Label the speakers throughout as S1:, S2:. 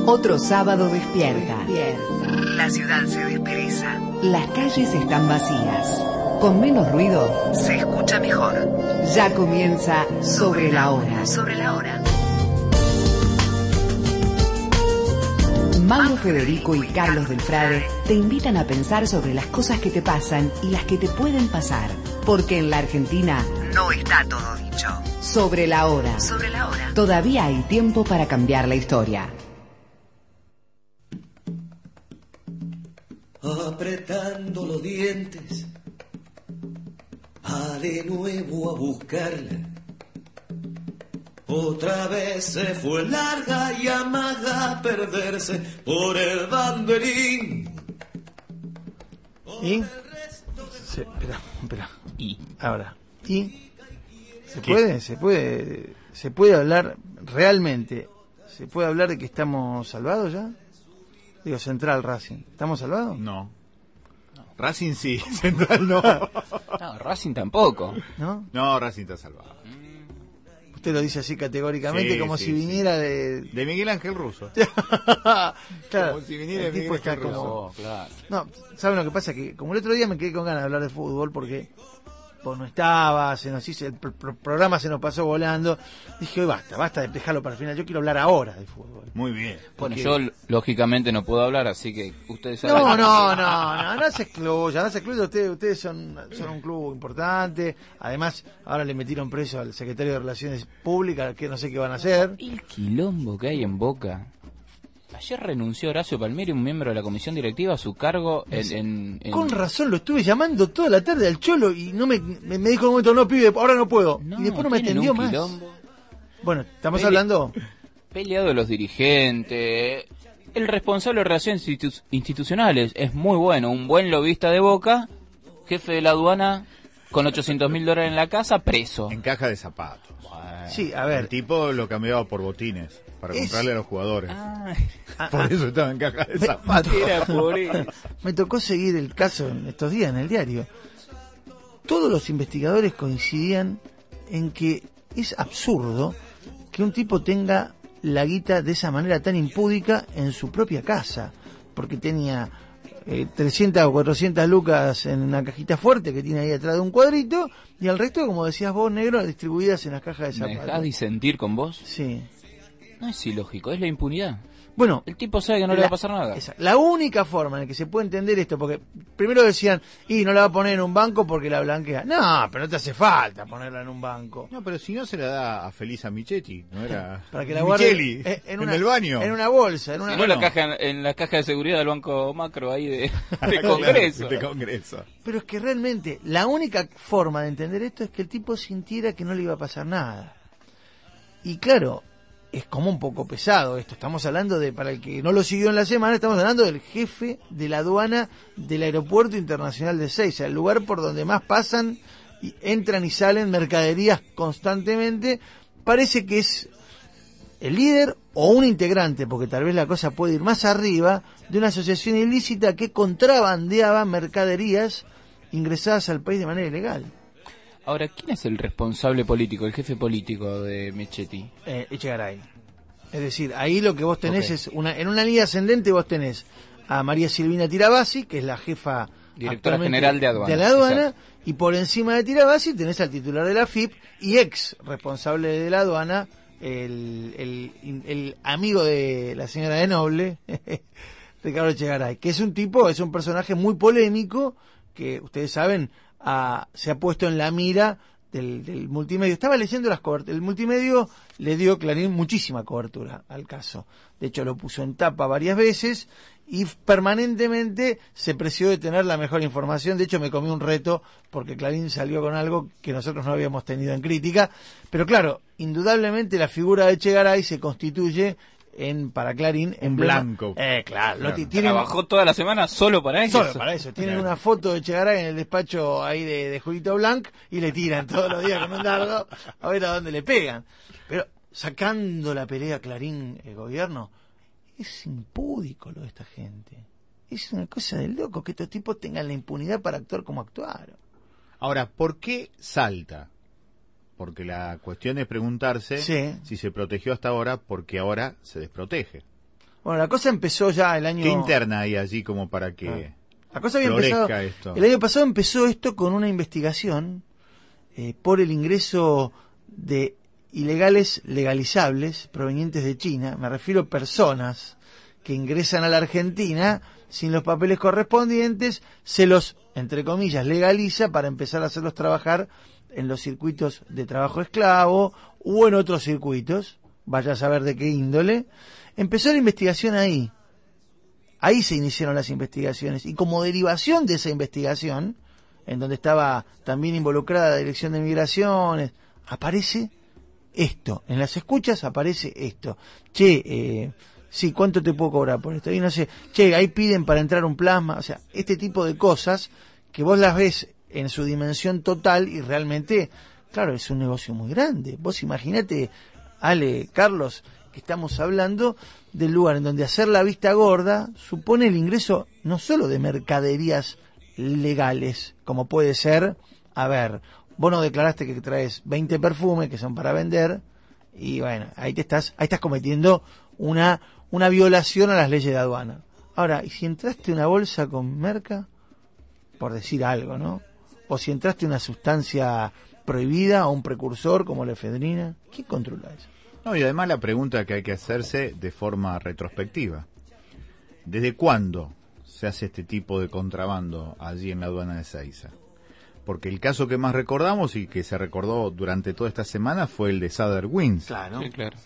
S1: Otro sábado despierta. La ciudad se despereza. Las calles están vacías. Con menos ruido se escucha mejor. Ya comienza Sobre la Hora. Sobre la Hora. Mauro Federico y Carlos del Frade te invitan a pensar sobre las cosas que te pasan y las que te pueden pasar. Porque en la Argentina no está todo dicho. Sobre la Hora. Sobre la Hora. Todavía hay tiempo para cambiar la historia.
S2: Apretando los dientes, de nuevo a buscarla. Otra vez se fue larga y amaga a perderse por el banderín.
S3: ¿Y? Espera.
S4: ¿Y?
S3: Ahora. ¿Y? ¿Se puede hablar realmente? ¿Se puede hablar de que estamos salvados ya? Digo, Central Racing. ¿Estamos salvados?
S4: No. Racing sí, Central no.
S5: No, Racing tampoco.
S3: ¿No?
S4: No, Racing está salvado.
S3: Usted lo dice así categóricamente,
S4: Sí,
S3: como
S4: sí,
S3: si viniera de
S4: Miguel Ángel Russo.
S3: Claro,
S4: Como si viniera
S3: el
S4: de
S3: tipo
S4: Miguel
S3: está
S4: Ángel
S3: como...
S5: Oh, claro.
S3: No, ¿saben lo que pasa? Que como el otro día me quedé con ganas de hablar de fútbol porque vos no estabas, el programa se nos pasó volando. Dije, hoy basta de dejarlo para el final, yo quiero hablar ahora de fútbol.
S4: Muy bien.
S5: Bueno,
S3: Porque-
S5: yo lógicamente no puedo hablar, así que ustedes
S3: No
S5: saben.
S3: se excluya, ustedes son un club importante, además ahora le metieron preso al secretario de Relaciones Públicas, que no sé qué van a hacer.
S5: El quilombo que hay en Boca. Ayer renunció Horacio Palmieri, un miembro de la comisión directiva, a su cargo en
S3: Con razón, lo estuve llamando toda la tarde al Cholo y no me dijo en un momento, no pibe, ahora no puedo. Y después no me
S5: tienen
S3: atendió
S5: un
S3: más.
S5: quilombo.
S3: Bueno, estamos hablando...
S5: Peleado de los dirigentes. El responsable de relaciones institucionales es muy bueno, un buen lobista de Boca, jefe de la aduana con $800.000 en la casa, preso.
S4: En caja de zapatos.
S3: Sí, a ver.
S4: El tipo lo cambiaba por botines para comprarle a los jugadores.
S5: Ah,
S4: Por eso estaba en caja de zapatos.
S5: era por eso.
S3: Me tocó seguir el caso en estos días en el diario. Todos los investigadores coincidían en que es absurdo que un tipo tenga la guita de esa manera tan impúdica en su propia casa, porque tenía 300 o 400 lucas en una cajita fuerte que tiene ahí atrás de un cuadrito, y el resto, como decías vos, negro, distribuidas en las cajas de
S5: ¿Me dejás
S3: zapatos.
S5: disentir con vos?
S3: Sí.
S5: No es ilógico, es la impunidad.
S3: Bueno,
S5: El tipo sabe que no le va a pasar nada.
S3: La única forma en la que se puede entender esto, porque primero decían, y no la va a poner en un banco porque la blanquea. No, pero no te hace falta ponerla en un banco.
S4: No, pero si no se la da a Felisa Michetti, no era
S3: Para que la guarde
S4: Micheli,
S3: en
S4: el baño.
S3: En una bolsa. En una...
S5: Si no,
S4: Bueno.
S5: la caja en la caja de seguridad del Banco Macro ahí de Congreso.
S4: De Congreso.
S3: Pero es que realmente la única forma de entender esto es que el tipo sintiera que no le iba a pasar nada. Y claro, es como un poco pesado esto. Estamos hablando de, para el que no lo siguió en la semana, estamos hablando del jefe de la aduana del Aeropuerto Internacional de Ezeiza, el lugar por donde más pasan y entran y salen mercaderías constantemente. Parece que es el líder o un integrante, porque tal vez la cosa puede ir más arriba, de una asociación ilícita que contrabandeaba mercaderías ingresadas al país de manera ilegal.
S5: Ahora, ¿quién es el responsable político, el jefe político de Michetti?
S3: Echegaray. Es decir, ahí lo que vos tenés
S5: Ok.
S3: es, en una línea ascendente vos tenés a María Silvina Tirabassi, que es la jefa
S5: Directora
S3: actualmente
S5: general de aduana.
S3: de la aduana,
S5: Exacto.
S3: y por encima de Tirabassi tenés al titular de la AFIP y ex responsable de la aduana, el amigo de la señora de Noble, Ricardo Echegaray, que es un personaje muy polémico, que ustedes saben, se ha puesto en la mira del multimedio. Estaba leyendo las coberturas. El multimedio le dio Clarín muchísima cobertura al caso. De hecho, lo puso en tapa varias veces y permanentemente se preció de tener la mejor información. De hecho, me comí un reto porque Clarín salió con algo que nosotros no habíamos tenido en crítica. Pero claro, indudablemente la figura de Echegaray se constituye para Clarín en
S4: blanco.
S3: Claro.
S4: Claro.
S5: Trabajó toda la semana solo para eso.
S3: Solo para eso. Tienen
S4: Claro.
S3: una foto de Echegaray en el despacho ahí de Julito Blanc y le tiran todos los días con un dardo a ver a dónde le pegan. Pero sacando la pelea Clarín, el gobierno, es impúdico lo de esta gente. Es una cosa de loco que estos tipos tengan la impunidad para actuar como actuaron.
S4: Ahora, ¿por qué salta? Porque la cuestión es preguntarse
S3: Sí.
S4: si se protegió hasta ahora, porque ahora se desprotege.
S3: Bueno, la cosa empezó ya el año...
S4: ¿Qué interna hay allí como para que
S3: La cosa había
S4: florezca
S3: empezado...
S4: esto?
S3: El año pasado empezó esto con una investigación por el ingreso de ilegales legalizables provenientes de China. Me refiero a personas que ingresan a la Argentina sin los papeles correspondientes, se los, entre comillas, legaliza para empezar a hacerlos trabajar en los circuitos de trabajo esclavo o en otros circuitos, vaya a saber de qué índole. Empezó la investigación ahí. Ahí se iniciaron las investigaciones. Y como derivación de esa investigación, en donde estaba también involucrada la Dirección de Migraciones, aparece esto. En las escuchas aparece esto. Che, sí, ¿cuánto te puedo cobrar por esto? Y no sé, che, ahí piden para entrar un plasma. O sea, este tipo de cosas que vos las ves en su dimensión total y realmente, claro, es un negocio muy grande. Vos imaginate, Ale, Carlos, que estamos hablando del lugar en donde hacer la vista gorda supone el ingreso no solo de mercaderías legales, como puede ser, a ver, vos no declaraste que traes 20 perfumes que son para vender, y bueno, ahí estás cometiendo una violación a las leyes de aduana. Ahora, ¿y si entraste una bolsa con merca? Por decir algo, ¿no? O si entraste una sustancia prohibida o un precursor como la efedrina, ¿quién controla eso?
S4: No, y además la pregunta que hay que hacerse de forma retrospectiva. ¿Desde cuándo se hace este tipo de contrabando allí en la aduana de Ezeiza? Porque el caso que más recordamos y que se recordó durante toda esta semana fue el de Southerwinds.
S3: Claro.
S5: Sí, claro.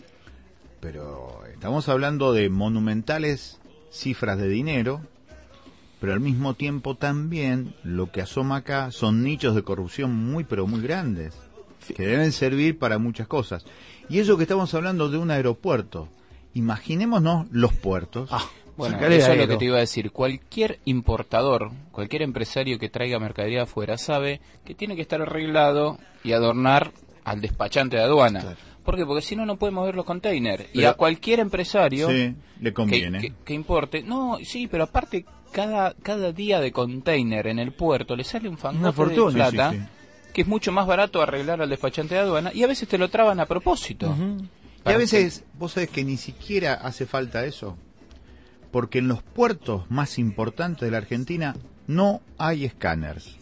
S4: Pero estamos hablando de monumentales cifras de dinero, pero al mismo tiempo también lo que asoma acá son nichos de corrupción muy pero muy grandes, que deben servir para muchas cosas. Y eso que estamos hablando de un aeropuerto, imaginémonos los puertos.
S5: Bueno,
S3: Sacale
S5: eso es lo
S3: aero.
S5: que te iba a decir. Cualquier importador, cualquier empresario que traiga mercadería afuera sabe que tiene que estar arreglado y adornar al despachante de aduana.
S3: Claro.
S5: ¿Por qué? Porque si no, no puede mover los containers. Y
S4: Pero-
S5: a cualquier empresario
S4: Sí, le conviene.
S5: que importe... No, sí, pero aparte, cada día de container en el puerto le sale un
S3: Una
S5: fangote de
S4: fortuna.
S5: plata,
S4: Sí, sí,
S5: que es mucho más barato arreglar al despachante de aduana, y a veces te lo traban a propósito.
S3: Ujú.
S4: Y a veces, vos sabés que ni siquiera hace falta eso, porque en los puertos más importantes de la Argentina no hay escáneres.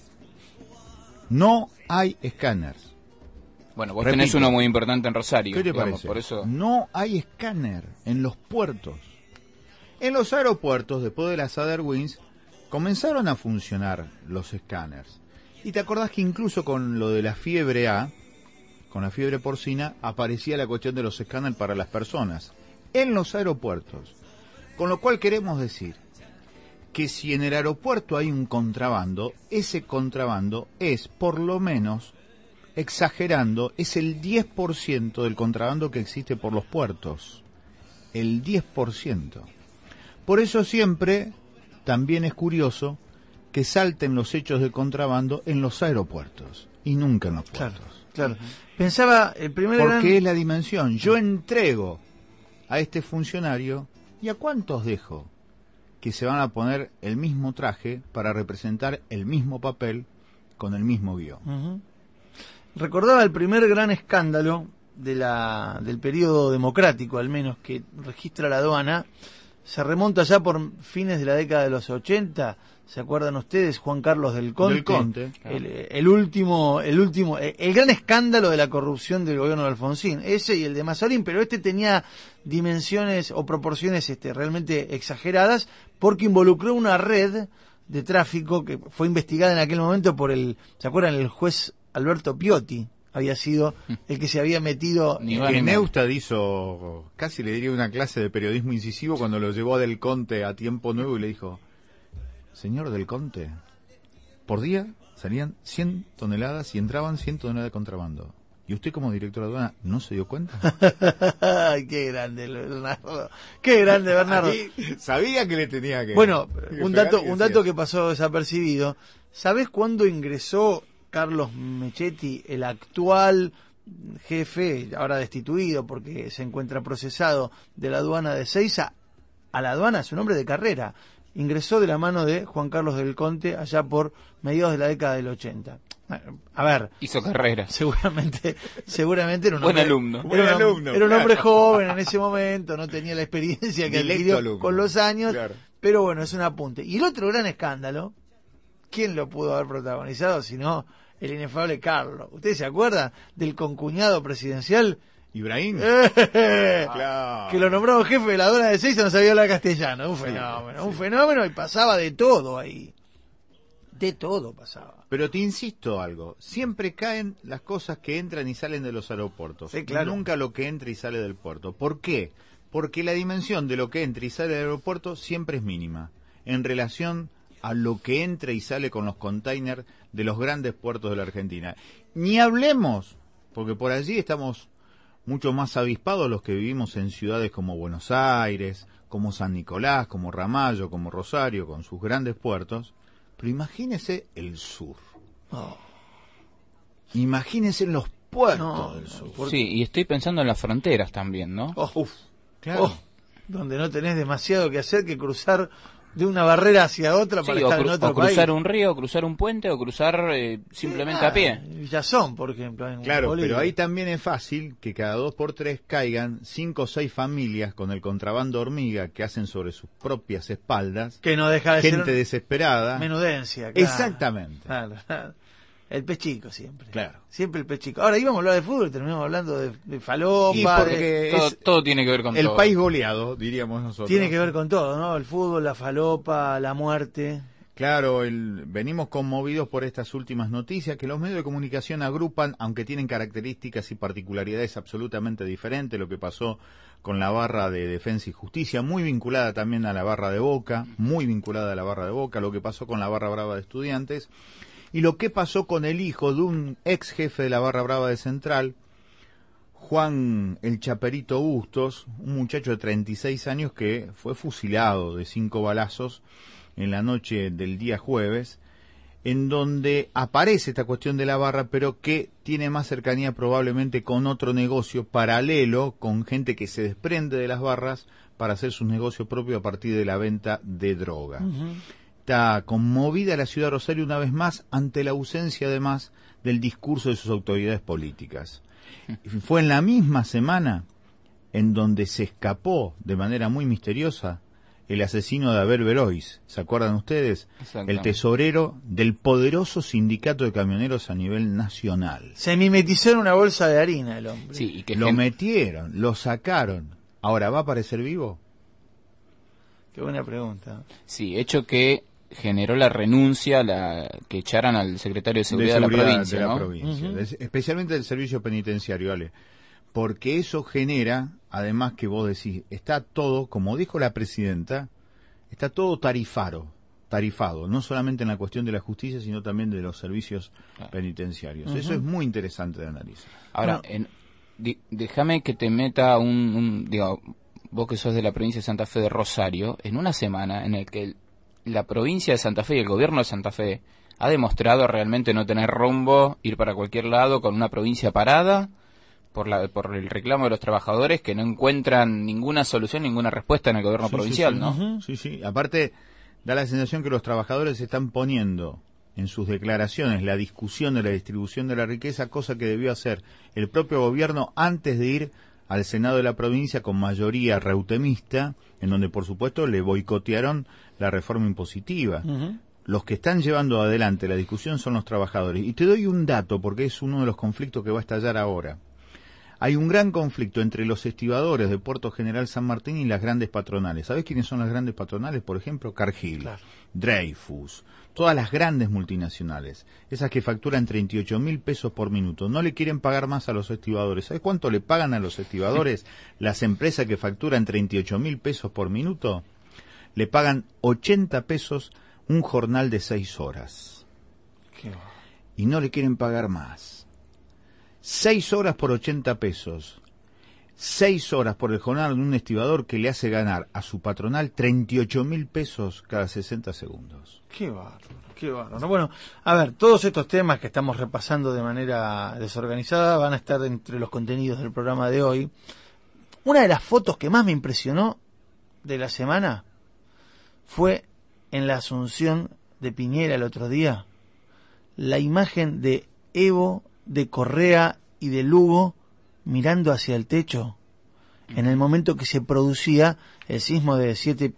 S4: No hay escáneres.
S5: Bueno, vos
S4: Repito.
S5: tenés uno muy importante en Rosario.
S4: ¿Qué te
S5: digamos,
S4: parece?
S5: por eso...
S4: No hay escáner en los puertos. En los aeropuertos, después de la Southerwinds, comenzaron a funcionar los escáneres. Y te acordás que incluso con lo de la fiebre A, con la fiebre porcina, aparecía la cuestión de los escáneres para las personas en los aeropuertos. Con lo cual queremos decir que si en el aeropuerto hay un contrabando, ese contrabando es, por lo menos, exagerando, es el 10% del contrabando que existe por los puertos. El 10%. Por eso siempre, también es curioso, que salten los hechos de contrabando en los aeropuertos y nunca en los puertos.
S3: Claro. Pensaba, el primer
S4: Porque es la dimensión. Yo entrego a este funcionario, ¿y a cuántos dejo que se van a poner el mismo traje para representar el mismo papel con el mismo guión?
S3: Ujú. Recordaba el primer gran escándalo del periodo democrático, al menos, que registra la aduana. Se remonta ya por fines de la década de los 80. ¿Se acuerdan ustedes? Juan Carlos del Conte.
S4: Del Conte.
S3: El gran escándalo de la corrupción del gobierno de Alfonsín. Ese y el de Mazorín, pero este tenía dimensiones o proporciones realmente exageradas, porque involucró una red de tráfico que fue investigada en aquel momento por ¿se acuerdan? El juez Alberto Piotti había sido el que se había metido.
S5: Ni
S4: Que
S5: va ni mal.
S4: Neustadt hizo, casi le diría una clase de periodismo incisivo cuando lo llevó a Del Conte a Tiempo Nuevo y le dijo: señor Del Conte, por día salían 100 toneladas y entraban 100 toneladas de contrabando. ¿Y usted como director de aduana no se dio cuenta?
S3: Ay, qué grande, Bernardo. Qué grande, Bernardo.
S4: Aquí sabía que le tenía que...
S3: Bueno,
S4: que
S3: un
S4: pegar
S3: dato,
S4: y
S3: un
S4: decía,
S3: dato que pasó desapercibido. ¿Sabés cuándo ingresó Carlos Mechetti, el actual jefe, ahora destituido porque se encuentra procesado, de la aduana de Ezeiza, a la aduana, su nombre de carrera? Ingresó de la mano de Juan Carlos del Conte allá por mediados de la década del 80. A ver,
S5: Hizo carrera.
S3: seguramente era un
S5: Buen
S3: hombre,
S5: alumno.
S3: Era un hombre joven en ese momento, no tenía la experiencia que
S4: Directo
S3: adquirió
S4: alumno.
S3: con los años,
S4: Claro.
S3: pero bueno, es un apunte. Y el otro gran escándalo, ¿quién lo pudo haber protagonizado sino el inefable Carlos? ¿Ustedes se acuerdan del concuñado presidencial?
S4: Ibrahim. Claro.
S3: Que lo nombró jefe de la aduana de Seiza, no sabía hablar castellano. Un fenómeno y pasaba de todo ahí. De todo pasaba.
S4: Pero te insisto algo, siempre caen las cosas que entran y salen de los aeropuertos,
S3: Sí, claro.
S4: y nunca lo que entra y sale del puerto. ¿Por qué? Porque la dimensión de lo que entra y sale del aeropuerto siempre es mínima, en relación a lo que entra y sale con los containers de los grandes puertos de la Argentina. Ni hablemos, porque por allí estamos mucho más avispados los que vivimos en ciudades como Buenos Aires, como San Nicolás, como Ramallo, como Rosario, con sus grandes puertos. Pero imagínese el sur.
S3: Oh.
S4: Imagínese los puertos
S3: No,
S4: del sur.
S3: por-
S5: Sí, y estoy pensando en las fronteras también, ¿no?
S3: Oh,
S4: Claro.
S3: oh, donde no tenés demasiado que hacer que cruzar de una barrera hacia otra
S5: Sí,
S3: para
S5: o,
S3: estar en otro
S5: o cruzar
S3: país.
S5: un río, cruzar un puente o cruzar simplemente a pie.
S3: Villazón, por ejemplo. En
S4: Claro,
S3: Bolivia.
S4: pero ahí también es fácil que cada 2 por 3 caigan 5 o 6 familias con el contrabando hormiga que hacen sobre sus propias espaldas,
S3: Que no deja de
S4: gente
S3: ser
S4: desesperada.
S3: menudencia. Claro.
S4: Exactamente.
S3: Claro. El pez chico siempre.
S4: Claro.
S3: Siempre el pez chico. Ahora íbamos a hablar de fútbol, terminamos hablando de falopa.
S4: Y porque
S5: Todo,
S4: es
S5: todo tiene que ver con
S4: el
S5: todo.
S4: país goleado, diríamos nosotros.
S3: Tiene que ver con todo, ¿no? El fútbol, la falopa, la muerte.
S4: Claro, venimos conmovidos por estas últimas noticias que los medios de comunicación agrupan, aunque tienen características y particularidades absolutamente diferentes. Lo que pasó con la barra de Defensa y Justicia, muy vinculada también a la barra de Boca, lo que pasó con la barra brava de Estudiantes, y lo que pasó con el hijo de un ex jefe de la barra brava de Central, Juan el Chaperito Bustos, un muchacho de 36 años que fue fusilado de 5 balazos en la noche del día jueves, en donde aparece esta cuestión de la barra, pero que tiene más cercanía probablemente con otro negocio paralelo, con gente que se desprende de las barras para hacer sus negocios propios a partir de la venta de droga. Está conmovida la ciudad de Rosario una vez más ante la ausencia además del discurso de sus autoridades políticas. Fue en la misma semana en donde se escapó de manera muy misteriosa el asesino de Abel Verois, ¿se acuerdan ustedes?
S5: Exactamente.
S4: El tesorero del poderoso sindicato de camioneros a nivel nacional.
S3: Se mimetizó en una bolsa de harina el hombre.
S5: Sí, y que
S4: Lo metieron, lo sacaron. ¿Ahora va a aparecer vivo?
S3: Qué buena pregunta.
S5: Sí, hecho que generó la renuncia, que echaran al secretario de Seguridad de la provincia,
S4: de la
S5: ¿no?
S4: provincia. Especialmente del servicio penitenciario, Ale. Porque eso genera, además que vos decís, está todo, como dijo la presidenta, está todo tarifado, no solamente en la cuestión de la justicia, sino también de los servicios penitenciarios. Eso es muy interesante de analizar.
S5: Ahora, déjame que te meta digo, vos que sos de la provincia de Santa Fe de Rosario, en una semana en el que la provincia de Santa Fe y el gobierno de Santa Fe ha demostrado realmente no tener rumbo, ir para cualquier lado con una provincia parada por el reclamo de los trabajadores que no encuentran ninguna solución, ninguna respuesta en el gobierno provincial, ¿no?
S4: Sí. Aparte, da la sensación que los trabajadores están poniendo en sus declaraciones la discusión de la distribución de la riqueza, cosa que debió hacer el propio gobierno antes de ir al Senado de la provincia con mayoría reutemista, en donde por supuesto le boicotearon la reforma impositiva. Los que están llevando adelante la discusión son los trabajadores. Y te doy un dato, porque es uno de los conflictos que va a estallar ahora. Hay un gran conflicto entre los estibadores de Puerto General San Martín y las grandes patronales. ¿Sabés quiénes son las grandes patronales? Por ejemplo, Cargill, claro. Dreyfus, todas las grandes multinacionales, esas que facturan 38.000 pesos por minuto. No le quieren pagar más a los estibadores. ¿Sabés cuánto le pagan a los estibadores las empresas que facturan 38.000 pesos por minuto? Le pagan 80 pesos un jornal de 6 horas. Y no le quieren pagar más. 6 horas por 80 pesos. 6 horas por el jornal de un estibador que le hace ganar a su patronal 38.000 pesos cada 60 segundos.
S3: Qué bárbaro. Bueno, a ver, todos estos temas que estamos repasando de manera desorganizada van a estar entre los contenidos del programa de hoy. Una de las fotos que más me impresionó de la semana fue en la asunción de Piñera el otro día, la imagen de Evo, de Correa y de Lugo mirando hacia el techo en el momento que se producía el sismo de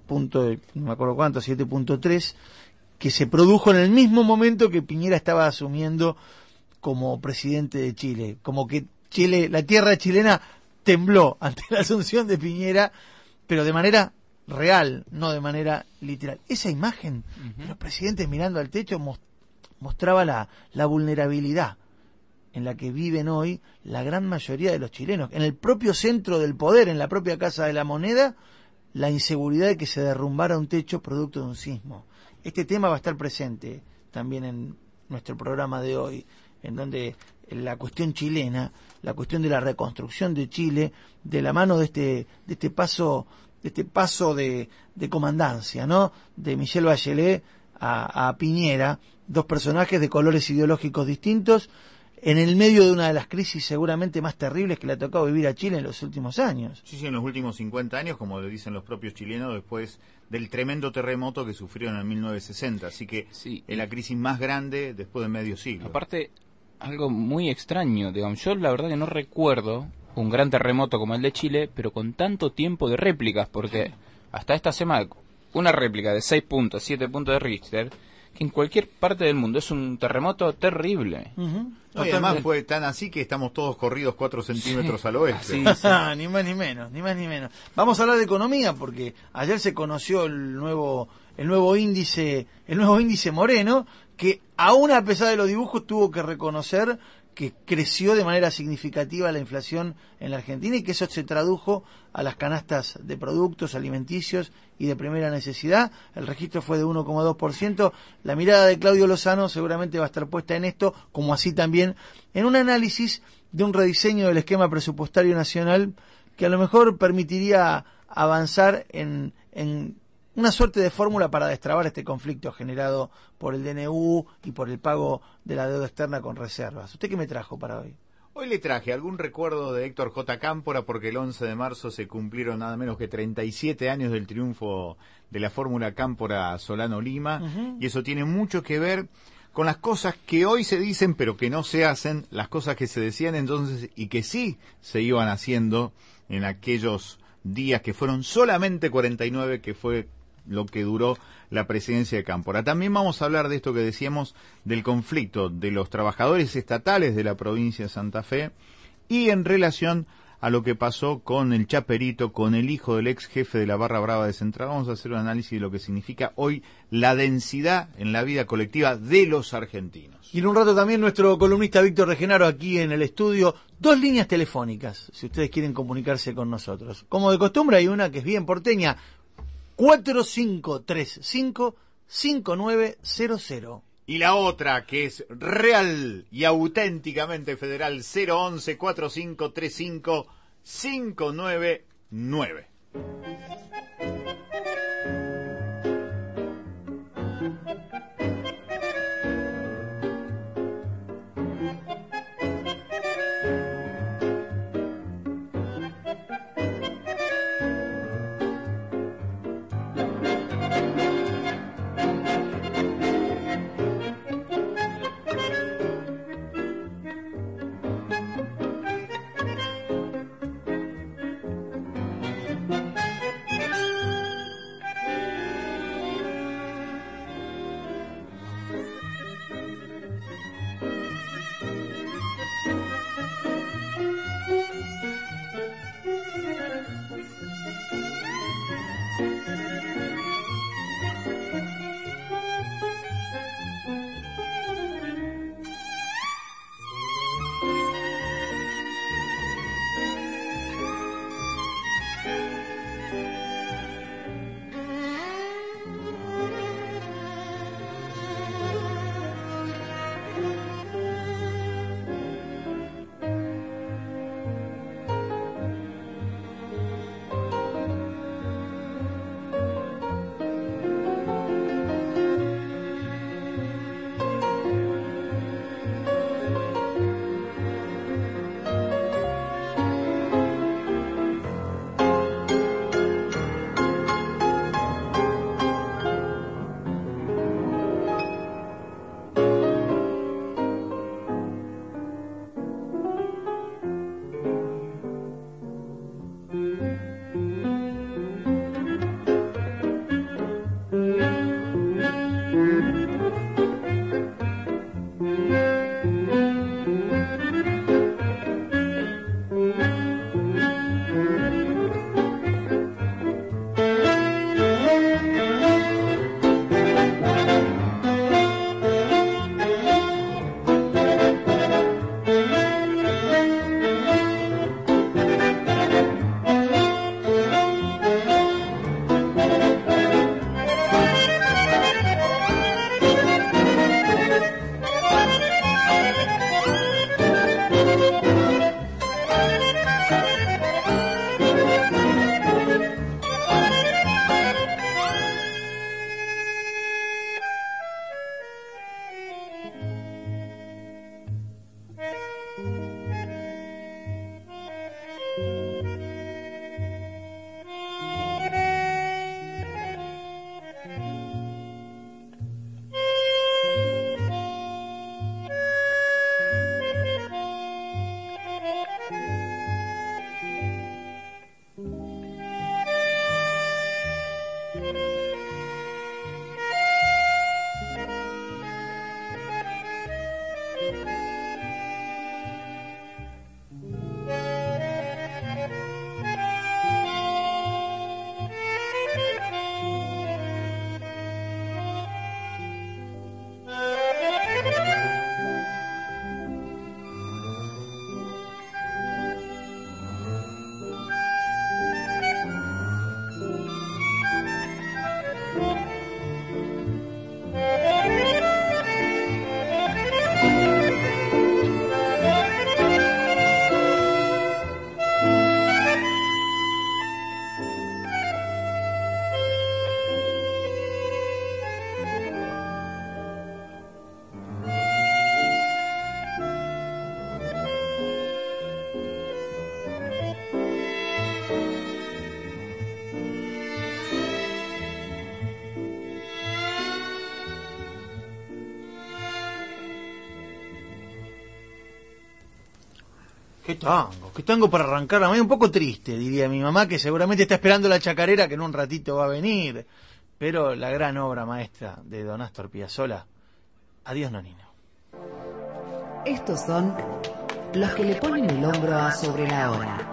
S3: 7.3, que se produjo en el mismo momento que Piñera estaba asumiendo como presidente de Chile, como que Chile, la tierra chilena tembló ante la asunción de Piñera, pero de manera real, no de manera literal. Esa imagen de los presidentes mirando al techo mostraba la vulnerabilidad en la que viven hoy la gran mayoría de los chilenos. En el propio centro del poder, en la propia Casa de la Moneda, la inseguridad de que se derrumbara un techo producto de un sismo. Este tema va a estar presente también en nuestro programa de hoy, en donde la cuestión chilena, la cuestión de la reconstrucción de Chile, de la mano de este paso de comandancia, ¿no? De Michelle Bachelet a Piñera, dos personajes de colores ideológicos distintos, en el medio de una de las crisis seguramente más terribles que le ha tocado vivir a Chile en los últimos años.
S4: Sí, en los últimos 50 años, como le dicen los propios chilenos, después del tremendo terremoto que sufrieron en 1960. Así que
S5: sí,
S4: es la crisis más grande después de medio siglo.
S5: Aparte, algo muy extraño, digamos, yo la verdad que no recuerdo un gran terremoto como el de Chile, pero con tanto tiempo de réplicas, porque hasta esta semana, una réplica de 6 puntos, 7 puntos de Richter, que en cualquier parte del mundo es un terremoto terrible.
S4: No, y además fue tan así que estamos todos corridos 4 centímetros al oeste.
S5: Sí.
S3: Ni más ni menos, ni más ni menos. Vamos a hablar de economía porque ayer se conoció el nuevo índice Moreno, que aún a pesar de los dibujos tuvo que reconocer que creció de manera significativa la inflación en la Argentina y que eso se tradujo a las canastas de productos alimenticios y de primera necesidad. El registro fue de 1,2%. La mirada de Claudio Lozano seguramente va a estar puesta en esto, como así también en un análisis de un rediseño del esquema presupuestario nacional que a lo mejor permitiría avanzar en una suerte de fórmula para destrabar este conflicto generado por el DNU y por el pago de la deuda externa con reservas. ¿Usted qué me trajo para hoy?
S4: Hoy le traje algún recuerdo de Héctor J. Cámpora porque el 11 de marzo se cumplieron nada menos que 37 años del triunfo de la fórmula Cámpora-Solano-Lima, y eso tiene mucho que ver con las cosas que hoy se dicen pero que no se hacen, las cosas que se decían entonces y que sí se iban haciendo en aquellos días que fueron solamente 49, que fue lo que duró la presidencia de Cámpora. También vamos a hablar de esto que decíamos, del conflicto de los trabajadores estatales de la provincia de Santa Fe y en relación a lo que pasó con el Chaperito, con el hijo del ex jefe de la Barra Brava de Central. Vamos a hacer un análisis de lo que significa hoy la densidad en la vida colectiva de los argentinos.
S3: Y en un rato también nuestro columnista Víctor de Genaro aquí en el estudio. 2 líneas telefónicas, si ustedes quieren comunicarse con nosotros. Como de costumbre hay una que es bien porteña, 4535-5900.
S4: Y la otra, que es real y auténticamente federal, 011-4535-599.
S3: Qué tango para arrancar la mañana, un poco triste, diría mi mamá, que seguramente está esperando la chacarera que en un ratito va a venir, pero la gran obra maestra de Don Astor Piazzolla, Adiós Nonino.
S1: Estos son los que le ponen el hombro a Sobre la Hora.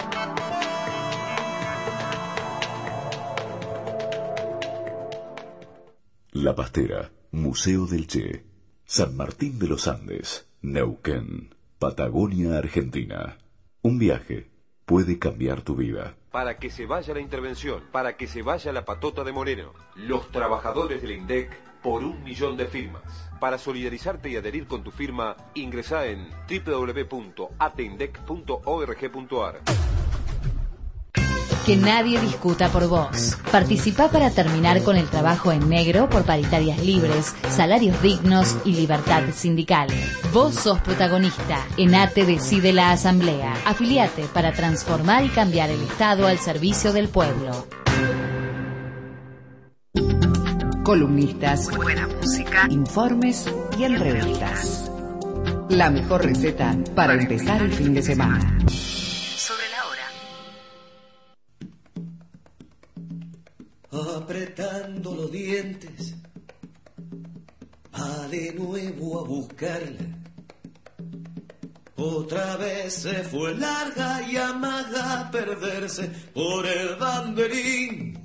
S6: La Pastera, Museo del Che, San Martín de los Andes, Neuquén, Patagonia, Argentina. Un viaje puede cambiar tu vida.
S7: Para que se vaya la intervención, para que se vaya la patota de Moreno, los trabajadores del INDEC por 1 millón de firmas. Para solidarizarte y adherir con tu firma, ingresá en www.atindec.org.ar.
S8: Que nadie discuta por vos. Participá para terminar con el trabajo en negro por paritarias libres, salarios dignos y libertad sindical. Vos sos protagonista. En ATE decide la Asamblea. Afiliate para transformar y cambiar el Estado al servicio del pueblo.
S1: Columnistas, buena música, informes y entrevistas. La mejor receta para empezar el fin de semana. Sobre la hora.
S2: Apretando los dientes, va de nuevo a buscarla. Otra vez se fue larga y amaga a perderse por el banderín.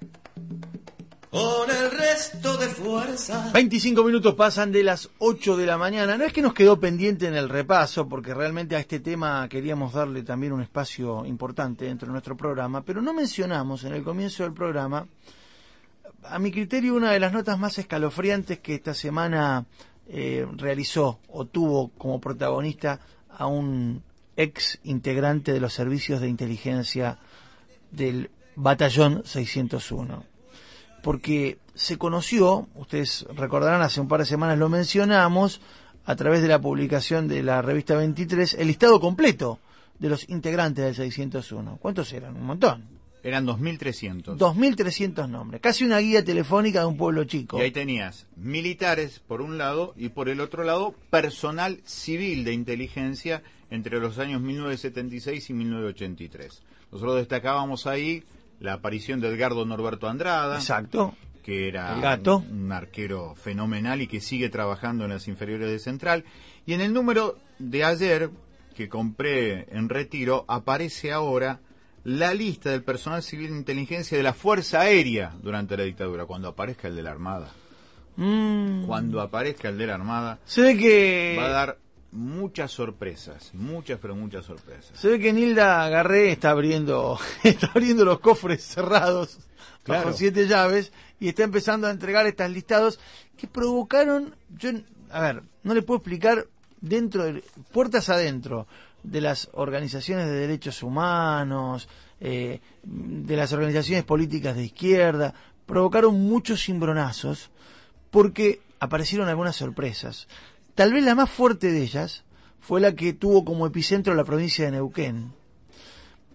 S2: Con el resto de fuerza.
S3: 25 minutos pasan de las 8 de la mañana. No es que nos quedó pendiente en el repaso, porque realmente a este tema queríamos darle también un espacio importante dentro de nuestro programa, pero no mencionamos en el comienzo del programa, a mi criterio, una de las notas más escalofriantes que esta semana realizó o tuvo como protagonista a un ex integrante de los servicios de inteligencia del Batallón 601. Porque se conoció, ustedes recordarán, hace un par de semanas lo mencionamos, a través de la publicación de la revista 23, el listado completo de los integrantes del 601. ¿Cuántos eran? Un montón.
S4: Eran 2.300.
S3: 2.300 nombres, casi una guía telefónica de un pueblo chico.
S4: Y ahí tenías militares por un lado y por el otro lado personal civil de inteligencia entre los años 1976 y 1983. Nosotros destacábamos ahí la aparición de Edgardo Norberto Andrada.
S3: Exacto.
S4: Que era
S3: el gato.
S4: Un arquero fenomenal y que sigue trabajando en las inferiores de Central. Y en el número de ayer, que compré en Retiro, aparece ahora la lista del personal civil de inteligencia de la Fuerza Aérea durante la dictadura. Cuando aparezca el de la Armada. Cuando aparezca el de la Armada,
S3: se ve que
S4: va a dar muchas sorpresas, muchas sorpresas.
S3: Se ve que Nilda Garré está abriendo los cofres cerrados, claro, bajo 7 llaves, y está empezando a entregar estos listados que provocaron, no le puedo explicar, puertas adentro de las organizaciones de derechos humanos, de las organizaciones políticas de izquierda, provocaron muchos cimbronazos porque aparecieron algunas sorpresas. Tal vez la más fuerte de ellas fue la que tuvo como epicentro la provincia de Neuquén,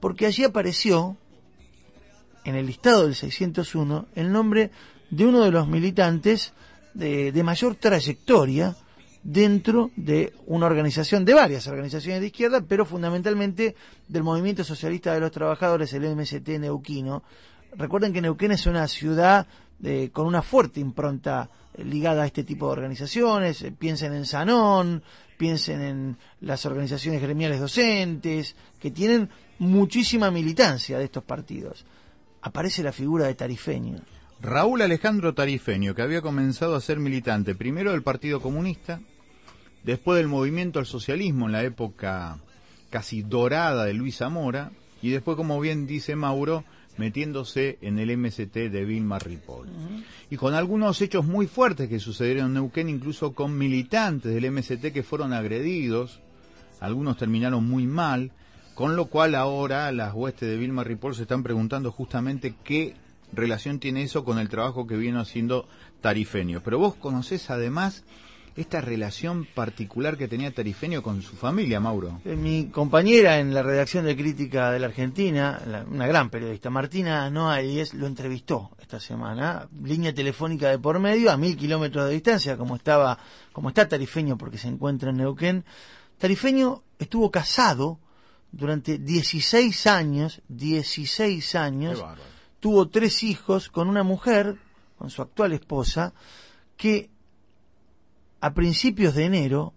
S3: porque allí apareció, en el listado del 601, el nombre de uno de los militantes de mayor trayectoria dentro de una organización, de varias organizaciones de izquierda, pero fundamentalmente del Movimiento Socialista de los Trabajadores, el MST neuquino. Recuerden que Neuquén es una ciudad con una fuerte impronta ligada a este tipo de organizaciones. Piensen en Sanón, piensen en las organizaciones gremiales docentes, que tienen muchísima militancia de estos partidos. Aparece la figura de Tarifeño.
S4: Raúl Alejandro Tarifeño, que había comenzado a ser militante primero del Partido Comunista, después del Movimiento al Socialismo en la época casi dorada de Luis Zamora, y después, como bien dice Mauro, metiéndose en el MST de Vilma Ripoll. Y con algunos hechos muy fuertes que sucedieron en Neuquén, incluso con militantes del MST que fueron agredidos, algunos terminaron muy mal, con lo cual ahora las huestes de Vilma Ripoll se están preguntando justamente qué relación tiene eso con el trabajo que viene haciendo Tarifeño. Pero vos conocés además esta relación particular que tenía Tarifeño con su familia, Mauro.
S3: Mi compañera en la redacción de Crítica de la Argentina, una gran periodista, Martina Noailles, lo entrevistó esta semana, línea telefónica de por medio, a 1000 kilómetros de distancia, como está Tarifeño, porque se encuentra en Neuquén. Tarifeño estuvo casado durante 16 años, tuvo 3 hijos con una mujer, con su actual esposa, que a principios de enero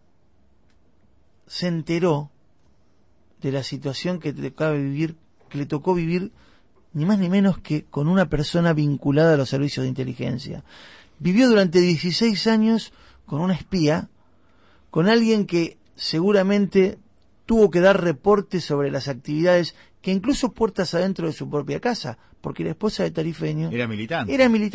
S3: se enteró de la situación que le tocó vivir ni más ni menos que con una persona vinculada a los servicios de inteligencia. Vivió durante 16 años con una espía, con alguien que seguramente tuvo que dar reportes sobre las actividades que incluso puertas adentro de su propia casa, porque la esposa de Tarifeño
S4: es militante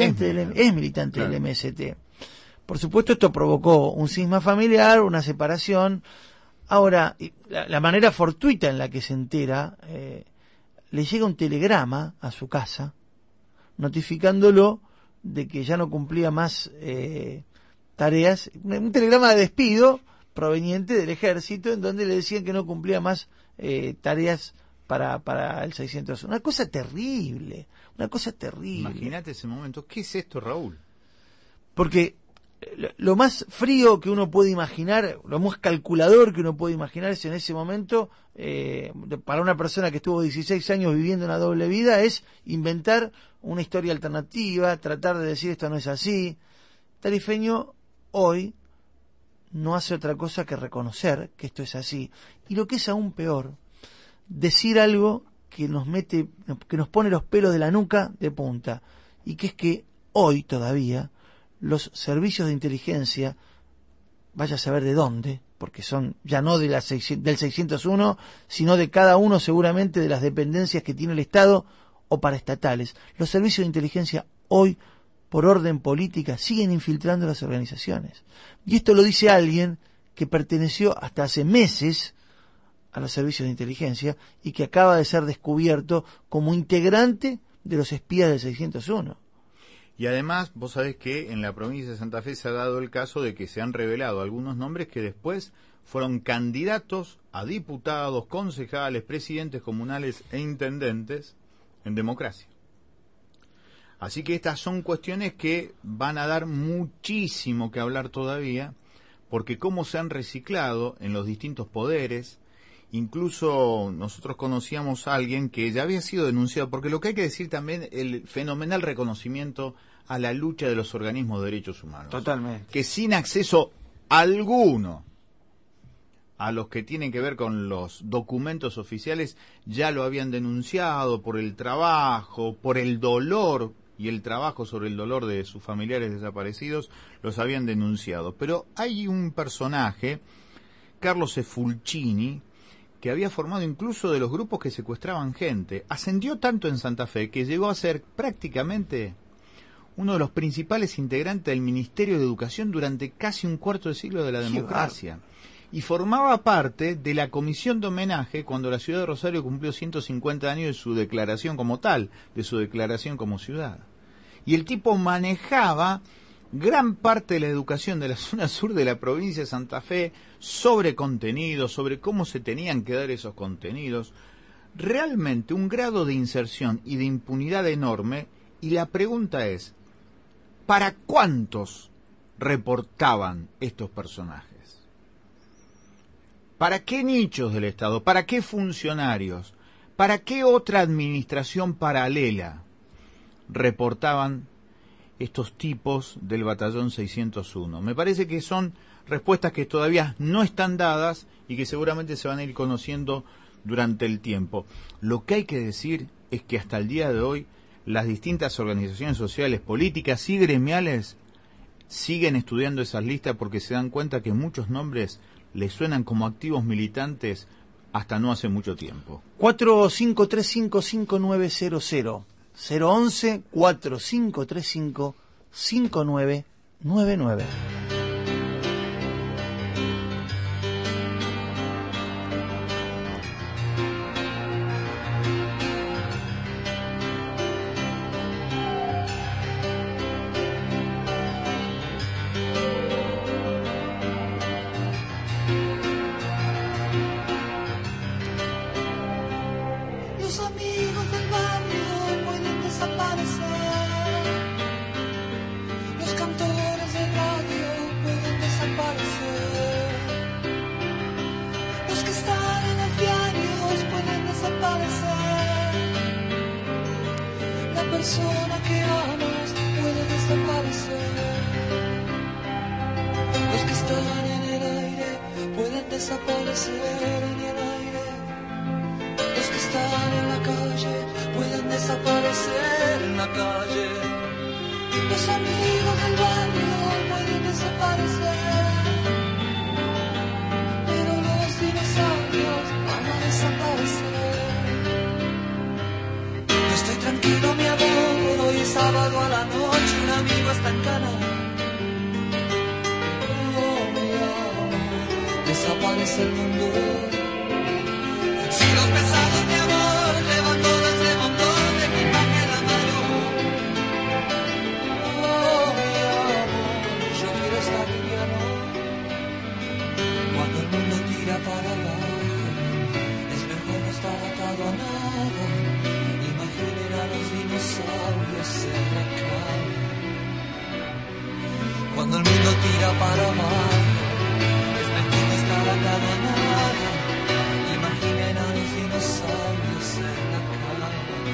S3: del MST. Por supuesto, esto provocó un cisma familiar, una separación. Ahora, la manera fortuita en la que se entera, le llega un telegrama a su casa, notificándolo de que ya no cumplía más tareas, un telegrama de despido proveniente del ejército, en donde le decían que no cumplía más tareas para el 601. Una cosa terrible.
S4: Imagínate ese momento. ¿Qué es esto, Raúl?
S3: Porque lo más frío que uno puede imaginar, lo más calculador que uno puede imaginar es en ese momento, para una persona que estuvo 16 años viviendo una doble vida, es inventar una historia alternativa, tratar de decir esto no es así. Tarifeño hoy no hace otra cosa que reconocer que esto es así. Y lo que es aún peor, decir algo que nos pone los pelos de la nuca de punta, y que es que hoy todavía los servicios de inteligencia, vaya a saber de dónde, porque son ya no del 601, sino de cada uno seguramente de las dependencias que tiene el Estado o paraestatales. Los servicios de inteligencia hoy, por orden política, siguen infiltrando las organizaciones. Y esto lo dice alguien que perteneció hasta hace meses a los servicios de inteligencia y que acaba de ser descubierto como integrante de los espías del 601.
S4: Y además, vos sabés que en la provincia de Santa Fe se ha dado el caso de que se han revelado algunos nombres que después fueron candidatos a diputados, concejales, presidentes comunales e intendentes en democracia. Así que estas son cuestiones que van a dar muchísimo que hablar todavía, porque cómo se han reciclado en los distintos poderes. Incluso nosotros conocíamos a alguien que ya había sido denunciado, porque lo que hay que decir también, el fenomenal reconocimiento a la lucha de los organismos de derechos humanos.
S3: Totalmente.
S4: Que sin acceso alguno a los que tienen que ver con los documentos oficiales, ya lo habían denunciado por el trabajo, por el dolor y el trabajo sobre el dolor de sus familiares desaparecidos, los habían denunciado. Pero hay un personaje, Carlos Efulcini, que había formado incluso de los grupos que secuestraban gente. Ascendió tanto en Santa Fe que llegó a ser prácticamente uno de los principales integrantes del Ministerio de Educación durante casi un cuarto de siglo de la democracia. Y formaba parte de la comisión de homenaje cuando la ciudad de Rosario cumplió 150 años de su declaración como tal, de su declaración como ciudad. Y el tipo manejaba gran parte de la educación de la zona sur de la provincia de Santa Fe, sobre contenidos, sobre cómo se tenían que dar esos contenidos. realmente un grado de inserción y de impunidad enorme, y la pregunta es, ¿para cuántos reportaban estos personajes? ¿Para qué nichos del Estado? ¿Para qué funcionarios? ¿Para qué otra administración paralela reportaban estos tipos del batallón 601? Me parece que son respuestas que todavía no están dadas y que seguramente se van a ir conociendo durante el tiempo. Lo que hay que decir es que hasta el día de hoy las distintas organizaciones sociales, políticas y gremiales siguen estudiando esas listas porque se dan cuenta que muchos nombres les suenan como activos militantes hasta no hace mucho tiempo.
S3: 45355900 011 4535 5999.
S9: persona que amas puede desaparecer. Los que están en el aire pueden desaparecer en el aire. Los que están en la calle pueden desaparecer en la calle. Los amigos del barrio pueden desaparecer, pero los dinosaurios van a desaparecer. No estoy tranquilo, mi amor, hoy es sábado a la noche, un amigo está en cana. Oh, mi amor, desaparece el mundo. Si los pesados, mi amor, llevan todo ese montón de equipaje en la mano. Oh, mi amor, yo quiero estar liviano. Cuando el mundo tira para abajo, es mejor no estar atado a nada. Imaginen a los dinosaurios en la cama. Cuando el mundo tira para abajo, es mejor no estar atado a nada. Imaginen a los dinosaurios en la cama.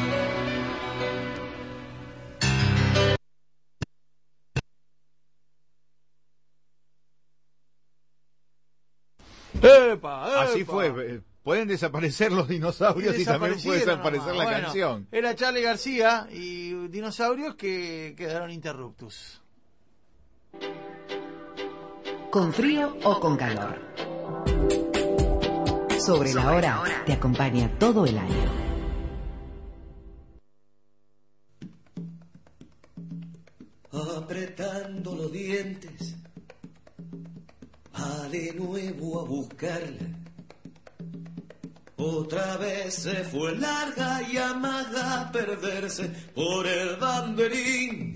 S3: ¡Epa!
S4: Así fue. Pueden desaparecer los dinosaurios y también puede desaparecer la canción.
S3: Era Charly García y dinosaurios que quedaron interruptus.
S1: Con frío o con calor. Sobre la hora te acompaña todo el año.
S2: Apretando los dientes, va de nuevo a buscarla. Otra vez se fue larga y amaga a perderse por el banderín.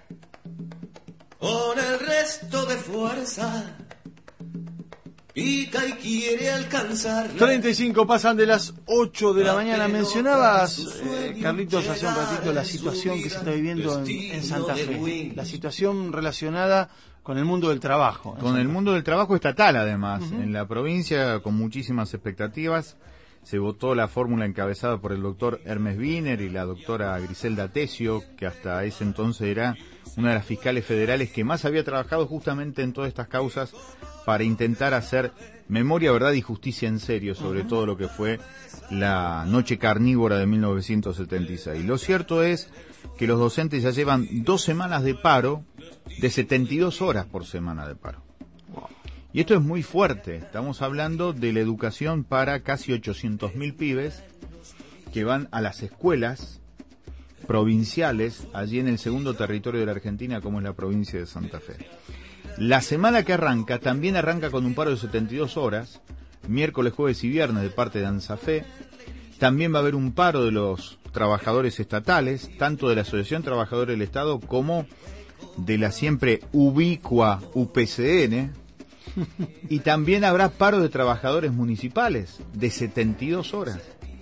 S2: Con el resto de fuerza, pica y quiere alcanzar.
S3: 35 pasan de las 8 de la mañana. Mencionabas, Carlitos, hace un ratito la situación que se está viviendo en Santa Fe. La situación relacionada con el mundo del trabajo.
S4: Con el mundo del trabajo estatal, además. En la provincia, con muchísimas expectativas, se votó la fórmula encabezada por el doctor Hermes Wiener y la doctora Griselda Tesio, que hasta ese entonces era una de las fiscales federales que más había trabajado justamente en todas estas causas para intentar hacer memoria, verdad y justicia en serio sobre todo lo que fue la noche carnívora de 1976. Lo cierto es que los docentes ya llevan 2 semanas de paro, de 72 horas por semana de paro. Y esto es muy fuerte. Estamos hablando de la educación para casi 800.000 pibes que van a las escuelas provinciales allí en el segundo territorio de la Argentina, como es la provincia de Santa Fe. La semana que arranca también arranca con un paro de 72 horas, miércoles, jueves y viernes de parte de ANSAFE. También va a haber un paro de los trabajadores estatales, tanto de la Asociación Trabajadores del Estado como de la siempre ubicua UPCN. Y también habrá paro de trabajadores municipales de 72 horas.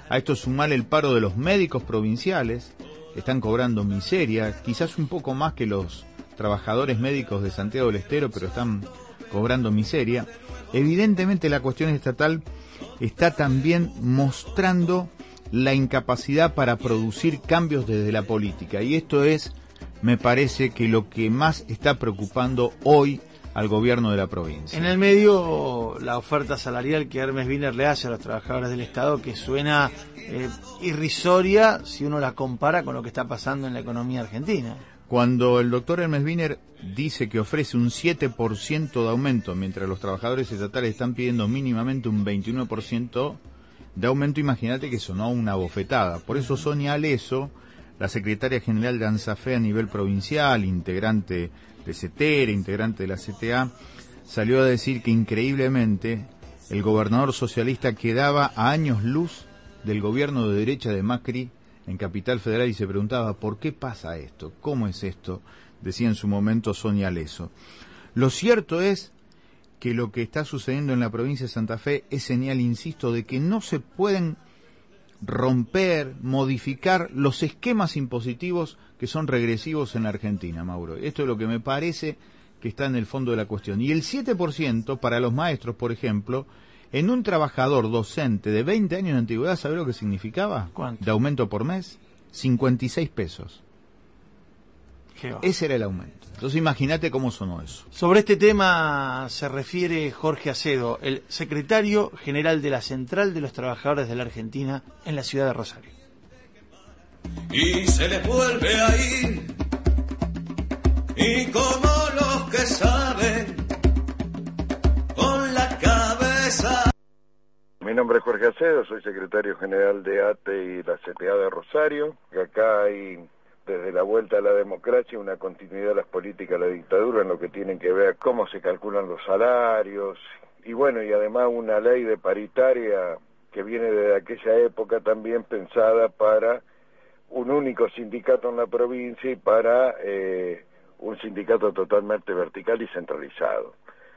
S4: A esto sumale el paro de los médicos provinciales, que están cobrando miseria, quizás un poco más que los trabajadores médicos de Santiago del Estero, pero están cobrando miseria. Evidentemente la cuestión estatal está también mostrando la incapacidad para producir cambios desde la política, y esto es, me parece, que lo que más está preocupando hoy al gobierno de la provincia.
S3: En el medio, la oferta salarial que Hermes Wiener le hace a los trabajadores del Estado, que suena irrisoria si uno la compara con lo que está pasando en la economía argentina.
S4: Cuando el doctor Hermes Wiener dice que ofrece un 7% de aumento, mientras los trabajadores estatales están pidiendo mínimamente un 29% de aumento, imagínate que sonó una bofetada. Por eso Sonia Aleso, la secretaria general de ANSAFE a nivel provincial, integrante de CETERA, integrante de la CTA, salió a decir que increíblemente el gobernador socialista quedaba a años luz del gobierno de derecha de Macri en Capital Federal, y se preguntaba ¿por qué pasa esto? ¿Cómo es esto? Decía en su momento Sonia Aleso. Lo cierto es que lo que está sucediendo en la provincia de Santa Fe es señal, insisto, de que no se pueden romper, modificar los esquemas impositivos que son regresivos en la Argentina, Mauro. Esto es lo que me parece que está en el fondo de la cuestión. Y el 7% para los maestros, por ejemplo, en un trabajador docente de 20 años de antigüedad, ¿sabe lo que significaba?
S3: ¿Cuánto?
S4: De aumento por mes, 56 pesos. Ese era el aumento. Entonces imagínate cómo sonó eso.
S3: Sobre este tema se refiere Jorge Acedo, el secretario general de la Central de los Trabajadores de la Argentina en la ciudad de Rosario.
S2: Y se les vuelve a ir, y como los que saben, con la cabeza.
S10: Mi nombre es Jorge Acedo, soy secretario general de ATE y la CTA de Rosario. Acá hay, desde la vuelta a la democracia, una continuidad de las políticas de la dictadura en lo que tienen que ver cómo se calculan los salarios, y bueno, y además una ley de paritaria que viene desde aquella época también pensada para un único sindicato en la provincia y para un sindicato totalmente vertical y centralizado.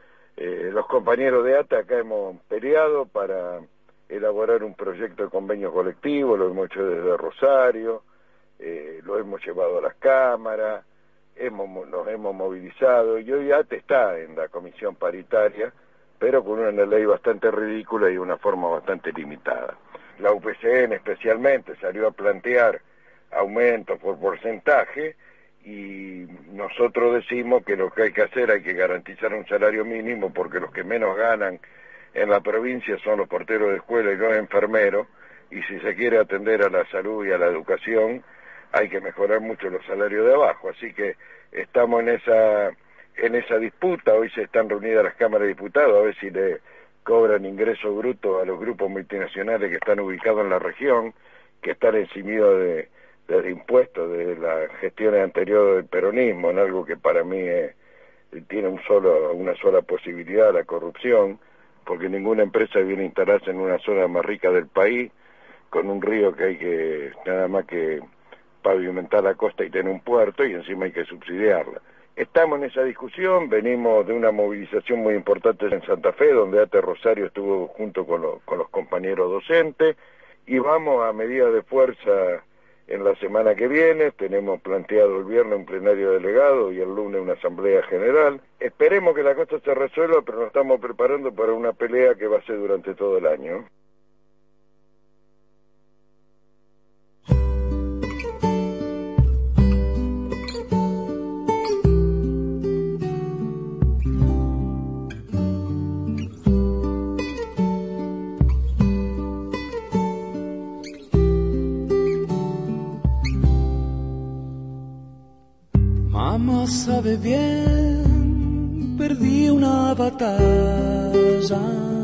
S10: Los compañeros de ATA acá hemos peleado para elaborar un proyecto de convenio colectivo, lo hemos hecho desde Rosario, lo hemos llevado a las cámaras, nos hemos movilizado, y hoy ATA está en la comisión paritaria, pero con una ley bastante ridícula y una forma bastante limitada. La UPCN especialmente salió a plantear aumentos por porcentaje, y nosotros decimos que lo que hay que hacer, hay que garantizar un salario mínimo, porque los que menos ganan en la provincia son los porteros de escuela y los enfermeros, y si se quiere atender a la salud y a la educación, hay que mejorar mucho los salarios de abajo. Así que estamos en esa disputa. Hoy se están reunidas las cámaras de diputados a ver si le cobran ingresos brutos a los grupos multinacionales que están ubicados en la región, que están eximidos de impuestos de las gestiones anteriores del peronismo, en algo que para mí tiene una sola posibilidad, la corrupción, porque ninguna empresa viene a instalarse en una zona más rica del país, con un río que hay que nada más que pavimentar la costa y tener un puerto, y encima hay que subsidiarla. Estamos en esa discusión, venimos de una movilización muy importante en Santa Fe, donde ATE Rosario estuvo junto con los compañeros docentes, y vamos a medida de fuerza en la semana que viene. Tenemos planteado el viernes un plenario delegado y el lunes una asamblea general. Esperemos que la cosa se resuelva, pero nos estamos preparando para una pelea que va a ser durante todo el año.
S9: Mamá sabe bien, perdí una batalla.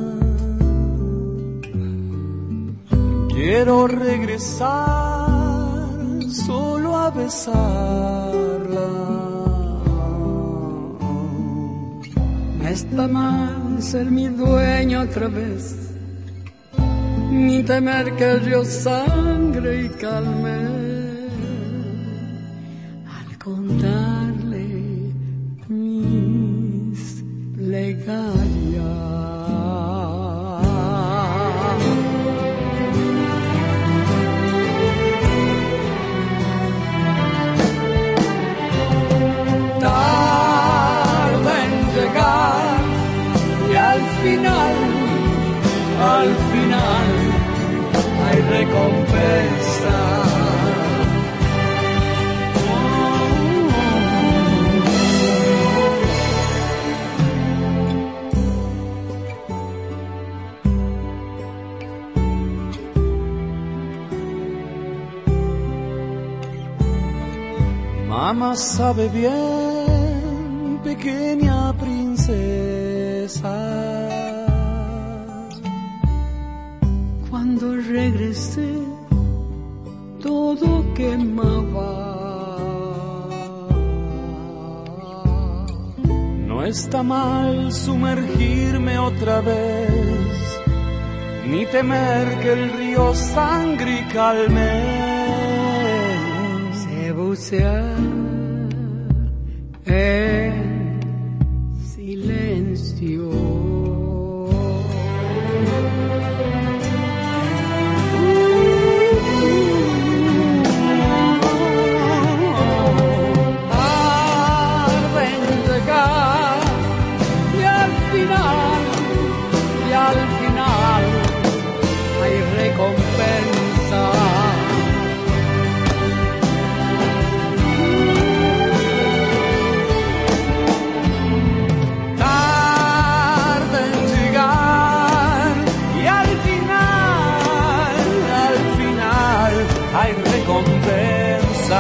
S9: Quiero regresar solo a besarla. No está mal ser mi dueño otra vez, ni temer que yo sangre y calme. Contarle mis plegarias. Mamá sabe bien, pequeña princesa. Cuando regresé, todo quemaba. No está mal sumergirme otra vez, ni temer que el río sangre y calme. Sé bucear en silencio. Tarde en llegar y al final hay recompensa. Tarde en llegar y al final hay recompensa.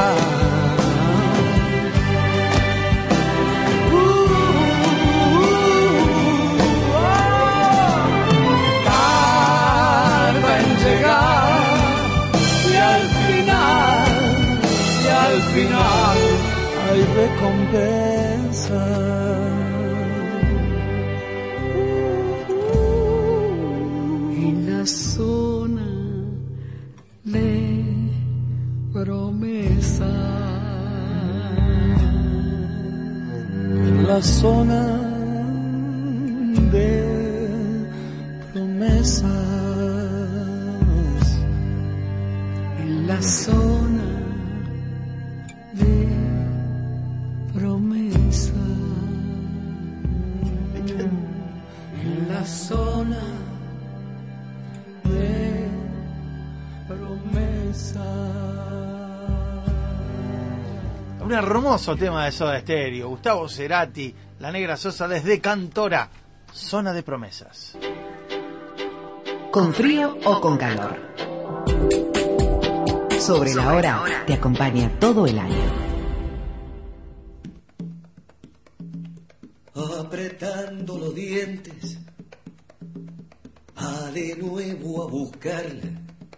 S9: Al final hay recompensa. En la zona de promesa. En la zona de promesas. En la zona de promesa, en la zona de promesa.
S3: Un hermoso tema de Soda Stereo. Gustavo Cerati, La Negra Sosa desde Cantora, Zona de Promesas.
S1: Con frío o con calor. Sobre la hora te acompaña todo el año.
S2: Apretando los dientes, de nuevo a buscarla.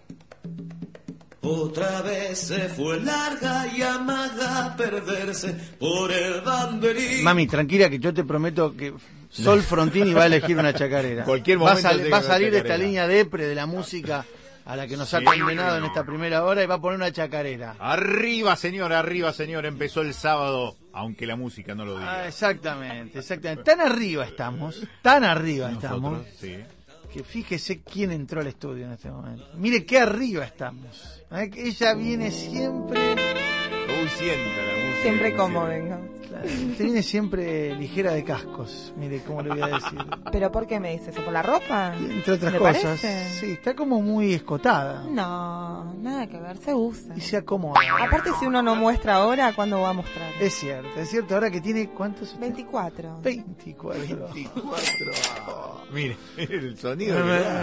S2: Otra vez se fue larga y amaga a perderse por el banderín.
S3: Mami, tranquila que yo te prometo que Sol Frontini va a elegir una chacarera.
S4: Cualquier momento
S3: va a salir de esta línea depre de la música a la que nos ha condenado en esta primera hora y va a poner una chacarera.
S4: Arriba, señor, empezó el sábado, aunque la música no lo diga.
S3: Exactamente. Tan arriba estamos,
S4: Nosotros, sí.
S3: que fíjese quién entró al estudio en este momento. Mire qué arriba estamos. Ella viene siempre...
S4: Uy, sienta la música.
S11: Siempre como vengo.
S3: Usted viene siempre ligera de cascos, mire cómo le voy a decir.
S11: ¿Pero por qué me dice eso? ¿Por la ropa?
S3: Entre otras
S11: ¿Le
S3: cosas.
S11: parece?
S3: Sí, está como muy escotada.
S11: No, nada que ver, se usa.
S3: Y se acomoda.
S11: Aparte, si uno no muestra ahora, ¿cuándo va a mostrar?
S3: Es cierto, ahora que tiene, ¿cuántos? Usted?
S11: 24.
S3: 24.
S4: Mire, el sonido.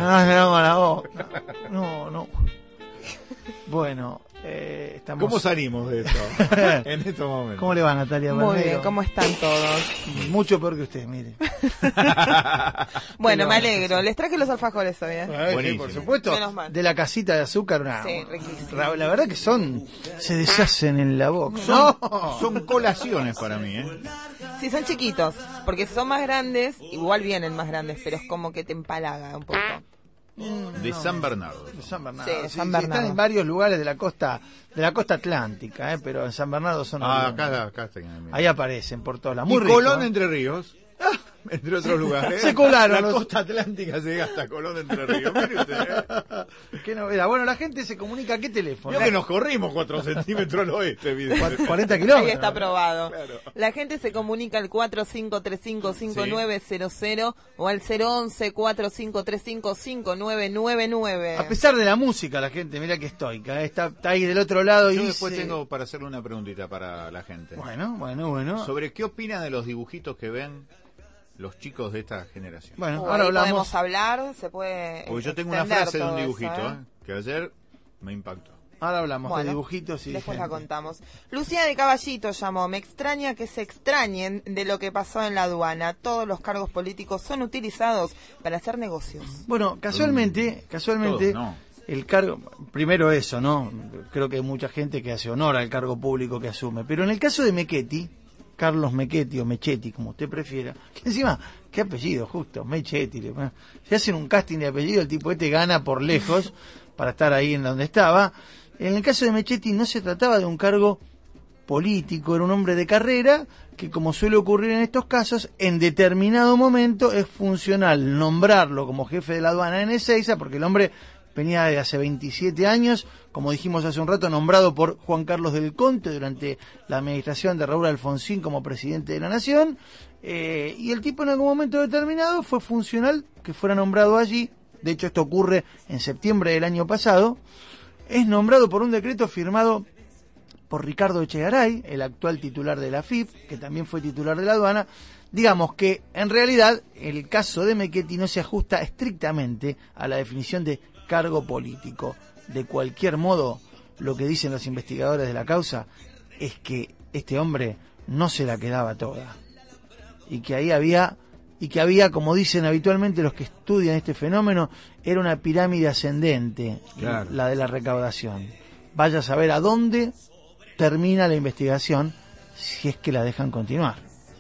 S3: No. Bueno, estamos...
S4: ¿Cómo salimos de esto en estos momentos?
S3: ¿Cómo le va, Natalia
S11: Muy
S3: Bernero?
S11: bien, ¿cómo están todos?
S3: Mucho peor que usted, mire.
S11: Bueno, me alegro. Les traje los alfajores hoy, ¿eh?
S3: Sí, por supuesto.
S11: Menos mal.
S3: De la casita de azúcar,
S11: Sí, riquísimo.
S3: La verdad que se deshacen en la boca.
S4: Son colaciones para mí, ¿eh?
S11: Sí, son chiquitos, porque si son más grandes, igual vienen más grandes, pero es como que te empalaga un poco.
S4: De San Bernardo.
S3: De San Bernardo.
S11: Sí, San Bernardo.
S3: Están en varios lugares de la costa atlántica, pero en San Bernardo son
S4: acá está.
S3: ahí aparecen por todas las.
S4: Y Colón, Entre Ríos. Entre otros lugares.
S3: Se colaron.
S4: La costa atlántica se llega hasta Colón, Entre Ríos. Mire usted,
S3: Qué novedad. Bueno, la gente se comunica. ¿A qué teléfono?
S4: Yo que nos corrimos 4 centímetros al oeste.
S3: 40 kilómetros.
S11: Ahí está aprobado.
S4: Claro.
S11: La gente se comunica al 4535-5900 o al 011-4535-5999.
S3: A pesar de la música, la gente, mira que estoica. Está ahí del otro lado.
S4: Yo
S3: y
S4: después tengo para hacerle una preguntita para la gente.
S3: Bueno.
S4: Sobre qué opina de los dibujitos que ven los chicos de esta generación.
S3: Bueno,
S11: Ahí
S3: ahora hablamos.
S11: podemos hablar, se puede.
S4: Porque yo tengo una
S11: extender
S4: frase de un
S11: todo
S4: dibujito,
S11: eso,
S4: que ayer me impactó.
S3: Ahora hablamos
S11: Bueno,
S3: de dibujitos y
S11: después la
S3: gente.
S11: contamos. Lucía de Caballito llamó: me extraña que se extrañen de lo que pasó en la aduana. Todos los cargos políticos son utilizados para hacer negocios.
S3: Bueno, casualmente,
S4: Todos, no.
S3: el cargo, primero eso, ¿no? Creo que hay mucha gente que hace honor al cargo público que asume. Pero en el caso de Mechetti, Carlos Mechetti o Mechetti, como usted prefiera, que encima, qué apellido, justo, Mechetti. Si hacen un casting de apellido, el tipo gana por lejos para estar ahí en donde estaba. En el caso de Mechetti no se trataba de un cargo político, era un hombre de carrera que, como suele ocurrir en estos casos, en determinado momento es funcional nombrarlo como jefe de la aduana en Ezeiza, porque el hombre venía de hace 27 años, como dijimos hace un rato, nombrado por Juan Carlos del Conte durante la administración de Raúl Alfonsín como presidente de la Nación, y el tipo en algún momento determinado fue funcional que fuera nombrado allí. De hecho, esto ocurre en septiembre del año pasado. Es nombrado por un decreto firmado por Ricardo Echegaray, el actual titular de la AFIP, que también fue titular de la aduana. Digamos que, en realidad, el caso de Mechetti no se ajusta estrictamente a la definición de cargo político. De cualquier modo, lo que dicen los investigadores de la causa es que este hombre no se la quedaba toda. Y que ahí había, como dicen habitualmente los que estudian este fenómeno, era una pirámide ascendente, claro, la de la recaudación. Vaya a saber a dónde termina la investigación, si es que la dejan continuar.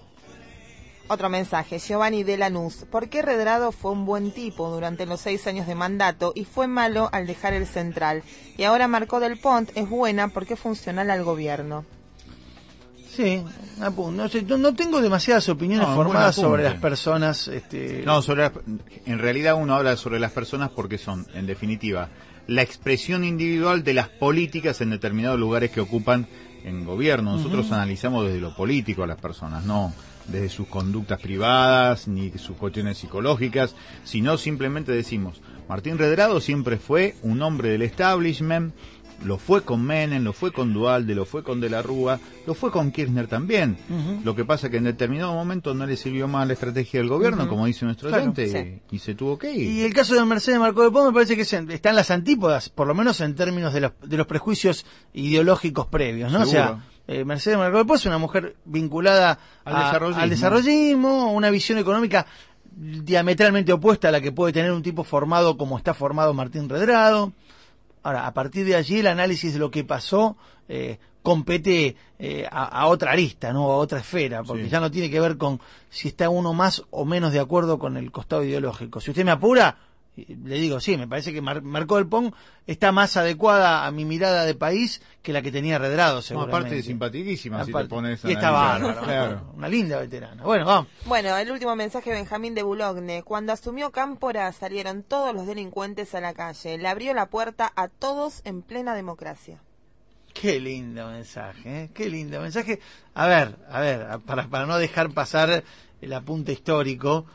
S11: Otro mensaje, Giovanni de Lanús: ¿por qué Redrado fue un buen tipo durante los 6 años de mandato y fue malo al dejar el central? Y ahora Marcó del Pont es buena porque es funcional al gobierno.
S3: Sí, no tengo demasiadas opiniones formadas sobre las personas.
S4: No, en realidad uno habla sobre las personas porque son, en definitiva, la expresión individual de las políticas en determinados lugares que ocupan en gobierno. Nosotros analizamos desde lo político a las personas, no desde sus conductas privadas ni sus cuestiones psicológicas, sino simplemente decimos: Martín Redrado siempre fue un hombre del establishment. Lo fue con Menem, lo fue con Duhalde, lo fue con De la Rúa, lo fue con Kirchner también. Lo que pasa que en determinado momento no le sirvió más la estrategia del gobierno, como dice nuestro oyente, sí, y se tuvo que ir.
S3: Y el caso de Mercedes Marcó del Pont me parece que está en las antípodas, por lo menos en términos de los prejuicios ideológicos previos, ¿no?
S4: Seguro.
S3: O sea, Mercedes Marcó del Pont es una mujer vinculada al desarrollismo, una visión económica diametralmente opuesta a la que puede tener un tipo formado como está formado Martín Redrado. Ahora, a partir de allí el análisis de lo que pasó compete a otra arista, ¿no? A otra esfera, porque ya no tiene que ver con si está uno más o menos de acuerdo con el costado ideológico. Si usted me apura, le digo, sí, me parece que Marcó del Pont está más adecuada a mi mirada de país que la que tenía Redrado, seguramente.
S4: Aparte de simpaticísima, si te pones a
S3: y está bárbaro,
S4: claro.
S3: Una linda veterana. Bueno, vamos.
S11: Bueno, el último mensaje de Benjamín de Boulogne: cuando asumió Cámpora salieron todos los delincuentes a la calle, le abrió la puerta a todos en plena democracia.
S3: Qué lindo mensaje, ¿eh? Qué lindo mensaje. A ver, para no dejar pasar el apunte histórico,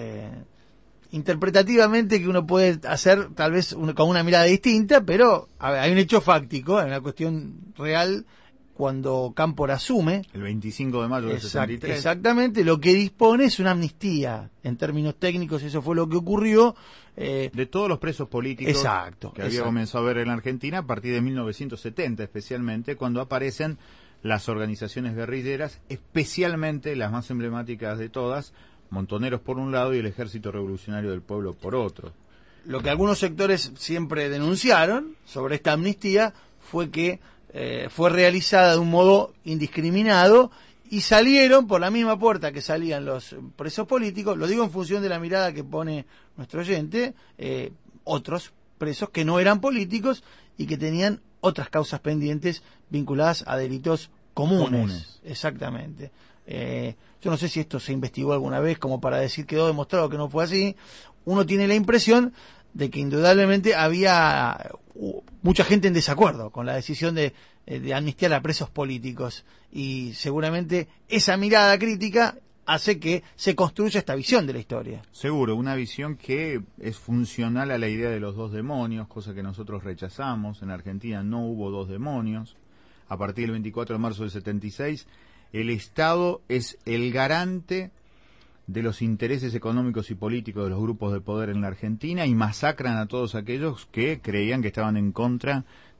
S3: interpretativamente que uno puede hacer tal vez con una mirada distinta, pero a ver, hay un hecho fáctico, hay una cuestión real. Cuando Cámpora asume
S4: el 25 de mayo del 73,
S3: exactamente, lo que dispone es una amnistía. En términos técnicos, eso fue lo que ocurrió,
S4: de todos los presos políticos que había comenzado a ver en la Argentina a partir de 1970, especialmente cuando aparecen las organizaciones guerrilleras, especialmente las más emblemáticas de todas, Montoneros por un lado y el Ejército Revolucionario del Pueblo por otro.
S3: Lo que algunos sectores siempre denunciaron sobre esta amnistía fue que fue realizada de un modo indiscriminado y salieron por la misma puerta que salían los presos políticos, lo digo en función de la mirada que pone nuestro oyente, otros presos que no eran políticos y que tenían otras causas pendientes vinculadas a delitos comunes. Exactamente. Yo no sé si esto se investigó alguna vez como para decir quedó demostrado que no fue así. Uno tiene la impresión de que indudablemente había mucha gente en desacuerdo con la decisión de amnistiar a presos políticos, y seguramente esa mirada crítica hace que se construya esta visión de la historia.
S4: Seguro, una visión que es funcional a la idea de los dos demonios, cosa que nosotros rechazamos. En Argentina no hubo dos demonios. A partir del 24 de marzo del 76, el Estado es el garante de los intereses económicos y políticos de los grupos de poder en la Argentina y masacran a todos aquellos que creían que estaban en contra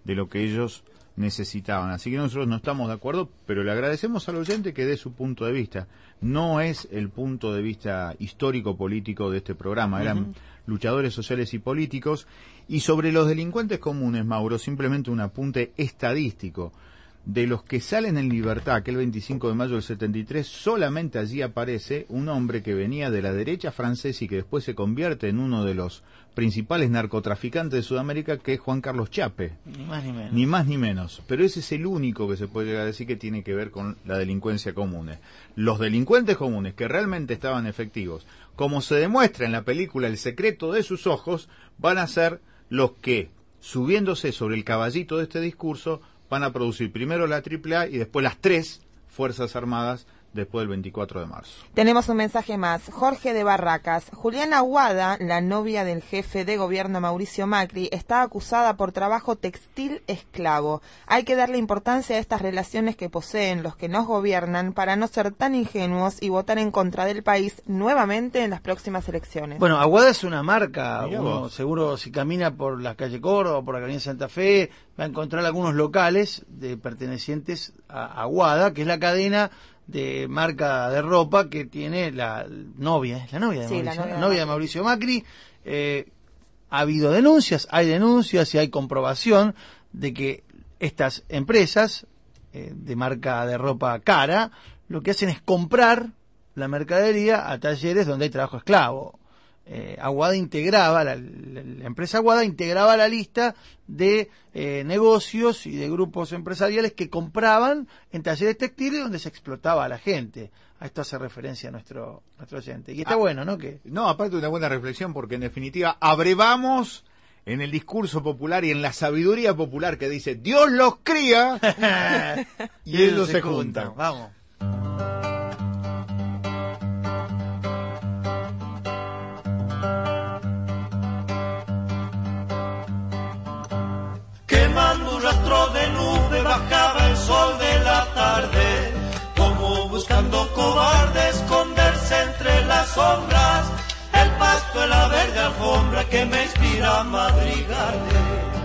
S4: de lo que ellos necesitaban. Así que nosotros no estamos de acuerdo, pero le agradecemos al oyente que dé su punto de vista. No es el punto de vista histórico-político de este programa, eran luchadores sociales y políticos. Y sobre los delincuentes comunes, Mauro, simplemente un apunte estadístico. De los que salen en libertad aquel 25 de mayo del 73, solamente allí aparece un hombre que venía de la derecha francesa y que después se convierte en uno de los principales narcotraficantes de Sudamérica, que es Juan Carlos Chape.
S3: Ni más ni menos.
S4: Ni más ni menos. Pero ese es el único que se puede llegar a decir que tiene que ver con la delincuencia común. Los delincuentes comunes que realmente estaban efectivos, como se demuestra en la película El secreto de sus ojos, van a ser los que, subiéndose sobre el caballito de este discurso, van a producir primero la AAA y después las 3 Fuerzas Armadas después del 24 de marzo.
S11: Tenemos un mensaje más. Jorge de Barracas. Juliana Aguada, la novia del jefe de gobierno Mauricio Macri, está acusada por trabajo textil esclavo. Hay que darle importancia a estas relaciones que poseen los que nos gobiernan para no ser tan ingenuos y votar en contra del país nuevamente en las próximas elecciones.
S3: Bueno, Aguada es una marca. Uno seguro si camina por la calle Córdoba, por la calle Santa Fe, va a encontrar algunos locales pertenecientes a Aguada, que es la cadena de marca de ropa que tiene la novia de Mauricio Macri. Ha habido denuncias, hay denuncias y hay comprobación de que estas empresas de marca de ropa cara lo que hacen es comprar la mercadería a talleres donde hay trabajo esclavo. Aguada integraba, la empresa Aguada integraba la lista de negocios y de grupos empresariales que compraban en talleres textiles donde se explotaba a la gente. A esto hace referencia nuestro oyente. Y está bueno, ¿no?
S4: No, aparte de una buena reflexión, porque en definitiva abrevamos en el discurso popular y en la sabiduría popular que dice Dios los cría y ellos se juntan.
S3: Vamos.
S2: Quemando un rastro de nube bajaba el sol de la tarde, como buscando cobarde esconderse entre las sombras, el pasto en la verde alfombra que me inspira a madrigarle.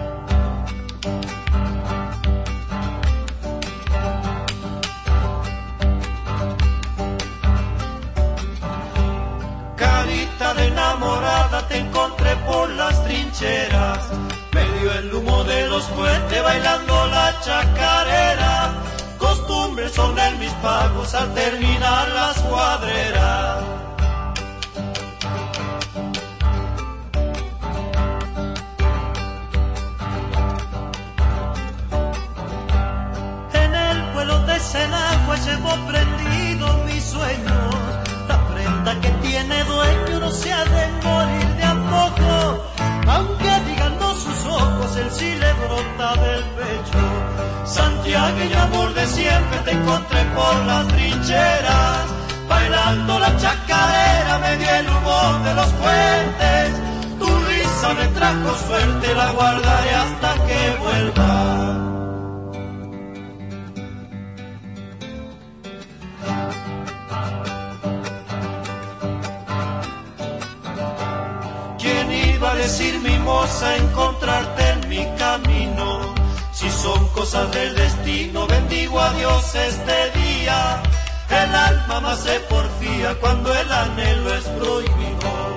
S2: Carita de enamorada te encontré por las trincheras, medio el humo de los puentes bailando la chacarera. Costumbres son en mis pagos al terminar las cuadreras. En el vuelo de Senagua llevo prendido mis sueños. La prenda que tiene dueño no se ha de morir de a poco. Aunque digan no sus ojos, el sí le brota del pecho. Santiago y amor de siempre te encontré por las trincheras, bailando la chacarera, me di el humo de los puentes. Tu risa me trajo suerte, la guardaré hasta que vuelva. A decir mimosa, encontrarte en mi camino. Si son cosas del destino, bendigo a Dios este día. El alma más se porfía cuando el anhelo es prohibido.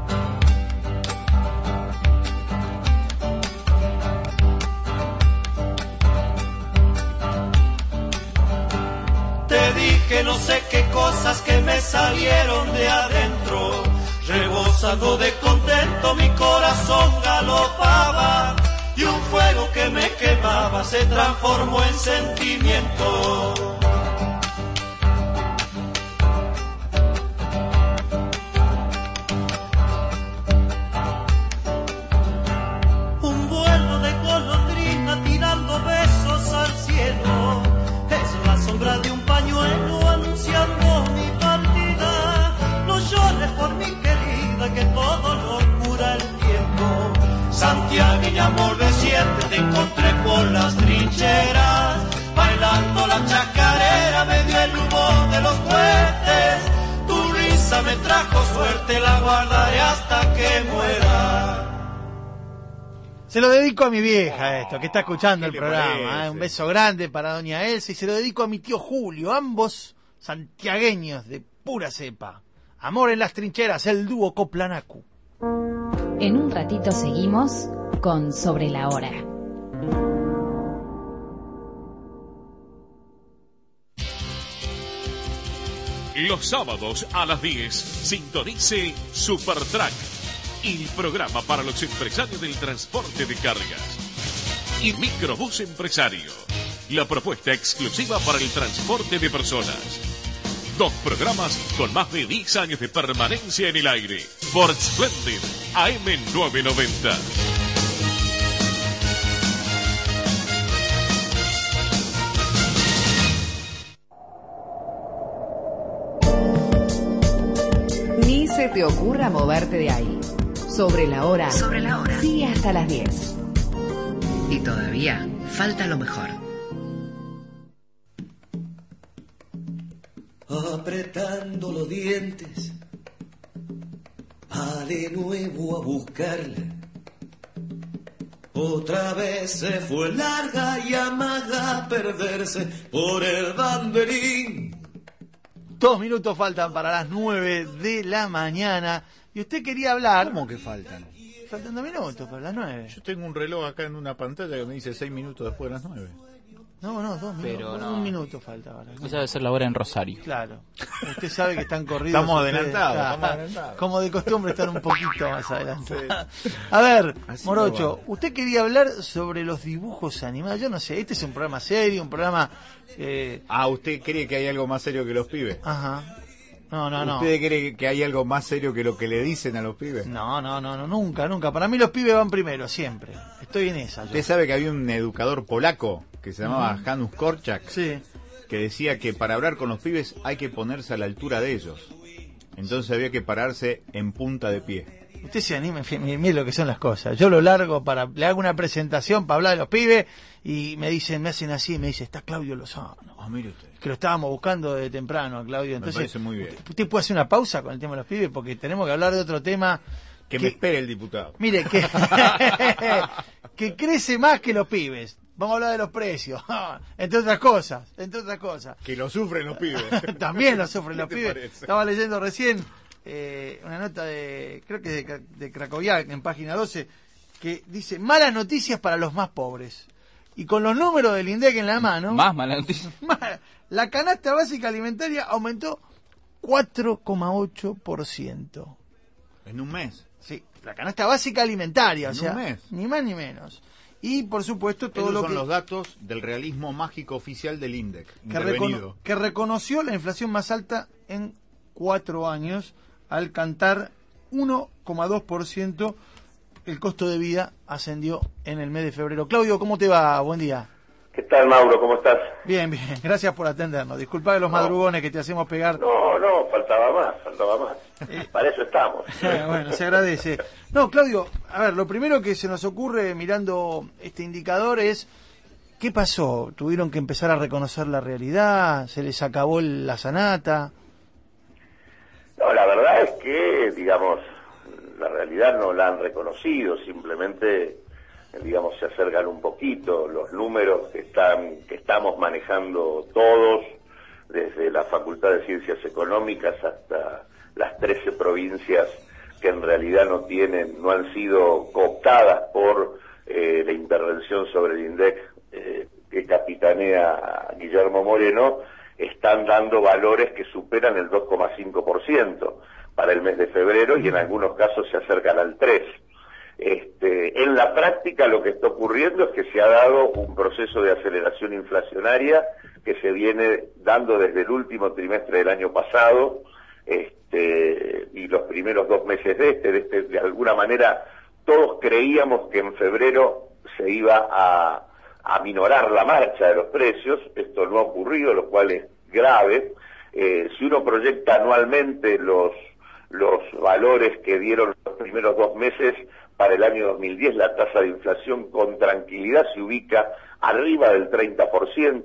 S2: Te dije no sé qué cosas que me salieron de adentro. Rebosando de contento mi corazón galopaba, y un fuego que me quemaba se transformó en sentimiento. Un vuelo de golondrina tirando besos al cielo, es la sombra de un pañuelo anunciando mi partida. No llores por mi querida, que todo lo cura el tiempo. Santiago y amor de siempre te encontré por las trincheras, bailando la chacarera, me dio el humo de los puentes. Tu risa me trajo suerte, la guardaré hasta que muera.
S3: Se lo dedico a mi vieja esto, que está escuchando el programa. Un beso grande para doña Elsa y se lo dedico a mi tío Julio, ambos santiagueños de pura cepa. Amor en las trincheras, el dúo Coplanacu.
S8: En un ratito seguimos con Sobre la Hora.
S12: Los sábados a las 10, sintonice Supertrack, el programa para los empresarios del transporte de cargas. Y Microbús Empresario, la propuesta exclusiva para el transporte de personas. 2 programas con más de 10 años de permanencia en el aire. Por Splendid AM990.
S1: Ni se te ocurra moverte de ahí. Sobre la hora.
S8: Sobre la hora.
S1: Sigue hasta las 10. Y todavía falta lo mejor.
S9: Apretando los dientes, va de nuevo a buscarla. Otra vez se fue larga y amaga a perderse por el banderín.
S3: 2 minutos faltan para las 9 de la mañana. Y usted quería hablar...
S4: ¿Cómo que faltan?
S3: Faltan 2 minutos para las 9.
S4: Yo tengo un reloj acá en una pantalla que me dice 6 minutos después de las 9.
S3: No, 2 minutos.
S5: Pero no.
S3: 1 minuto falta ahora.
S5: Esa debe ser la hora en Rosario.
S3: Claro. Usted sabe que están corridos.
S4: Estamos
S3: ustedes.
S4: adelantados.
S3: Como de costumbre están un poquito más adelantados. A ver, así Morocho, usted quería hablar sobre los dibujos animados. Yo no sé, este es un programa serio, un programa...
S4: ¿usted cree que hay algo más serio que los pibes?
S3: Ajá. No.
S4: ¿Usted cree que hay algo más serio que lo que le dicen a los pibes?
S3: No, nunca. Para mí los pibes van primero, siempre. Estoy en esa.
S4: Usted sabe que había un educador polaco que se llamaba Janusz Korczak,
S3: sí,
S4: que decía que para hablar con los pibes hay que ponerse a la altura de ellos. Entonces había que pararse en punta de pie.
S3: Usted se anime, mire lo que son las cosas. Yo lo largo le hago una presentación para hablar de los pibes y me hacen así, me dice, está Claudio Lozano.
S4: Mire usted.
S3: Que lo estábamos buscando de temprano a Claudio. Entonces,
S4: me parece muy bien.
S3: ¿Usted puede hacer una pausa con el tema de los pibes? Porque tenemos que hablar de otro tema.
S4: Que me espere el diputado.
S3: Mire, que crece más que los pibes. Vamos a hablar de los precios, entre otras cosas.
S4: Que lo sufren los pibes.
S3: También lo sufren los pibes.
S4: Parece?
S3: Estaba leyendo recién una nota creo que de Cracoviak en página 12, que dice, malas noticias para los más pobres. Y con los números del INDEC en la mano...
S5: Más malas noticias.
S3: La canasta básica alimentaria aumentó 4,8%.
S4: ¿En un mes?
S3: Sí, la canasta básica alimentaria,
S4: ¿En un mes?
S3: Ni más ni menos. Y, por supuesto, todo
S4: esos
S3: lo
S4: son
S3: que...
S4: los datos del realismo mágico oficial del INDEC,
S3: que reconoció la inflación más alta en 4 años, al cantar 1,2%. El costo de vida ascendió en el mes de febrero. Claudio, ¿cómo te va? Buen día.
S13: ¿Qué tal, Mauro? ¿Cómo estás?
S3: Bien. Gracias por atendernos. Disculpa de los madrugones que te hacemos pegar.
S13: No, faltaba más. Para eso estamos.
S3: Bueno, se agradece. No, Claudio, a ver, lo primero que se nos ocurre mirando este indicador es, ¿qué pasó? ¿Tuvieron que empezar a reconocer la realidad? ¿Se les acabó la sanata?
S13: No, la verdad es que, digamos, la realidad no la han reconocido, simplemente, digamos, se acercan un poquito los números que estamos manejando todos, desde la Facultad de Ciencias Económicas hasta las 13 provincias que en realidad no han sido cooptadas por la intervención sobre el INDEC que capitanea Guillermo Moreno, están dando valores que superan el 2,5% para el mes de febrero y en algunos casos se acercan al 3%. En la práctica lo que está ocurriendo es que se ha dado un proceso de aceleración inflacionaria que se viene dando desde el último trimestre del año pasado, y los primeros 2 meses de alguna manera todos creíamos que en febrero se iba a aminorar la marcha de los precios. Esto no ha ocurrido, lo cual es grave. Si uno proyecta anualmente los valores que dieron los primeros 2 meses para el año 2010, la tasa de inflación con tranquilidad se ubica arriba del 30%,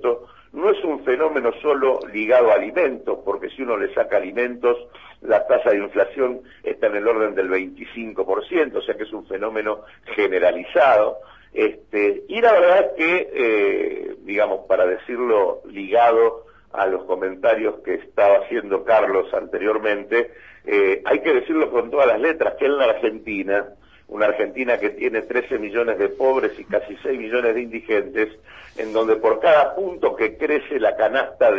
S13: no es un fenómeno solo ligado a alimentos, porque si uno le saca alimentos, la tasa de inflación está en el orden del 25%, o sea que es un fenómeno generalizado. Y la verdad es que, digamos, para decirlo ligado a los comentarios que estaba haciendo Carlos anteriormente, hay que decirlo con todas las letras, que en la Argentina, una Argentina que tiene 13 millones de pobres y casi 6 millones de indigentes, en donde por cada punto que crece la canasta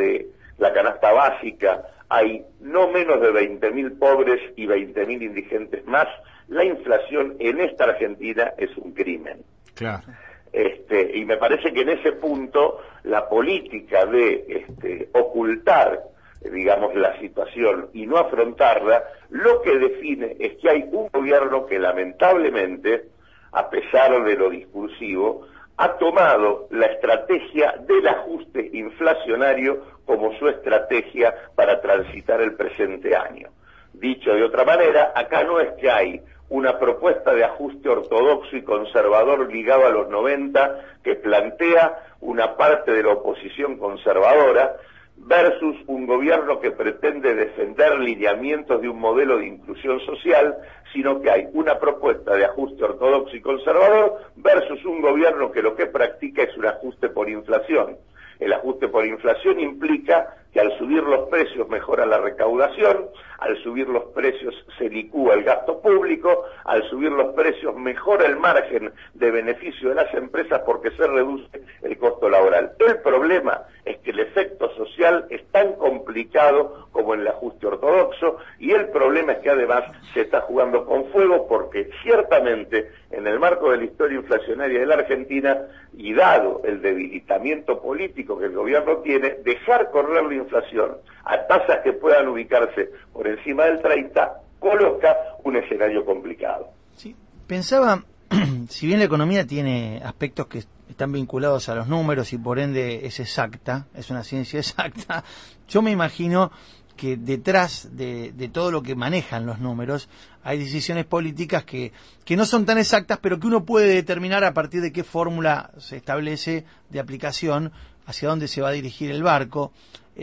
S13: básica hay no menos de 20.000 pobres y 20.000 indigentes más, la inflación en esta Argentina es un crimen.
S4: Claro.
S13: Y me parece que en ese punto la política de ocultar, digamos, la situación y no afrontarla, lo que define es que hay un gobierno que lamentablemente, a pesar de lo discursivo, ha tomado la estrategia del ajuste inflacionario como su estrategia para transitar el presente año. Dicho de otra manera, acá no es que hay una propuesta de ajuste ortodoxo y conservador ligado a los 90 que plantea una parte de la oposición conservadora versus un gobierno que pretende defender lineamientos de un modelo de inclusión social, sino que hay una propuesta de ajuste ortodoxo y conservador versus un gobierno que lo que practica es un ajuste por inflación. El ajuste por inflación implica que al subir los precios mejora la recaudación, al subir los precios se licúa el gasto público, al subir los precios mejora el margen de beneficio de las empresas porque se reduce el costo laboral. El problema es que el efecto social es tan complicado como en el ajuste ortodoxo, y el problema es que además se está jugando con fuego porque ciertamente en el marco de la historia inflacionaria de la Argentina, y dado el debilitamiento político que el gobierno tiene, dejar correr la inflación a tasas que puedan ubicarse por encima del 30 coloca un escenario complicado.
S3: Sí, pensaba, si bien la economía tiene aspectos que están vinculados a los números y por ende es exacta, es una ciencia exacta, yo me imagino que detrás de todo lo que manejan los números hay decisiones políticas que no son tan exactas, pero que uno puede determinar a partir de qué fórmula se establece de aplicación, hacia dónde se va a dirigir el barco.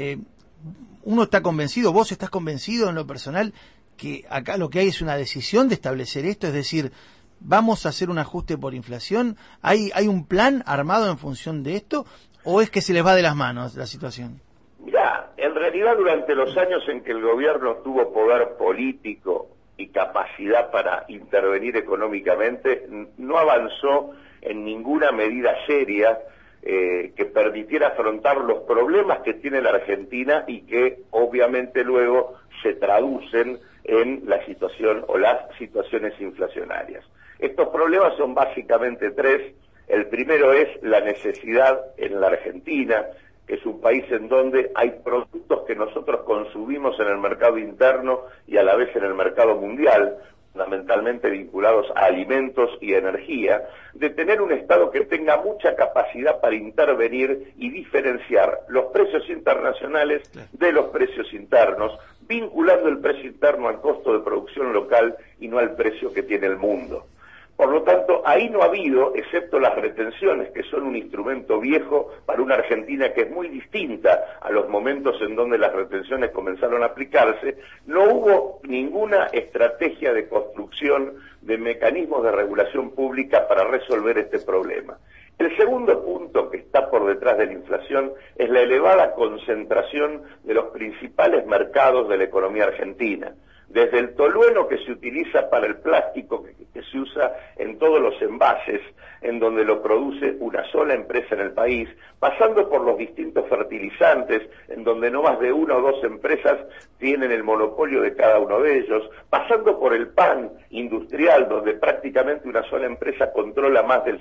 S3: Uno está convencido, vos estás convencido en lo personal, que acá lo que hay es una decisión de establecer esto, es decir, vamos a hacer un ajuste por inflación. ¿Hay un plan armado en función de esto o es que se les va de las manos la situación?
S13: Mirá, en realidad durante los años en que el gobierno tuvo poder político y capacidad para intervenir económicamente, no avanzó en ninguna medida seria que permitiera afrontar los problemas que tiene la Argentina y que obviamente luego se traducen en la situación o las situaciones inflacionarias. Estos problemas son básicamente tres. El primero es la necesidad en la Argentina, que es un país en donde hay productos que nosotros consumimos en el mercado interno y a la vez en el mercado mundial, fundamentalmente vinculados a alimentos y energía, de tener un Estado que tenga mucha capacidad para intervenir y diferenciar los precios internacionales de los precios internos, vinculando el precio interno al costo de producción local y no al precio que tiene el mundo. Por lo tanto, ahí no ha habido, excepto las retenciones, que son un instrumento viejo para una Argentina que es muy distinta a los momentos en donde las retenciones comenzaron a aplicarse, no hubo ninguna estrategia de construcción de mecanismos de regulación pública para resolver este problema. El segundo punto que está por detrás de la inflación es la elevada concentración de los principales mercados de la economía argentina. Desde el tolueno que se utiliza para el plástico que se usa en todos los envases, en donde lo produce una sola empresa en el país, pasando por los distintos fertilizantes, en donde no más de una o dos empresas tienen el monopolio de cada uno de ellos, pasando por el pan industrial, donde prácticamente una sola empresa controla más del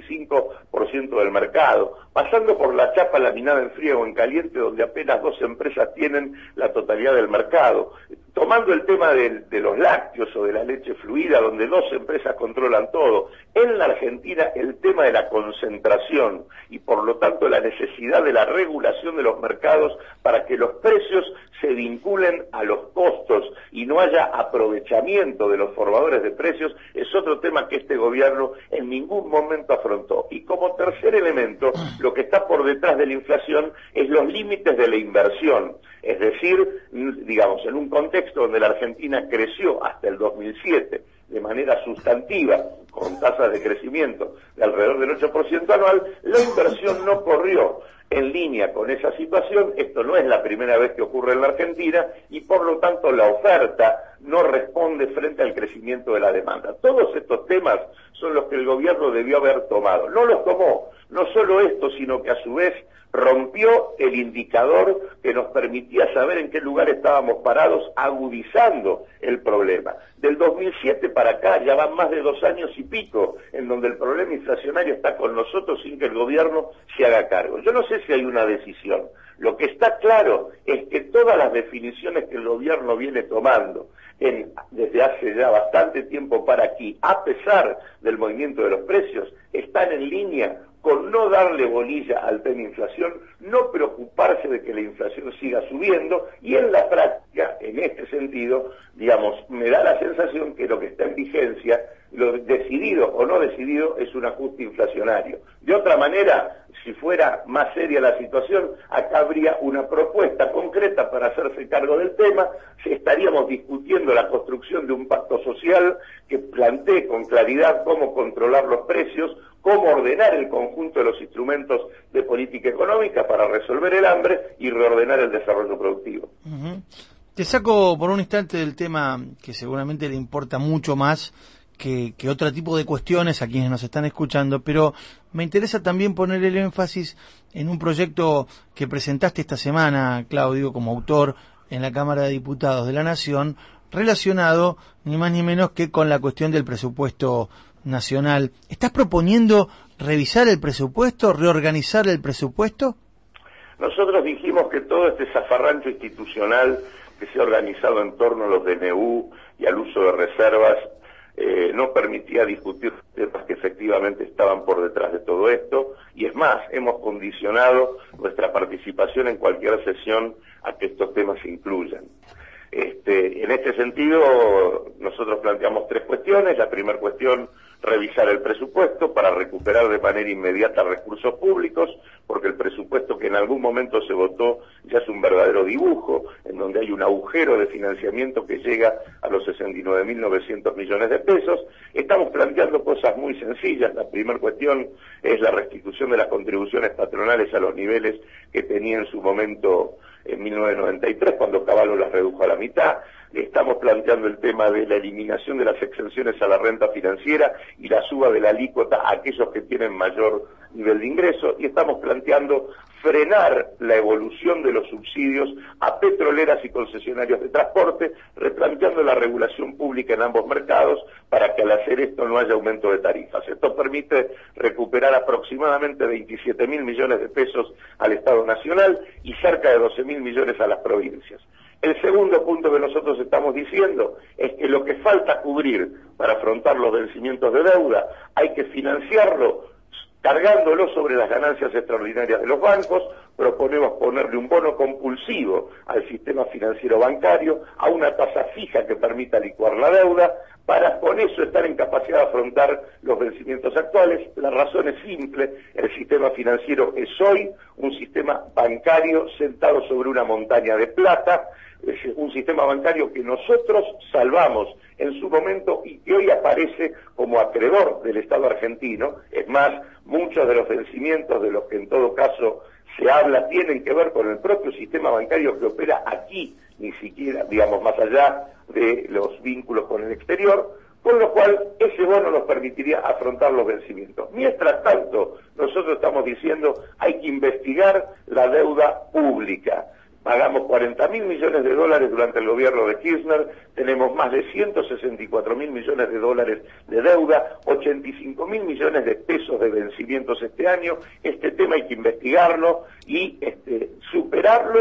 S13: 65% del mercado, pasando por la chapa laminada en frío o en caliente, donde apenas dos empresas tienen la totalidad del mercado, tomando el tema de los lácteos o de la leche fluida, donde dos empresas empresas controlan todo. En la Argentina el tema de la concentración y por lo tanto la necesidad de la regulación de los mercados para que los precios se vinculen a los costos y no haya aprovechamiento de los formadores de precios es otro tema que este gobierno en ningún momento afrontó. Y como tercer elemento, lo que está por detrás de la inflación es los límites de la inversión. Es decir, digamos, en un contexto donde la Argentina creció hasta el 2007 de manera sustantiva, con tasas de crecimiento de alrededor del 8% anual, la inversión no corrió en línea con esa situación. Esto no es la primera vez que ocurre en la Argentina y por lo tanto la oferta no responde frente al crecimiento de la demanda. Todos estos temas son los que el gobierno debió haber tomado. No los tomó. No solo esto, sino que a su vez rompió el indicador que nos permitía saber en qué lugar estábamos parados, agudizando el problema. Del 2007 para acá ya van más de 2 años y pico en donde el problema inflacionario está con nosotros sin que el gobierno se haga cargo. Yo no sé si hay una decisión. Lo que está claro es que todas las definiciones que el gobierno viene tomando desde hace ya bastante tiempo para aquí, a pesar del movimiento de los precios, están en línea con no darle bolilla al tema inflación, no preocuparse de que la inflación siga subiendo, y en la práctica, en este sentido, digamos, me da la sensación que lo que está en vigencia, lo decidido o no decidido, es un ajuste inflacionario. De otra manera, si fuera más seria la situación, acá habría una propuesta concreta para hacerse cargo del tema, estaríamos discutiendo la construcción de un pacto social que plantee con claridad cómo controlar los precios, cómo ordenar el conjunto de los instrumentos de política económica para resolver el hambre y reordenar el desarrollo productivo.
S3: Te saco por un instante del tema que seguramente le importa mucho más que otro tipo de cuestiones a quienes nos están escuchando, pero me interesa también poner el énfasis en un proyecto que presentaste esta semana, Claudio, como autor en la Cámara de Diputados de la Nación, relacionado ni más ni menos que con la cuestión del presupuesto nacional. ¿Estás proponiendo revisar el presupuesto, reorganizar el presupuesto?
S13: Nosotros dijimos que todo este zafarrancho institucional que se ha organizado en torno a los DNU y al uso de reservas no permitía discutir temas que efectivamente estaban por detrás de todo esto, y es más, hemos condicionado nuestra participación en cualquier sesión a que estos temas se incluyan. En este sentido, nosotros planteamos 3 cuestiones. La primera cuestión, revisar el presupuesto para recuperar de manera inmediata recursos públicos, porque el presupuesto que en algún momento se votó ya es un verdadero dibujo, en donde hay un agujero de financiamiento que llega a los 69.900 millones de pesos. Estamos planteando cosas muy sencillas. La primera cuestión es la restitución de las contribuciones patronales a los niveles que tenía en su momento en 1993, cuando Caballo las redujo a la mitad. Estamos planteando el tema de la eliminación de las exenciones a la renta financiera y la suba de la alícuota a aquellos que tienen mayor nivel de ingreso, y estamos planteando frenar la evolución de los subsidios a petroleras y concesionarios de transporte, replanteando la regulación pública en ambos mercados para que al hacer esto no haya aumento de tarifas. Esto permite recuperar aproximadamente 27.000 millones de pesos al Estado Nacional y cerca de 12.000 millones a las provincias. El segundo punto que nosotros estamos diciendo es que lo que falta cubrir para afrontar los vencimientos de deuda hay que financiarlo cargándolo sobre las ganancias extraordinarias de los bancos. Proponemos ponerle un bono compulsivo al sistema financiero bancario a una tasa fija que permita licuar la deuda, para con eso estar en capacidad de afrontar los vencimientos actuales. La razón es simple: el sistema financiero es hoy un sistema bancario sentado sobre una montaña de plata, es un sistema bancario que nosotros salvamos en su momento y que hoy aparece como acreedor del Estado argentino. Es más, muchos de los vencimientos de los que en todo caso se habla tienen que ver con el propio sistema bancario que opera aquí, ni siquiera, digamos, más allá de los vínculos con el exterior, con lo cual ese bono nos permitiría afrontar los vencimientos. Mientras tanto, nosotros estamos diciendo hay que investigar la deuda pública. Pagamos 40.000 millones de dólares durante el gobierno de Kirchner, tenemos más de 164.000 millones de dólares de deuda, 85.000 millones de pesos de vencimientos este año. Este tema hay que investigarlo y superarlo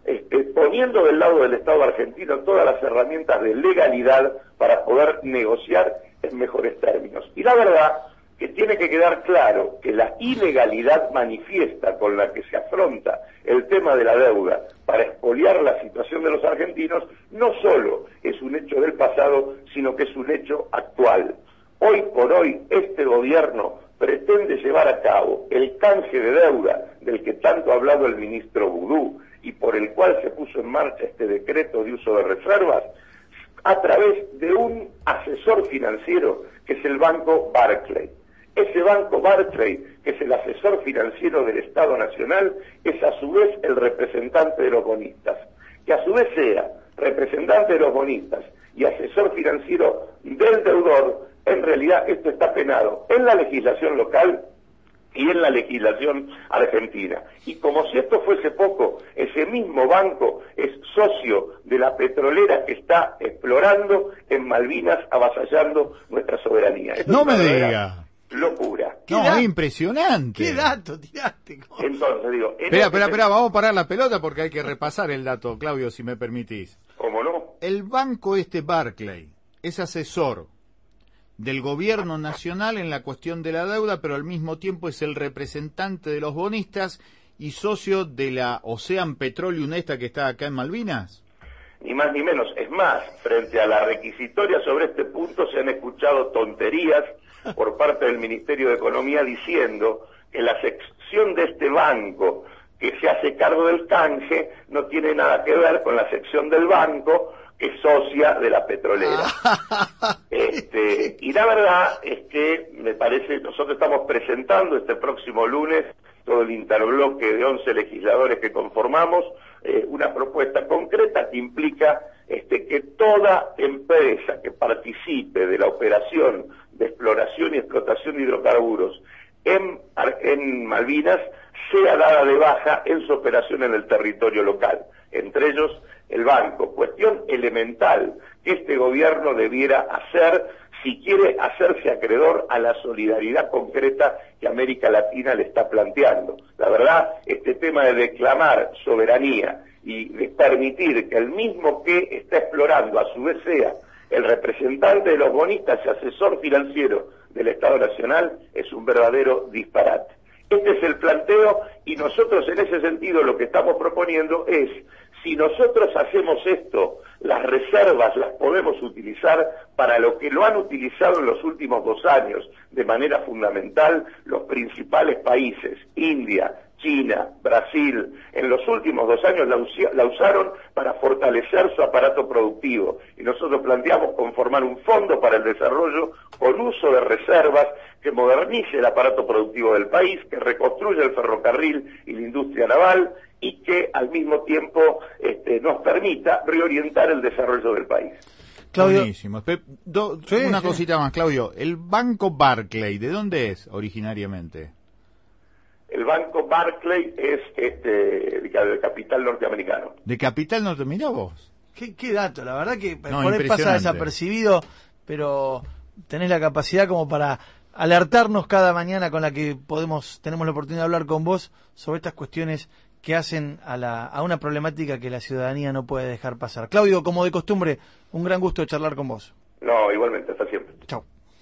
S13: poniendo del lado del Estado argentino todas las herramientas de legalidad para poder negociar en mejores términos. Y la verdad que tiene que quedar claro que la ilegalidad manifiesta con la que se afronta el tema de la deuda para expoliar la situación de los argentinos no solo es un hecho del pasado, sino que es un hecho actual. Hoy por hoy este gobierno pretende llevar a cabo el canje de deuda del que tanto ha hablado el ministro Vudú y por el cual se puso en marcha este decreto de uso de reservas a través de un asesor financiero que es el Banco Barclays. Ese Banco Barclays, que es el asesor financiero del Estado Nacional, es a su vez el representante de los bonistas. Que a su vez sea representante de los bonistas y asesor financiero del deudor, en realidad esto está penado en la legislación local y en la legislación argentina. Y como si esto fuese poco, ese mismo banco es socio de la petrolera que está explorando en Malvinas, avasallando nuestra soberanía. Esto
S4: no
S13: es
S4: me diga.
S13: Locura.
S4: No, es impresionante.
S3: ¿Qué dato tiraste?
S13: Entonces, digo...
S4: Espera, vamos a parar la pelota porque hay que repasar el dato, Claudio, si me permitís.
S13: ¿Cómo no?
S4: El banco Barclays es asesor del gobierno nacional en la cuestión de la deuda, pero al mismo tiempo es el representante de los bonistas y socio de la Ocean Petroleum esta que está acá en Malvinas.
S13: Ni más ni menos. Es más, frente a la requisitoria sobre este punto se han escuchado tonterías por parte del Ministerio de Economía diciendo que la sección de este banco que se hace cargo del canje no tiene nada que ver con la sección del banco que es socia de la petrolera. Y la verdad es que me parece, nosotros estamos presentando este próximo lunes, todo el interbloque de 11 legisladores que conformamos, una propuesta concreta que implica que toda empresa que participe de la operación de exploración y explotación de hidrocarburos en Malvinas sea dada de baja en su operación en el territorio local, entre ellos el banco. Cuestión elemental que este gobierno debiera hacer si quiere hacerse acreedor a la solidaridad concreta que América Latina le está planteando. La verdad, este tema de declamar soberanía y de permitir que el mismo que está explorando a su vez sea el representante de los bonistas y asesor financiero del Estado Nacional es un verdadero disparate. Este es el planteo y nosotros en ese sentido lo que estamos proponiendo es, si nosotros hacemos esto, las reservas las podemos utilizar para lo que lo han utilizado en los últimos 2 años de manera fundamental los principales países, India, China, Brasil, en los últimos 2 años la usaron para fortalecer su aparato productivo y nosotros planteamos conformar un fondo para el desarrollo con uso de reservas que modernice el aparato productivo del país, que reconstruya el ferrocarril y la industria naval y que al mismo tiempo nos permita reorientar el desarrollo del país.
S4: Claudio. Buenísimo. Una cosita más, Claudio. El Banco Barclays, ¿de dónde es originariamente?
S13: El Banco Barclays es de capital norteamericano.
S4: ¿De capital norteamericano vos?
S3: ¿Qué dato? La verdad que por ahí pasa desapercibido, pero tenés la capacidad como para alertarnos cada mañana con la que tenemos la oportunidad de hablar con vos sobre estas cuestiones que hacen a una problemática que la ciudadanía no puede dejar pasar. Claudio, como de costumbre, un gran gusto de charlar con vos.
S13: No, igualmente, hasta siempre.
S3: Chau.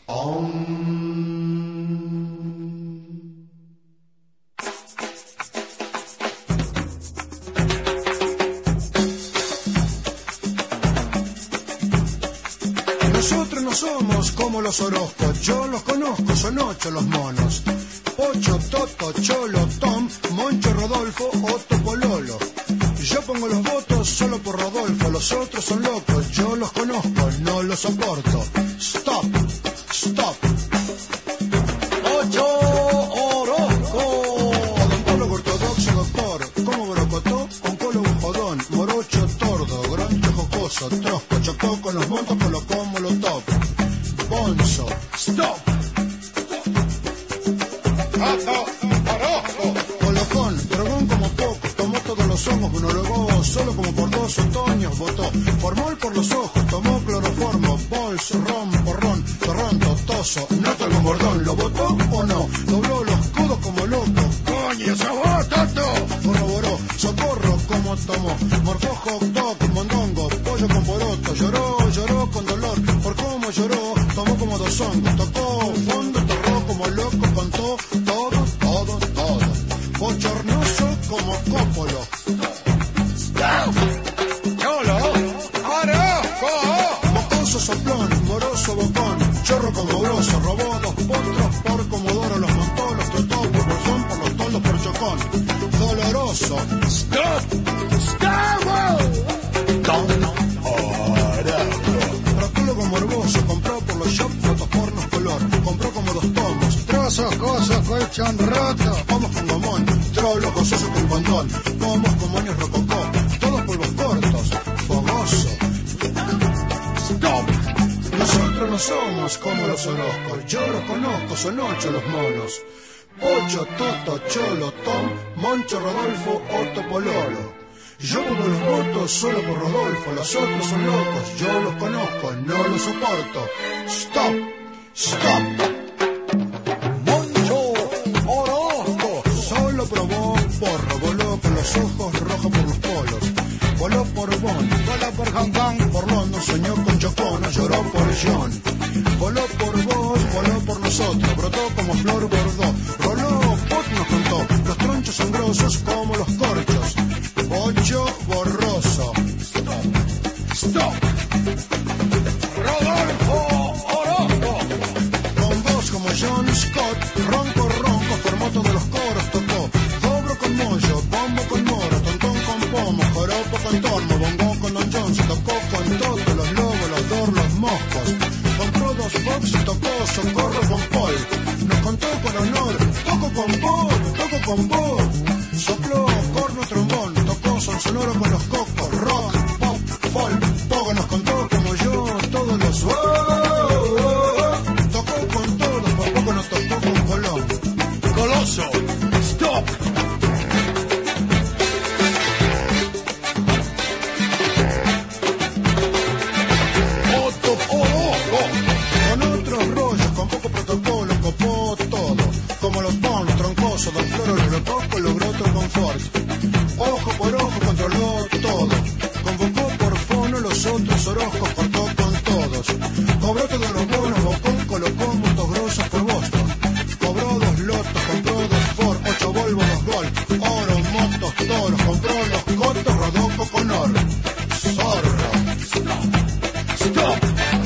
S14: Nosotros no somos como los Orozcos, yo los conozco, son 8 los monos. Pocho, Toto, Cholo, Tom, Moncho, Rodolfo, Otto, Pololo. Yo pongo los votos solo por Rodolfo, los otros son locos, yo los conozco, no los soporto. Stop, stop. 8 Orozco. Odontólogo ortodoxo, doctor, como brocotó, oncólogo jodón, morocho, tordo, groncho, jocoso, trosco, chocó con los montos, colocó molotov. Bonzo, stop. Colocón, drogón como poco, tomó todos los hongos, monologó solo como por 2 otoños, votó, formol por los ojos, tomó cloroformo, bolso, ron, porrón, torrón, totoso, noto el bombordón, ¿lo votó o no? Dobló los codos como loco, coño, ¡se vos, Tato! Corroboró, socorro como tomó, Popolo. Cholo, Orozco. Mocoso soplón, moroso bocón, chorro como grosso, robó 2 potros por Comodoro, los montó, los trató por bolsón, por los toldos, por chocón. Doloroso. Stop. Proctólogo morboso, compró por los shops fotos pornos color, compró como 2 tomos, trozos, cosos, colchón roto, pomos con gomón, trolo, gozoso con condón, pomos con moños rococó, todos polvos cortos, fogoso. Stop. Nosotros no somos como los Orozcos, yo los conozco, son 8 los monos. Pocho, Toto, Cholo, Tom, Moncho, Rodolfo, Otto, Pololo. Yo pongo los votos solo por Rodolfo, los otros son locos, yo los conozco, no los soporto. Stop, stop. Moncho Orozco solo probó porro, voló con los ojos rojos por los polos. Voló por Bonn, voló por Hong Kong, por London, soñó con Chocona, lloró por John. Voló por vos, voló por nosotros, brotó como flor bordó. Roló, Pot nos contó, los tronchos son grosos como los corchos. Pocho borroso. Stop. Rodolfo Orozco. Con voz como John Scott, ronco, formó todos los coros, tocó. Dobro con mollo, bombo con moro, tontón con pomo, joropo con tormo, bongo con Don John, se tocó con todo, los lobos, los dor, los moscos. Compró 2 box y tocó socorro con Paul. Nos contó con honor, toco con vos. Sopló corno, trombón, tocó son sonoro con los cocos, rock, pop, folk, poco nos contó como yo, todos los tocó con todos, por poco nos tocó con Colón. Coloso, stop. Con otros rollos, con poco protocolo, copó todo, como los bonos, troncosos, Don Floro, lo toco, logró otro confort. Ojo por ojo controló todo, convocó por fono los otros Orozcos, cortó con todos. Cobró todos los bonos, Bocón colocó motos grosos por Boston. Cobró 2 lotos, compró 2 Ford, 8 Volvo, 2 Golf, oro, motos, toros, compró los cotos, Rodolfo con oro. Zorro. Stop.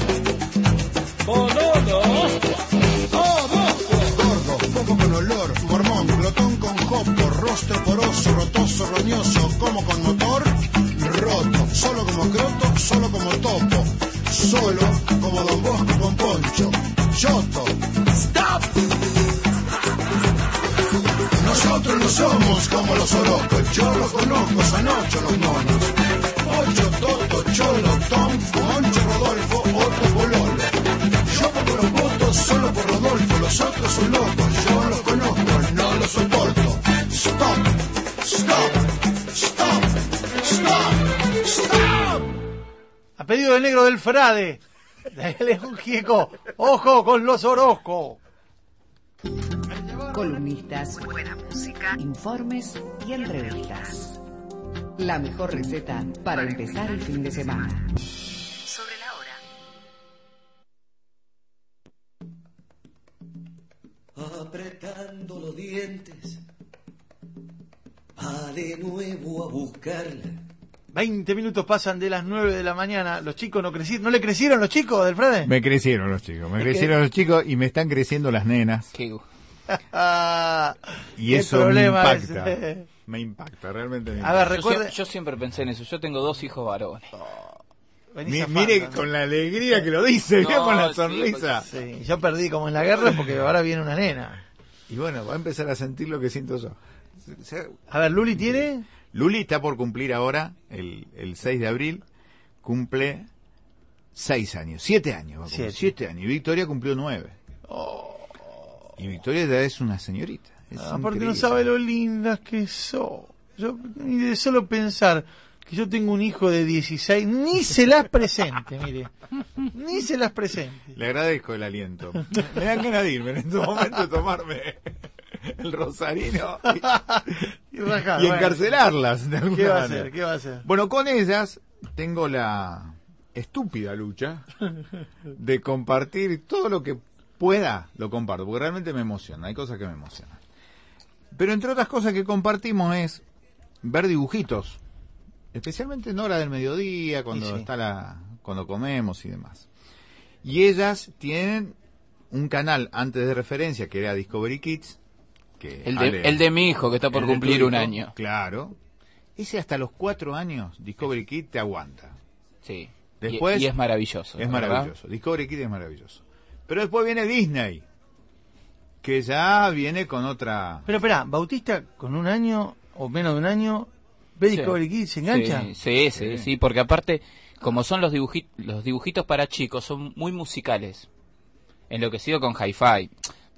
S14: Gordo, poco con olor, mormón, glotón con jopo, rostro poroso, rotoso, roñoso, como con motor, roto, solo como croto, solo como topo, solo como Don Bosco con poncho, choto. Stop. Nosotros no somos como los Orozcos, yo los conozco, son 8 los monos. 8, Toto, Cholo, Tom, Moncho, Rodolfo, Otto, Pololo. Yo pongo los votos solo por Rodolfo, los otros son locos, yo los conozco, no los soporto. Stop, stop, stop, stop, stop.
S3: A pedido del negro del Frade, de León Gieco, ojo con los Orozco.
S1: Columnistas, buena música, informes y entrevistas. La mejor receta para empezar el fin de semana. Sobre la
S2: hora. Apretando los dientes, va de nuevo a buscarla.
S3: 20 minutos pasan de las 9 de la mañana. Los chicos no crecieron. ¿No le crecieron los chicos del Frade?
S4: Me crecieron los chicos y me están creciendo las nenas. Y eso me impacta. Me impacta, realmente me impacta.
S3: A ver, recuerde...
S5: yo siempre pensé en eso. Yo tengo 2 hijos varones.
S4: Mire con la alegría que lo dice, no, con la sonrisa.
S3: Sí, yo perdí como en la guerra porque ahora viene una nena.
S4: Y bueno, va a empezar a sentir lo que siento yo.
S3: A ver, ¿Luli tiene?
S4: Luli está por cumplir ahora, el 6 de abril, cumple 6 años, 7 años. 7 años. Y Victoria cumplió 9. Y Victoria ya es una señorita.
S3: Aparte no sabe lo lindas que son. Yo ni de solo pensar que yo tengo un hijo de 16, ni se las presente, mire. Ni se las presente.
S4: Le agradezco el aliento. Me dan ganas de irme en este momento, tomarme el rosarino y encarcelarlas de alguna manera.
S3: ¿Qué va a hacer?
S4: Bueno, con ellas tengo la estúpida lucha de compartir todo lo que pueda, lo comparto, porque realmente me emociona, hay cosas que me emocionan. Pero entre otras cosas que compartimos es ver dibujitos, especialmente en hora del mediodía, cuando
S3: Sí.
S4: cuando comemos y demás. Y ellas tienen un canal antes de referencia que era Discovery Kids, que
S5: El de mi hijo, que está por
S4: el de tu
S5: cumplir un
S4: hijo,
S5: año.
S4: Claro. Ese hasta los 4 años, Discovery Kids te aguanta.
S5: Sí.
S4: Después
S5: y es maravilloso.
S4: Es
S5: ¿verdad?
S4: maravilloso. Discovery Kids es maravilloso. Pero después viene Disney, que ya viene con otra...
S3: Pero espera, Bautista con un año o menos de un año ve
S5: Sí.
S3: Discovery Kids, ¿se engancha?
S5: Sí, porque aparte, como son los dibujitos para chicos, son muy musicales. Enloquecido con Hi-Fi.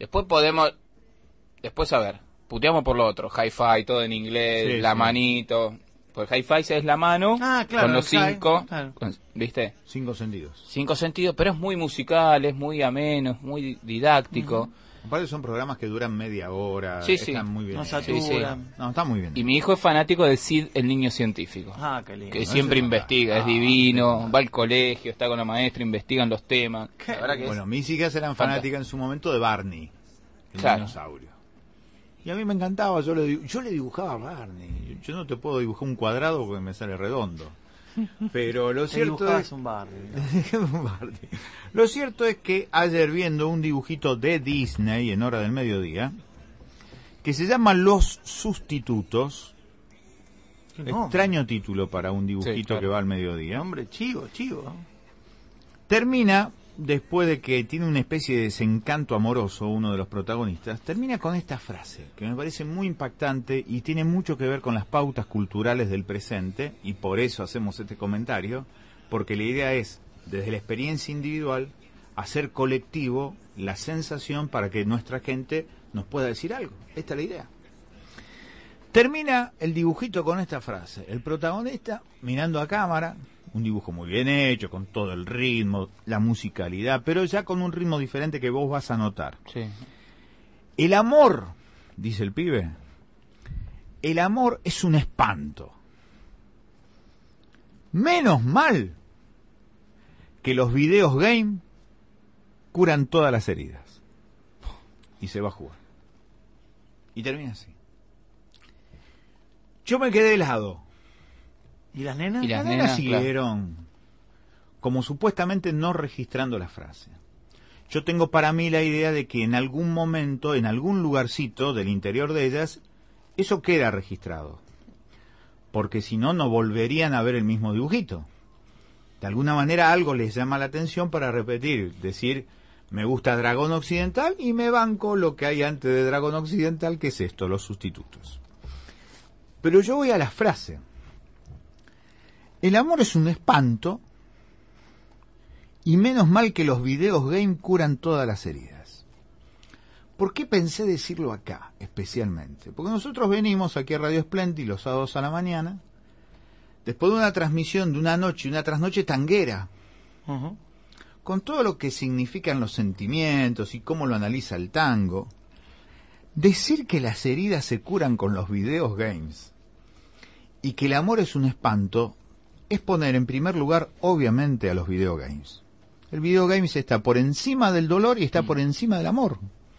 S5: Después a ver, puteamos por lo otro, Hi-Fi, todo en inglés,
S4: Sí,
S5: la
S4: sí.
S5: manito. Pues Hi-Fi es la mano,
S3: claro,
S5: con los
S3: el
S5: 5,
S3: claro.
S5: ¿viste?
S4: 5 sentidos.
S5: 5 sentidos, pero es muy musical, es muy ameno, es muy didáctico.
S4: Aparte son programas que duran media hora,
S5: Sí,
S4: están
S5: sí.
S4: muy bien.
S3: No
S4: hechos.
S3: saturan.
S4: No, está muy bien.
S5: Y mi hijo es fanático de Sid, el niño científico.
S3: Ah, qué lindo.
S5: Que siempre investiga, es divino, va al colegio, está con la maestra, investigan los temas. La verdad que
S4: Bueno, mis hijas eran fanáticas en su momento de Barney, el
S5: Claro.
S4: dinosaurio. Y a mí me encantaba, yo le dibujaba a Barney. Yo no te puedo dibujar un cuadrado porque me sale redondo. Pero lo
S3: Te
S4: cierto
S3: dibujabas
S4: es...
S3: un Barney.
S4: Un Barney. Lo cierto es que ayer viendo un dibujito de Disney en hora del mediodía, que se llama Los Sustitutos,
S3: ¿Qué nombre?
S4: extraño título para un dibujito
S5: Sí, claro.
S4: que va al mediodía,
S3: Hombre, chivo.
S4: termina, después de que tiene una especie de desencanto amoroso uno de los protagonistas, termina con esta frase, que me parece muy impactante y tiene mucho que ver con las pautas culturales del presente, y por eso hacemos este comentario, porque la idea es, desde la experiencia individual, hacer colectivo la sensación para que nuestra gente nos pueda decir algo. Esta es la idea. Termina el dibujito con esta frase, el protagonista mirando a cámara, un dibujo muy bien hecho, con todo el ritmo, la musicalidad, pero ya con un ritmo diferente que vos vas a notar.
S5: Sí.
S4: El amor, dice el pibe, el amor es un espanto. Menos mal que los videos game curan todas las heridas. Y se va a jugar. Y termina así. Yo me quedé helado.
S3: ¿Y las nenas?
S5: Y las
S4: Las nenas
S5: nenas,
S4: siguieron como supuestamente no registrando la frase. Yo tengo para mí la idea de que en algún momento, en algún lugarcito del interior de ellas, eso queda registrado. Porque si no, no volverían a ver el mismo dibujito. De alguna manera algo les llama la atención para repetir, decir, me gusta Dragón Occidental y me banco lo que hay antes de Dragón Occidental, que es esto, los sustitutos. Pero yo voy a la frase. El amor es un espanto y menos mal que los videos game curan todas las heridas. ¿Por qué pensé decirlo acá, especialmente? Porque nosotros venimos aquí a Radio Splendid los sábados a la mañana, después de una transmisión de una noche, una trasnoche tanguera, con todo lo que significan los sentimientos y cómo lo analiza el tango. Decir que las heridas se curan con los videos games y que el amor es un espanto es poner en primer lugar, obviamente, a los videogames. El videogames está por encima del dolor y está por encima del amor.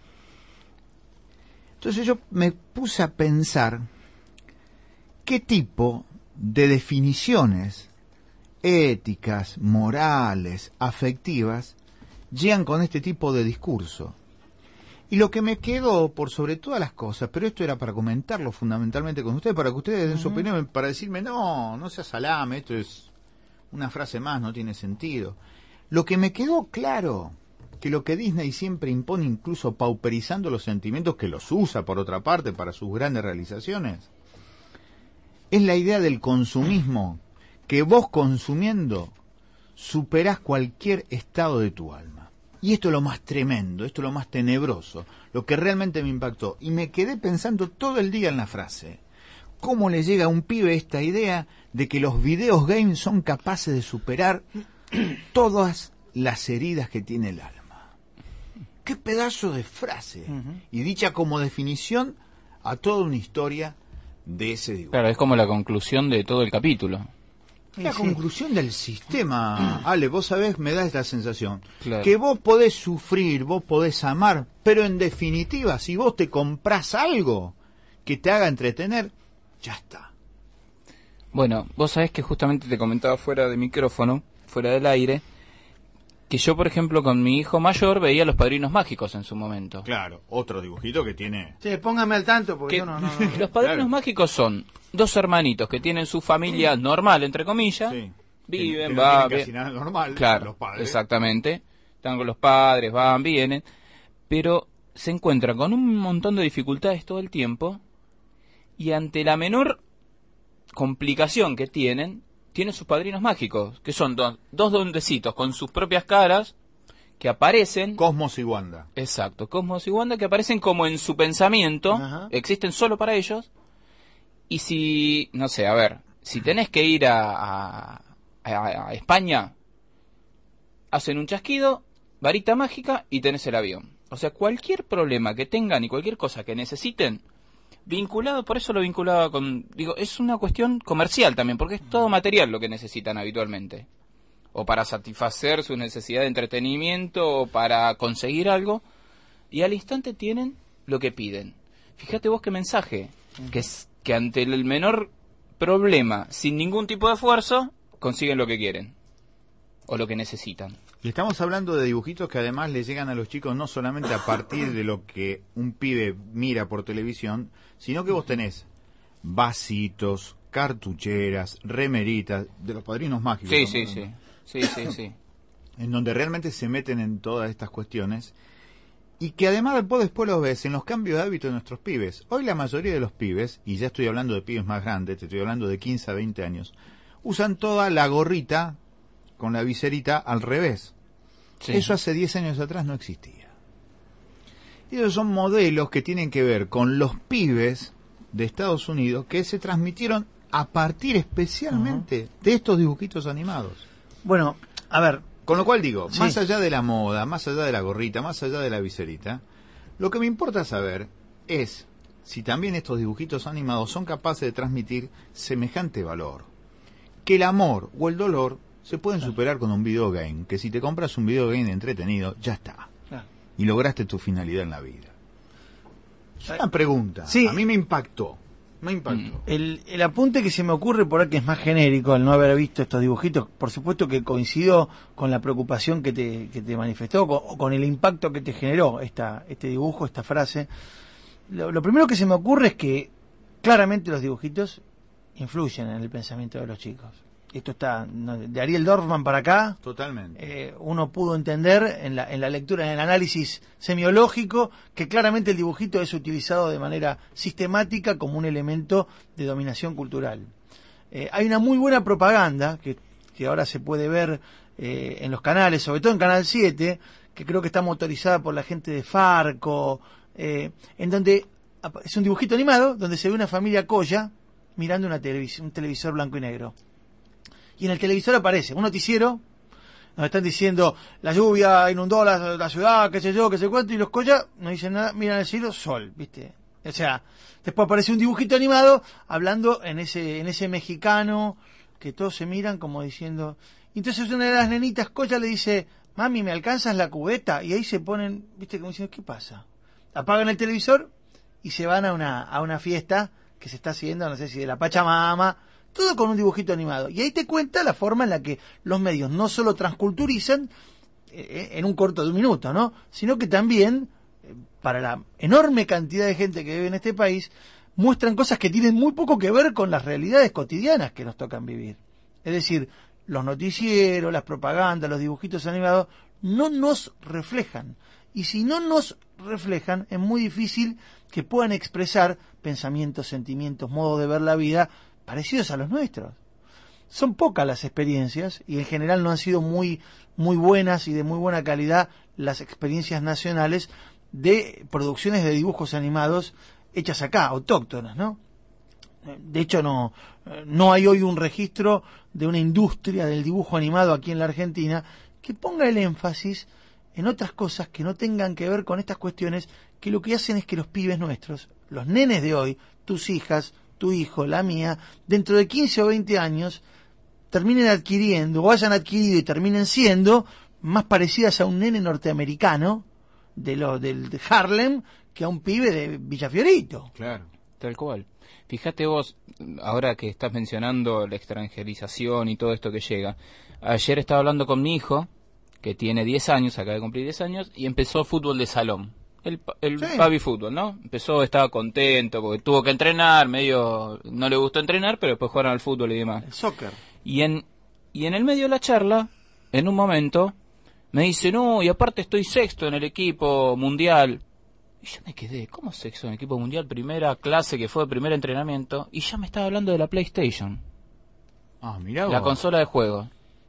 S4: Entonces yo me puse a pensar qué tipo de definiciones éticas, morales, afectivas, llegan con este tipo de discurso. Y lo que me quedó, por sobre todas las cosas, pero esto era para comentarlo fundamentalmente con ustedes, para que ustedes den su opinión, para decirme, no seas salame, esto es una frase más, no tiene sentido. Lo que me quedó claro, que lo que Disney siempre impone, incluso pauperizando los sentimientos, que los usa por otra parte para sus grandes realizaciones, es la idea del consumismo, que vos consumiendo superás cualquier estado de tu alma. Y esto es lo más tremendo, esto es lo más tenebroso, lo que realmente me impactó. Y me quedé pensando todo el día en la frase. ¿Cómo le llega a un pibe esta idea de que los videos games son capaces de superar todas las heridas que tiene el alma? ¡Qué pedazo de frase! Y dicha como definición a toda una historia de ese dibujo.
S5: Claro, es como la conclusión de todo el capítulo.
S4: La conclusión del sistema, Ale, vos sabés, me da esta sensación.
S5: Claro.
S4: Que vos podés sufrir, vos podés amar, pero en definitiva, si vos te comprás algo que te haga entretener, ya está.
S5: Bueno, vos sabés que justamente te comentaba fuera de micrófono, fuera del aire, que yo, por ejemplo, con mi hijo mayor veía Los Padrinos Mágicos en su momento.
S4: Claro, otro dibujito que tiene...
S3: Sí, póngame al tanto porque yo no...
S5: Los Padrinos Mágicos son dos hermanitos que tienen su familia normal, entre comillas, viven,
S4: que no
S5: van,
S4: tienen casi nada normal,
S5: claro,
S4: los padres.
S5: Exactamente, están con los padres, van, vienen, pero se encuentran con un montón de dificultades todo el tiempo y ante la menor complicación que tienen sus padrinos mágicos, que son dos duendecitos con sus propias caras que aparecen...
S4: Cosmos y Wanda.
S5: Exacto, Cosmos y Wanda, que aparecen como en su pensamiento, existen solo para ellos, y si, no sé, a ver, si tenés que ir a España, hacen un chasquido, varita mágica y tenés el avión. O sea, cualquier problema que tengan y cualquier cosa que necesiten, vinculado, por eso lo vinculaba con... Digo, es una cuestión comercial también, porque es todo material lo que necesitan habitualmente. O para satisfacer su necesidad de entretenimiento, o para conseguir algo, y al instante tienen lo que piden. Fíjate vos qué mensaje, que es que ante el menor problema, sin ningún tipo de esfuerzo, consiguen lo que quieren, o lo que necesitan.
S4: Y estamos hablando de dibujitos que además le llegan a los chicos no solamente a partir de lo que un pibe mira por televisión, sino que vos tenés vasitos, cartucheras, remeritas, de Los Padrinos Mágicos.
S5: Sí.
S4: En donde realmente se meten en todas estas cuestiones y que además después los ves en los cambios de hábito de nuestros pibes. Hoy la mayoría de los pibes, y ya estoy hablando de pibes más grandes, te estoy hablando de 15 a 20 años, usan toda la gorrita con la viserita al revés. Sí. Eso hace 10 años atrás no existía. Y esos son modelos que tienen que ver con los pibes de Estados Unidos que se transmitieron a partir especialmente de estos dibujitos animados.
S3: Bueno, a ver.
S4: Con lo cual digo, más allá de la moda, más allá de la gorrita, más allá de la viserita, lo que me importa saber es si también estos dibujitos animados son capaces de transmitir semejante valor. Que el amor o el dolor se pueden superar con un videogame, que si te compras un videogame entretenido, ya está. Y lograste tu finalidad en la vida. Es una pregunta.
S3: Sí.
S4: A mí me impactó.
S3: El apunte que se me ocurre por ahí, que es más genérico al no haber visto estos dibujitos, por supuesto que coincido con la preocupación que te manifestó, con el impacto que te generó este dibujo, esta frase. Lo primero que se me ocurre es que claramente los dibujitos influyen en el pensamiento de los chicos. Esto está de Ariel Dorfman para acá.
S4: Totalmente.
S3: Uno pudo entender en la lectura, en el análisis semiológico, que claramente el dibujito es utilizado de manera sistemática como un elemento de dominación cultural. Hay una muy buena propaganda que ahora se puede ver en los canales, sobre todo en Canal 7, que creo que está motorizada por la gente de Farco, en donde es un dibujito animado donde se ve una familia Colla mirando un televisor blanco y negro. Y en el televisor aparece un noticiero, nos están diciendo la lluvia inundó la ciudad, qué sé yo, qué sé cuánto, y los Colla no dicen nada, miran al cielo, sol, ¿viste? O sea, después aparece un dibujito animado hablando en ese mexicano que todos se miran como diciendo... Y entonces una de las nenitas Colla le dice, mami, ¿me alcanzas la cubeta? Y ahí se ponen, ¿viste? Como diciendo, ¿qué pasa? Apagan el televisor y se van a una fiesta que se está haciendo, no sé si de la Pachamama, todo con un dibujito animado. Y ahí te cuenta la forma en la que los medios no solo transculturizan en un corto de un minuto, ¿no? Sino que también, para la enorme cantidad de gente que vive en este país, muestran cosas que tienen muy poco que ver con las realidades cotidianas que nos tocan vivir. Es decir, los noticieros, las propagandas, los dibujitos animados no nos reflejan. Y si no nos reflejan, es muy difícil que puedan expresar pensamientos, sentimientos, modos de ver la vida parecidos a los nuestros. Son pocas las experiencias y en general no han sido muy buenas y de muy buena calidad las experiencias nacionales de producciones de dibujos animados hechas acá, autóctonas, ¿no? De hecho no hay hoy un registro de una industria del dibujo animado aquí en la Argentina que ponga el énfasis en otras cosas que no tengan que ver con estas cuestiones, que lo que hacen es que los pibes nuestros, los nenes de hoy, tus hijas, tu hijo, la mía, dentro de 15 o 20 años terminen adquiriendo, o hayan adquirido y terminen siendo más parecidas a un nene norteamericano de Harlem que a un pibe de Villa Fiorito.
S5: Claro, tal cual. Fíjate vos, ahora que estás mencionando la extranjerización y todo esto que llega. Ayer estaba hablando con mi hijo, que tiene 10 años, acaba de cumplir 10 años, y empezó fútbol de salón. El pavi fútbol, ¿no? Empezó, estaba contento, porque tuvo que entrenar, medio no le gustó entrenar, pero después jugaron al fútbol y demás.
S3: El soccer.
S5: Y en el medio de la charla, en un momento, me dice, no, y aparte estoy sexto en el equipo mundial. Y yo me quedé, ¿cómo sexto en el equipo mundial? Primera clase que fue primer entrenamiento, y ya me estaba hablando de la PlayStation.
S4: Ah, mirá vos.
S5: La consola de juego.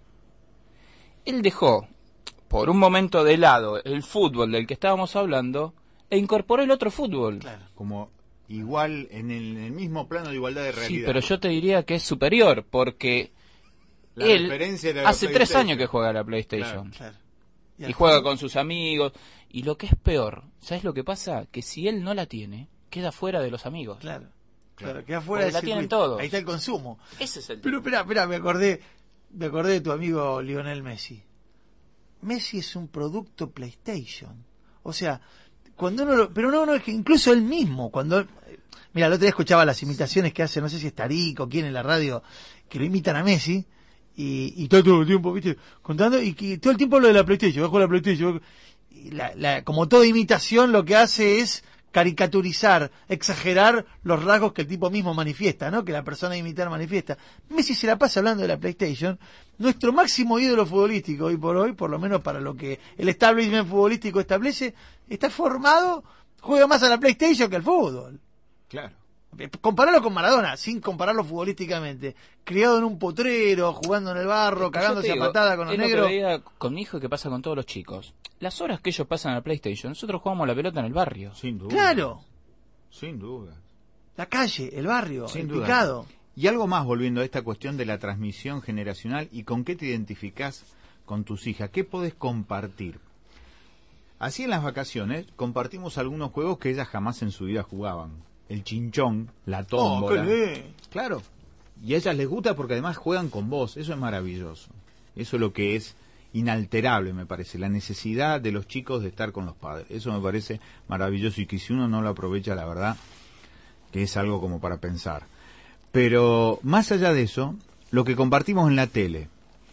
S5: Él dejó por un momento de lado el fútbol del que estábamos hablando e incorporó el otro fútbol.
S4: Claro. Como igual en el mismo plano de igualdad de realidad.
S5: Sí, pero yo te diría que es superior porque
S4: la
S5: él
S4: referencia era la
S5: hace 3 años que juega a la PlayStation.
S3: Claro.
S5: Y juega con sus amigos. Y lo que es peor, ¿sabes lo que pasa? Que si él no la tiene, queda fuera de los amigos.
S3: Claro, queda fuera del
S5: la tienen
S3: circuito.
S5: todos.
S3: Ahí está el consumo.
S5: Ese es el
S3: Pero espera, me acordé de tu amigo Lionel Messi. Messi es un producto PlayStation. O sea, cuando uno pero no, es que incluso él mismo, cuando... Mira, el otro día escuchaba las imitaciones que hace, no sé si es Tarico o quién en la radio, que lo imitan a Messi, y todo el tiempo, ¿viste? Contando, y que todo el tiempo lo de la PlayStation, bajo la PlayStation. Y como toda imitación, lo que hace es caricaturizar, exagerar los rasgos que el tipo mismo manifiesta, ¿no? Que la persona a imitar manifiesta. Messi se la pasa hablando de la PlayStation. Nuestro máximo ídolo futbolístico hoy, por lo menos para lo que el establishment futbolístico establece, está formado, juega más a la PlayStation que al fútbol.
S4: Claro.
S3: Compararlo con Maradona, sin compararlo futbolísticamente. Criado en un potrero, jugando en el barro, cagándose a patada con los negros.
S5: Es lo que veía con mi hijo y que pasa con todos los chicos. Las horas que ellos pasan a la PlayStation, nosotros jugamos la pelota en el barrio.
S4: Sin duda.
S3: Claro.
S4: Sin duda.
S3: La calle, el barrio,
S4: Sin
S3: el
S4: duda.
S3: picado.
S4: Y algo más volviendo a esta cuestión de la transmisión generacional y con qué te identificás con tus hijas. ¿Qué podés compartir? Así en las vacaciones compartimos algunos juegos que ellas jamás en su vida jugaban. El chinchón, la tómbola. Claro. Y a ellas les gusta porque además juegan con vos. Eso es maravilloso. Eso es lo que es inalterable, me parece. La necesidad de los chicos de estar con los padres. Eso me parece maravilloso y que si uno no lo aprovecha, la verdad, que es algo como para pensar. Pero más allá de eso, lo que compartimos en la tele.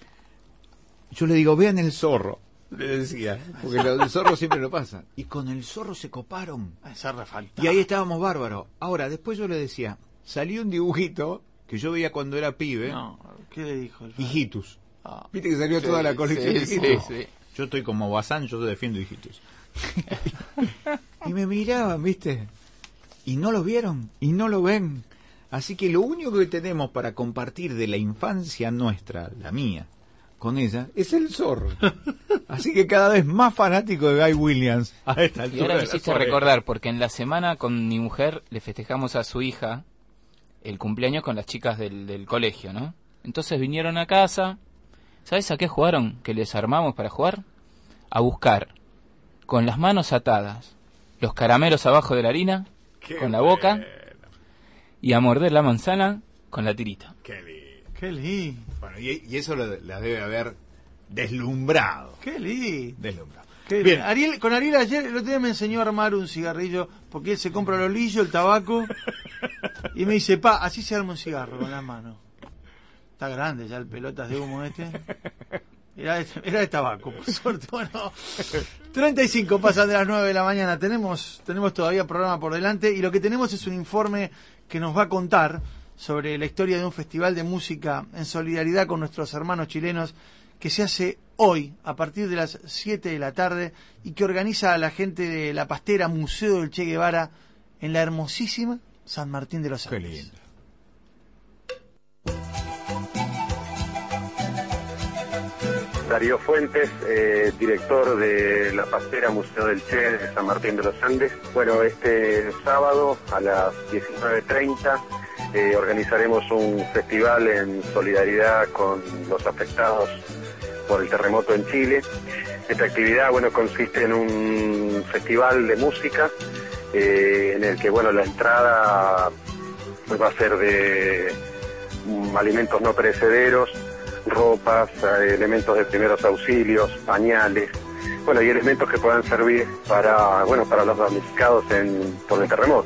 S4: Yo le digo, vean el zorro. Le decía, porque lo del zorro siempre lo pasa. Y con el zorro se coparon. Y ahí estábamos bárbaros. Ahora, después yo le decía, salió un dibujito que yo veía cuando era pibe.
S3: No, ¿qué le dijo?
S4: Hijitus. Viste que salió toda la colección de Hijitus. Sí. Yo estoy como Bazán, yo defiendo Hijitus. Y me miraban, ¿viste? Y no lo vieron, y no lo ven. Así que lo único que tenemos para compartir de la infancia nuestra, la mía, con ella, es el zorro. Así que cada vez más fanático de Guy Williams a esta altura.
S5: Y ahora me hiciste recordar, porque en la semana con mi mujer le festejamos a su hija el cumpleaños con las chicas del colegio, ¿no? Entonces vinieron a casa. ¿Sabes a qué jugaron? Que les armamos para jugar. A buscar, con las manos atadas, los caramelos abajo de la harina, con la boca, y a morder la manzana con la tirita.
S3: Qué lindo.
S4: Bueno, y eso la debe haber deslumbrado.
S3: Qué lindo.
S4: Deslumbrado.
S3: Bien. Con Ariel ayer, el otro día me enseñó a armar un cigarrillo, porque él se compra el olillo, el tabaco, y me dice, así se arma un cigarro con las manos. Está grande ya el pelotas de humo este. Era de tabaco, por suerte. Bueno, 35 pasan de las 9 de la mañana. Tenemos todavía programa por delante, y lo que tenemos es un informe que nos va a contar sobre la historia de un festival de música en solidaridad con nuestros hermanos chilenos que se hace hoy a partir de las 7 de la tarde y que organiza a la gente de La Pastera Museo del Che Guevara en la hermosísima San Martín de los Andes.
S4: Qué lindo.
S15: Darío Fuentes, director de La Pastera Museo del Che de San Martín de los Andes. Bueno, este sábado a las 19:30 organizaremos un festival en solidaridad con los afectados por el terremoto en Chile. Esta actividad, bueno, consiste en un festival de música en el que, bueno, la entrada va a ser de alimentos no perecederos, ropas, elementos de primeros auxilios, pañales, bueno, y elementos que puedan servir para los damnificados por el terremoto.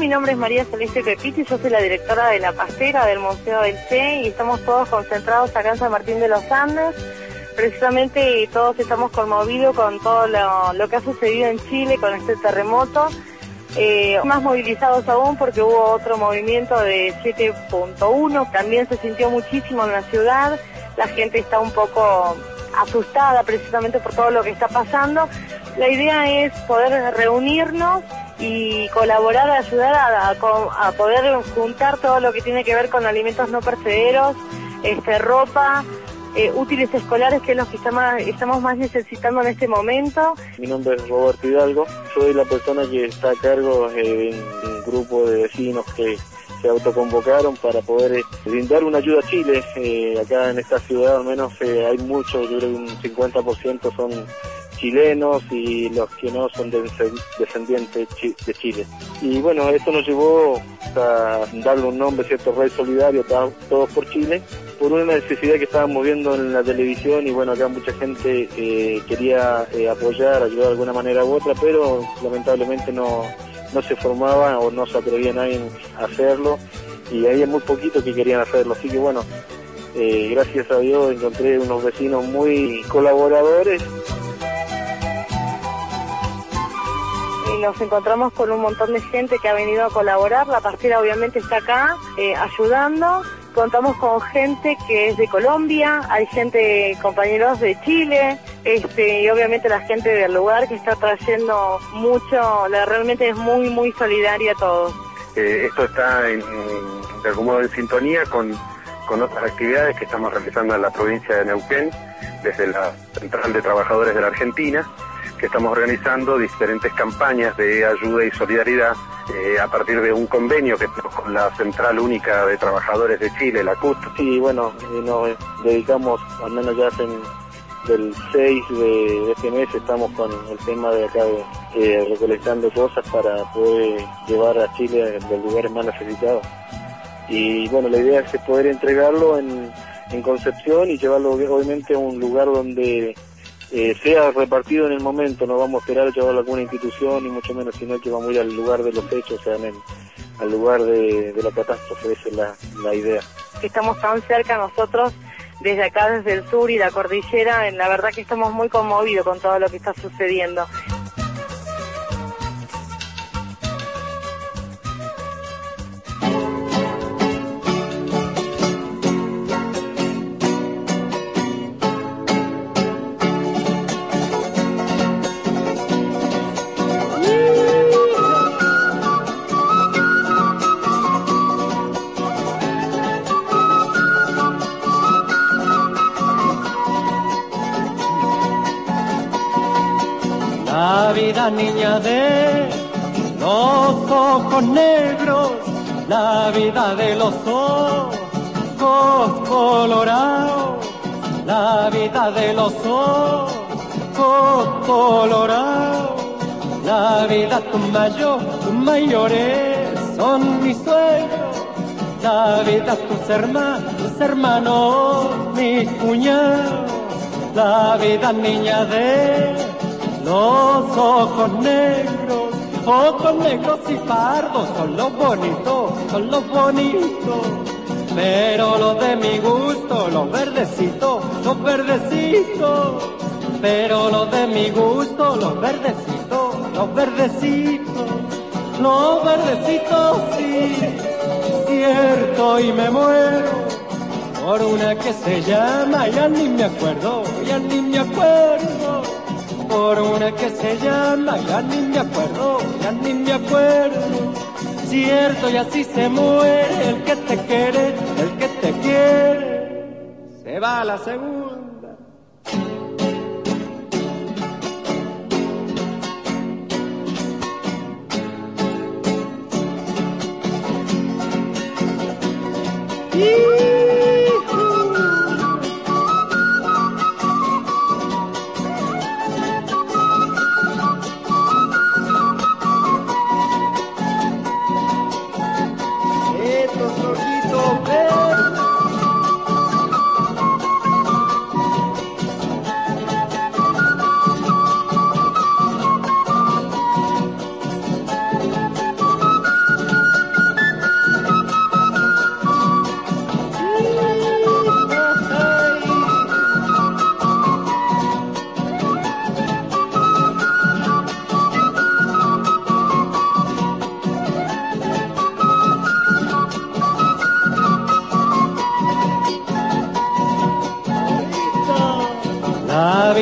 S16: mi nombre es María Celeste Pepiti, yo soy la directora de La Pastera del Museo del Che y estamos todos concentrados acá en San Martín de los Andes. Precisamente todos estamos conmovidos con todo lo que ha sucedido en Chile con este terremoto. Más movilizados aún porque hubo otro movimiento de 7.1, también se sintió muchísimo en la ciudad, la gente está un poco asustada precisamente por todo lo que está pasando. La idea es poder reunirnos y colaborar, ayudar a poder juntar todo lo que tiene que ver con alimentos no perecederos, ropa, útiles escolares, que es lo que estamos más necesitando en este momento.
S17: Mi nombre es Roberto Hidalgo, soy la persona que está a cargo de un grupo de vecinos que se autoconvocaron para poder brindar una ayuda a Chile. Acá en esta ciudad al menos hay muchos, yo creo que un 50% son chilenos y los que no son descendientes de Chile. Y bueno, esto nos llevó a darle un nombre, ¿cierto? Red Solidario, Todos por Chile, por una necesidad que estábamos viendo en la televisión y bueno, acá mucha gente quería apoyar, ayudar de alguna manera u otra, pero lamentablemente no se formaba o no se atrevía nadie a hacerlo y había muy poquito que querían hacerlo, así que bueno, gracias a Dios encontré unos vecinos muy colaboradores.
S16: Y nos encontramos con un montón de gente que ha venido a colaborar. La Pastera obviamente está acá ayudando. Contamos con gente que es de Colombia, hay gente, compañeros de Chile, y obviamente la gente del lugar que está trayendo mucho, realmente es muy, muy solidaria a todos.
S15: Esto está de algún modo en sintonía con otras actividades que estamos realizando en la provincia de Neuquén, desde la Central de Trabajadores de la Argentina, que estamos organizando diferentes campañas de ayuda y solidaridad a partir de un convenio que tenemos con la Central Única de Trabajadores de Chile, la CUT.
S17: Sí, bueno, nos dedicamos, al menos ya del 6 de este mes, estamos con el tema de acá recolectando cosas para poder llevar a Chile a los lugares más necesitados. Y bueno, la idea es poder entregarlo en Concepción y llevarlo obviamente a un lugar donde sea repartido en el momento. No vamos a esperar a llevarlo a alguna institución ni mucho menos, sino que vamos a ir al lugar de los hechos, o sea, al lugar de la catástrofe. Esa es la idea.
S16: Estamos tan cerca nosotros desde acá, desde el sur y la cordillera, la verdad que estamos muy conmovidos con todo lo que está sucediendo.
S2: La vida niña de los ojos negros, la vida de los ojos colorados, la vida de los ojos colorados, la vida tus mayores son mis sueños, la vida tus hermanos, mis cuñados, la vida niña de los ojos negros y pardos son los bonitos, pero los de mi gusto, los verdecitos, pero los de mi gusto, los verdecitos, sí, cierto, y me muero por una que se llama, ya ni me acuerdo, por una que se llama, ya ni me acuerdo, cierto, y así se muere el que te quiere, se va a la segunda.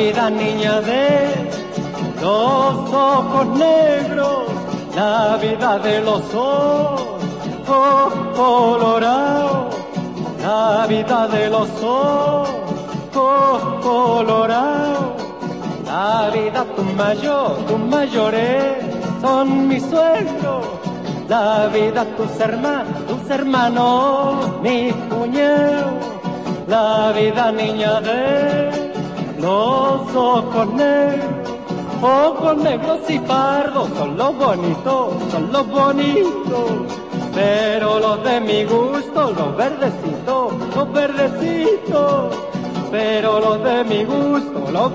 S2: vida niña de los ojos negros, la vida de los ojos colorados, la vida de los ojos colorados, la vida tus mayores son mis suegros, la vida tus hermanos, mis cuñados, la vida niña de los ojos negros y pardos son los bonitos, pero los de mi gusto, los verdecitos, pero los de mi gusto, los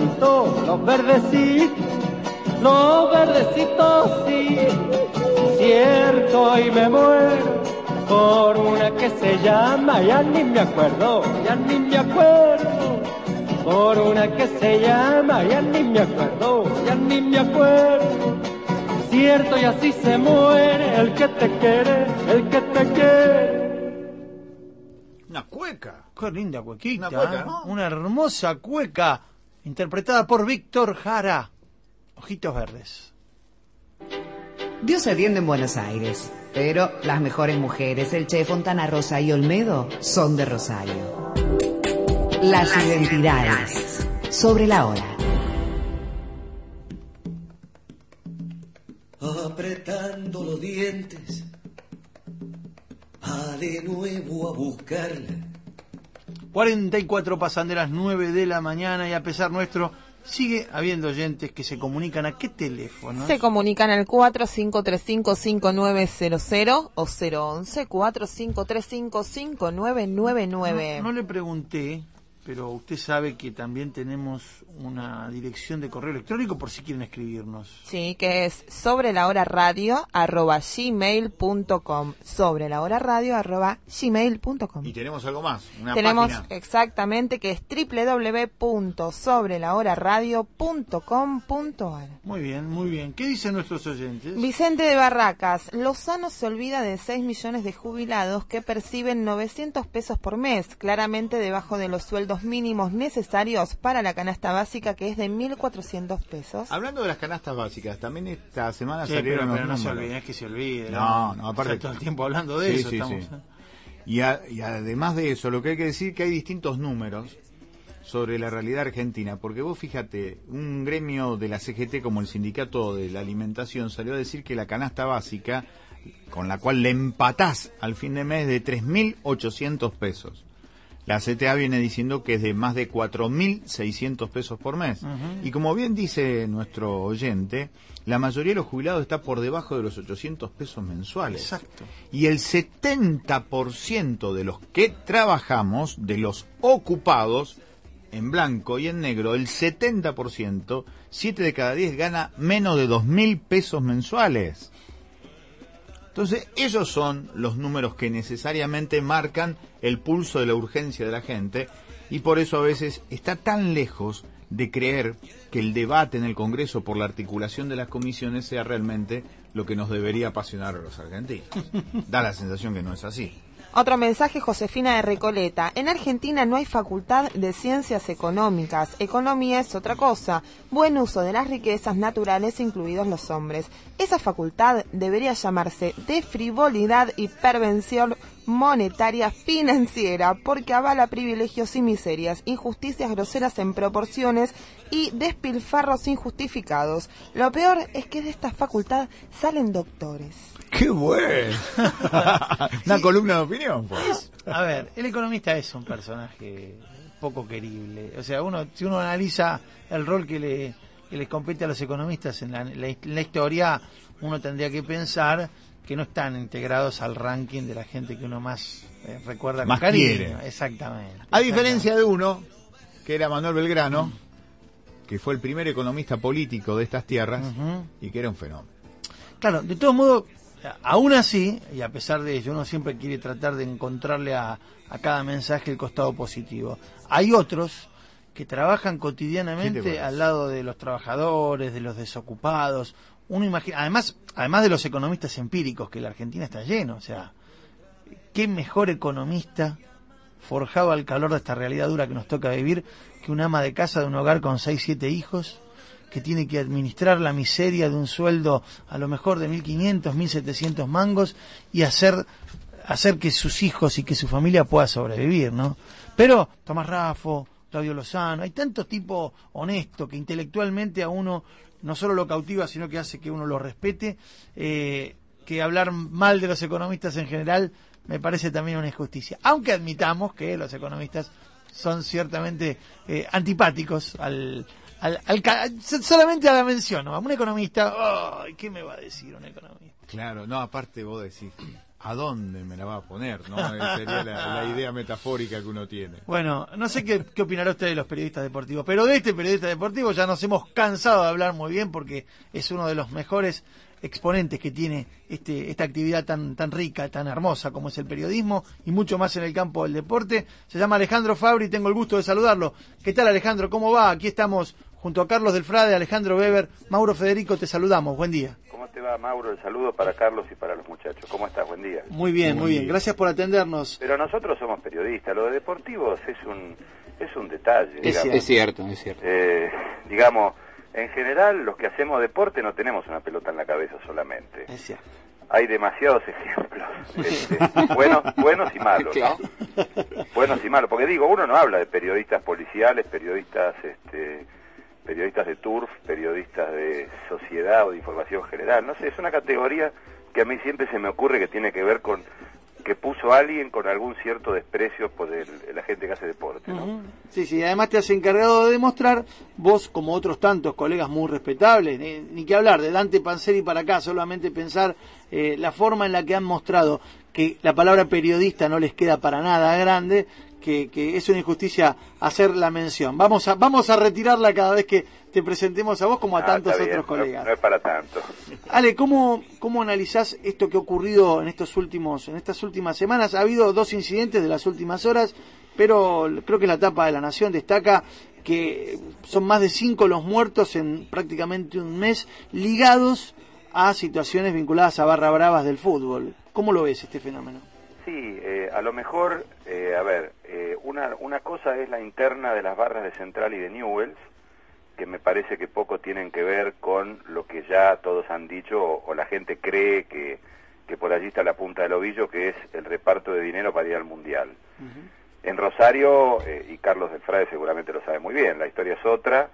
S2: verdecitos sí, cierto y me muero por una que se llama, ya ni me acuerdo, por una que se llama, ya ni me acuerdo, cierto y así se muere el que te quiere,
S4: Una cueca.
S3: Qué linda cuequita.
S4: Una cueca, ¿no?
S3: Una hermosa cueca interpretada por Víctor Jara. Ojitos verdes.
S1: Dios se atiende en Buenos Aires, pero las mejores mujeres, el Che, Fontana Rosa y Olmedo, son de Rosario. Las identidades. Sobre la hora.
S9: Apretando los dientes, va de nuevo a buscarla.
S3: 44 pasan de las 9 de la mañana y a pesar nuestro sigue habiendo oyentes que se comunican. ¿A qué teléfono?
S11: Se comunican al 4535-5900 o 011-4535-5999.
S3: No le pregunté, pero usted sabe que también tenemos una dirección de correo electrónico por si quieren escribirnos.
S11: Sí, que es sobrelahoraradio@gmail.com. Sobrelahoraradio@gmail.com.
S4: Y tenemos algo más, una
S11: tenemos
S4: página.
S11: Exactamente, que es www.sobrelahoraradio.com.ar.
S3: Muy bien. ¿Qué dicen nuestros oyentes?
S11: Vicente de Barracas: Lozano se olvida de 6 millones de jubilados que perciben 900 pesos por mes, claramente debajo de los sueldos mínimos necesarios para la canasta básica, que es de 1.400 pesos.
S4: Hablando de las canastas básicas, también esta semana
S3: Sí,
S4: salieron
S3: pero
S4: los
S3: no se
S4: números.
S3: olviden, es que se olvide.
S4: No, aparte...
S3: Ya todo el tiempo hablando de eso
S4: Sí.
S3: estamos.
S4: Y además de eso, lo que hay que decir que hay distintos números sobre la realidad argentina, porque vos fíjate, un gremio de la CGT como el Sindicato de la Alimentación salió a decir que la canasta básica, con la cual le empatás al fin de mes, de 3.800 pesos. La CTA viene diciendo que es de más de 4.600 pesos por mes. Y como bien dice nuestro oyente, la mayoría de los jubilados está por debajo de los 800 pesos mensuales.
S3: Exacto.
S4: Y el 70% de los que trabajamos, de los ocupados, en blanco y en negro, el 70%, 7 de cada 10 gana menos de 2.000 pesos mensuales. Entonces, esos son los números que necesariamente marcan el pulso de la urgencia de la gente, y por eso a veces está tan lejos de creer que el debate en el Congreso por la articulación de las comisiones sea realmente lo que nos debería apasionar a los argentinos. Da la sensación que no es así.
S11: Otro mensaje, Josefina de Recoleta: en Argentina no hay facultad de ciencias económicas. Economía es otra cosa. Buen uso de las riquezas naturales, incluidos los hombres. Esa facultad debería llamarse de frivolidad y pervención monetaria financiera, porque avala privilegios y miserias, injusticias groseras en proporciones y despilfarros injustificados. Lo peor es que de esta facultad salen doctores.
S4: ¡Qué bueno! Una columna de opinión, pues.
S3: A ver, el economista es un personaje poco querible. O sea, si uno analiza el rol que les compete a los economistas en la historia, uno tendría que pensar que no están integrados al ranking de la gente que uno más recuerda con
S4: Más
S3: cariño.
S4: quiere.
S3: Exactamente.
S4: A diferencia de uno, que era Manuel Belgrano, que fue el primer economista político de estas tierras, y que era un fenómeno.
S3: Claro, de todos modos, aún así, y a pesar de ello, uno siempre quiere tratar de encontrarle a cada mensaje el costado positivo. Hay otros que trabajan cotidianamente al lado de los trabajadores, de los desocupados. Uno imagina, además de los economistas empíricos, que la Argentina está lleno, o sea, qué mejor economista forjado al calor de esta realidad dura que nos toca vivir, que una ama de casa de un hogar con 6, 7 hijos, que tiene que administrar la miseria de un sueldo a lo mejor de 1.500, 1.700 mangos y hacer que sus hijos y que su familia pueda sobrevivir, ¿no? Pero Tomás Raffo, Claudio Lozano, hay tanto tipo honesto que intelectualmente a uno no solo lo cautiva, sino que hace que uno lo respete, que hablar mal de los economistas en general me parece también una injusticia. Aunque admitamos que los economistas son ciertamente antipáticos solamente a la mención, ¿no? A un economista, ¿qué me va a decir un economista?
S4: Claro, no, aparte vos decís, ¿a dónde me la va a poner? ¿No? Sería la idea metafórica que uno tiene.
S3: Bueno, no sé qué opinará usted de los periodistas deportivos, pero de este periodista deportivo ya nos hemos cansado de hablar muy bien porque es uno de los mejores exponentes que tiene esta actividad tan rica, tan hermosa como es el periodismo y mucho más en el campo del deporte. Se llama Alejandro Fabri y tengo el gusto de saludarlo. ¿Qué tal, Alejandro? ¿Cómo va? Aquí estamos junto a Carlos del Frade, Alejandro Weber, Mauro Federico, te saludamos. Buen día.
S18: ¿Cómo te va, Mauro? El saludo para Carlos y para los muchachos. ¿Cómo estás? Buen día.
S3: Muy bien. Gracias por atendernos.
S18: Pero nosotros somos periodistas. Lo de deportivos es un detalle.
S5: Es cierto.
S18: Digamos, en general, los que hacemos deporte no tenemos una pelota en la cabeza solamente.
S3: Es cierto.
S18: Hay demasiados ejemplos, buenos y malos, ¿no? Buenos y malos, porque digo, uno no habla de periodistas policiales, periodistas de turf, periodistas de sociedad o de información general, no sé, es una categoría que a mí siempre se me ocurre que tiene que ver con que puso a alguien con algún cierto desprecio por la gente que hace deporte, ¿no?
S3: Sí, además te has encargado de demostrar, vos como otros tantos colegas muy respetables, ni que hablar, de Dante Panzeri para acá, solamente pensar la forma en la que han mostrado que la palabra periodista no les queda para nada grande, que es una injusticia hacer la mención. Vamos a retirarla cada vez que te presentemos a vos como a tantos otros colegas.
S18: No es para tanto.
S3: Ale, ¿cómo analizás esto que ha ocurrido en estas últimas semanas? Ha habido 2 incidentes de las últimas horas, pero creo que la tapa de La Nación destaca que son más de 5 los muertos en prácticamente un mes ligados a situaciones vinculadas a barra bravas del fútbol. ¿Cómo lo ves este fenómeno?
S18: Sí, a lo mejor, una cosa es la interna de las barras de Central y de Newell's, que me parece que poco tienen que ver con lo que ya todos han dicho o la gente cree que por allí está la punta del ovillo, que es el reparto de dinero para ir al Mundial. En Rosario, y Carlos del Frade seguramente lo sabe muy bien, la historia es otra,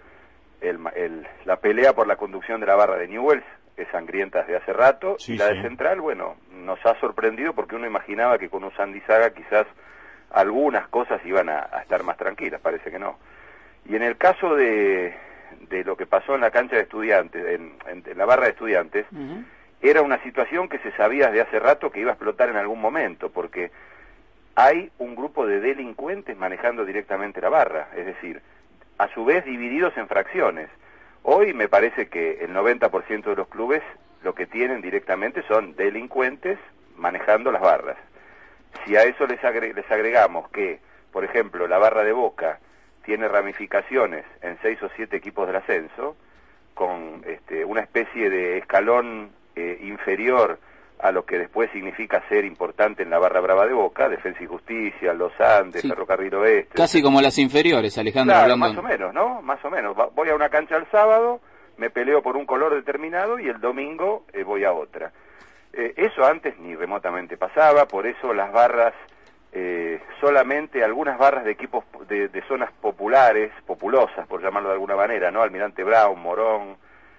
S18: la pelea por la conducción de la barra de Newell's es sangrienta desde hace rato, y la de Central, bueno, nos ha sorprendido porque uno imaginaba que con un Sandy Saga quizás algunas cosas iban a estar más tranquilas, parece que no. Y en el caso de lo que pasó en la cancha de Estudiantes, en la barra de Estudiantes, era una situación que se sabía desde hace rato que iba a explotar en algún momento, porque hay un grupo de delincuentes manejando directamente la barra, es decir, a su vez divididos en fracciones. Hoy me parece que el 90% de los clubes lo que tienen directamente son delincuentes manejando las barras. Si a eso les agregamos que, por ejemplo, la barra de Boca tiene ramificaciones en 6 o 7 equipos del ascenso, con una especie de escalón inferior a lo que después significa ser importante en la barra brava de Boca, Defensa y Justicia, Los Andes, Ferrocarril Oeste.
S5: Casi como las inferiores, Alejandro.
S18: Claro, más o menos, ¿no? Más o menos. Voy a una cancha el sábado, me peleo por un color determinado y el domingo voy a otra. Eso antes ni remotamente pasaba, por eso las barras, solamente algunas barras de equipos de zonas populosas, por llamarlo de alguna manera, ¿no? Almirante Brown, Morón,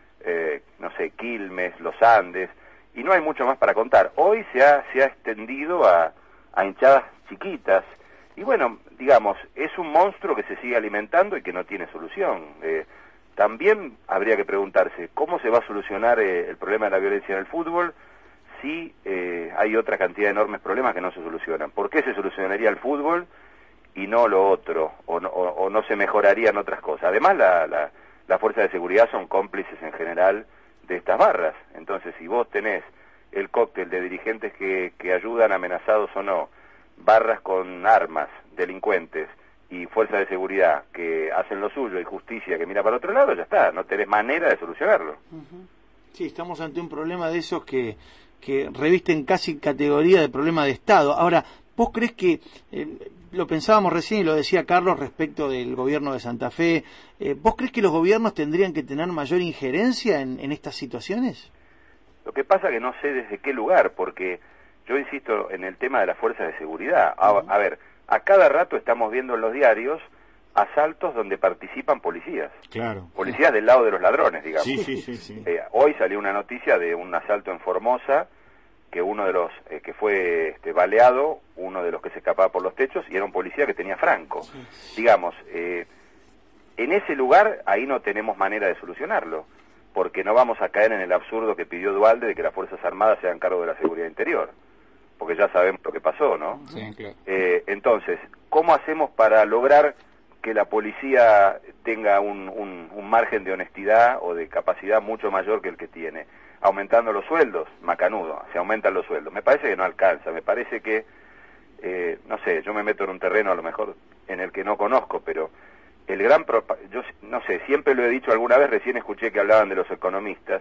S18: Quilmes, Los Andes, y no hay mucho más para contar. Hoy se ha extendido a hinchadas chiquitas, y bueno, digamos, es un monstruo que se sigue alimentando y que no tiene solución. También habría que preguntarse, ¿cómo se va a solucionar el problema de la violencia en el fútbol si hay otra cantidad de enormes problemas que no se solucionan? ¿Por qué se solucionaría el fútbol y no lo otro? ¿O no se mejorarían otras cosas? Además, la fuerza de seguridad son cómplices en general de estas barras. Entonces, si vos tenés el cóctel de dirigentes que ayudan, amenazados o no, barras con armas, delincuentes y fuerza de seguridad que hacen lo suyo y justicia que mira para otro lado, ya está, no tenés manera de solucionarlo.
S3: Sí, estamos ante un problema de esos que revisten casi categoría de problema de Estado. Ahora, ¿vos crees que lo pensábamos recién y lo decía Carlos respecto del gobierno de Santa Fe. ¿Vos crees que los gobiernos tendrían que tener mayor injerencia en estas situaciones?
S18: Lo que pasa que no sé desde qué lugar, porque yo insisto en el tema de las fuerzas de seguridad. A ver, a cada rato estamos viendo en los diarios asaltos donde participan policías.
S4: Claro.
S18: Policías del lado de los ladrones, digamos.
S4: Sí.
S18: Hoy salió una noticia de un asalto en Formosa, que uno de los que fue baleado, uno de los que se escapaba por los techos, y era un policía que tenía franco. Digamos, en ese lugar, ahí no tenemos manera de solucionarlo, porque no vamos a caer en el absurdo que pidió Duhalde de que las Fuerzas Armadas se hagan cargo de la seguridad interior, porque ya sabemos lo que pasó, ¿no?
S5: Sí, claro.
S18: Entonces, ¿cómo hacemos para lograr que la policía tenga un margen de honestidad o de capacidad mucho mayor que el que tiene? Aumentando los sueldos, macanudo, se aumentan los sueldos. Me parece que no alcanza, me parece que, no sé, yo me meto en un terreno a lo mejor en el que no conozco, pero el gran, yo no sé, siempre lo he dicho alguna vez, recién escuché que hablaban de los economistas,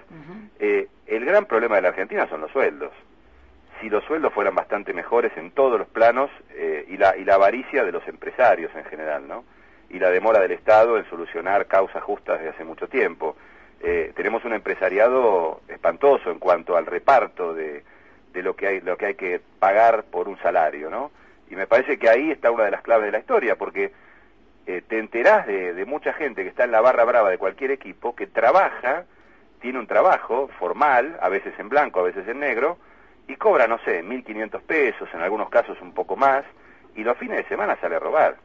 S18: el gran problema de la Argentina son los sueldos. Si los sueldos fueran bastante mejores en todos los planos, y la avaricia de los empresarios en general, ¿no? Y la demora del Estado en solucionar causas justas desde hace mucho tiempo. Tenemos un empresariado espantoso en cuanto al reparto de lo que hay que pagar por un salario, ¿no? Y me parece que ahí está una de las claves de la historia, porque te enterás de mucha gente que está en la barra brava de cualquier equipo, que trabaja, tiene un trabajo formal, a veces en blanco, a veces en negro, y cobra, no sé, 1.500 pesos, en algunos casos un poco más, y los fines de semana sale a robar.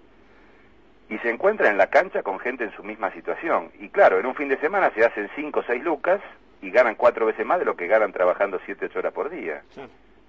S18: Y se encuentra en la cancha con gente en su misma situación. Y claro, en un fin de semana se hacen 5 o 6 lucas y ganan 4 veces más de lo que ganan trabajando 7 o 8 horas por día. Sí.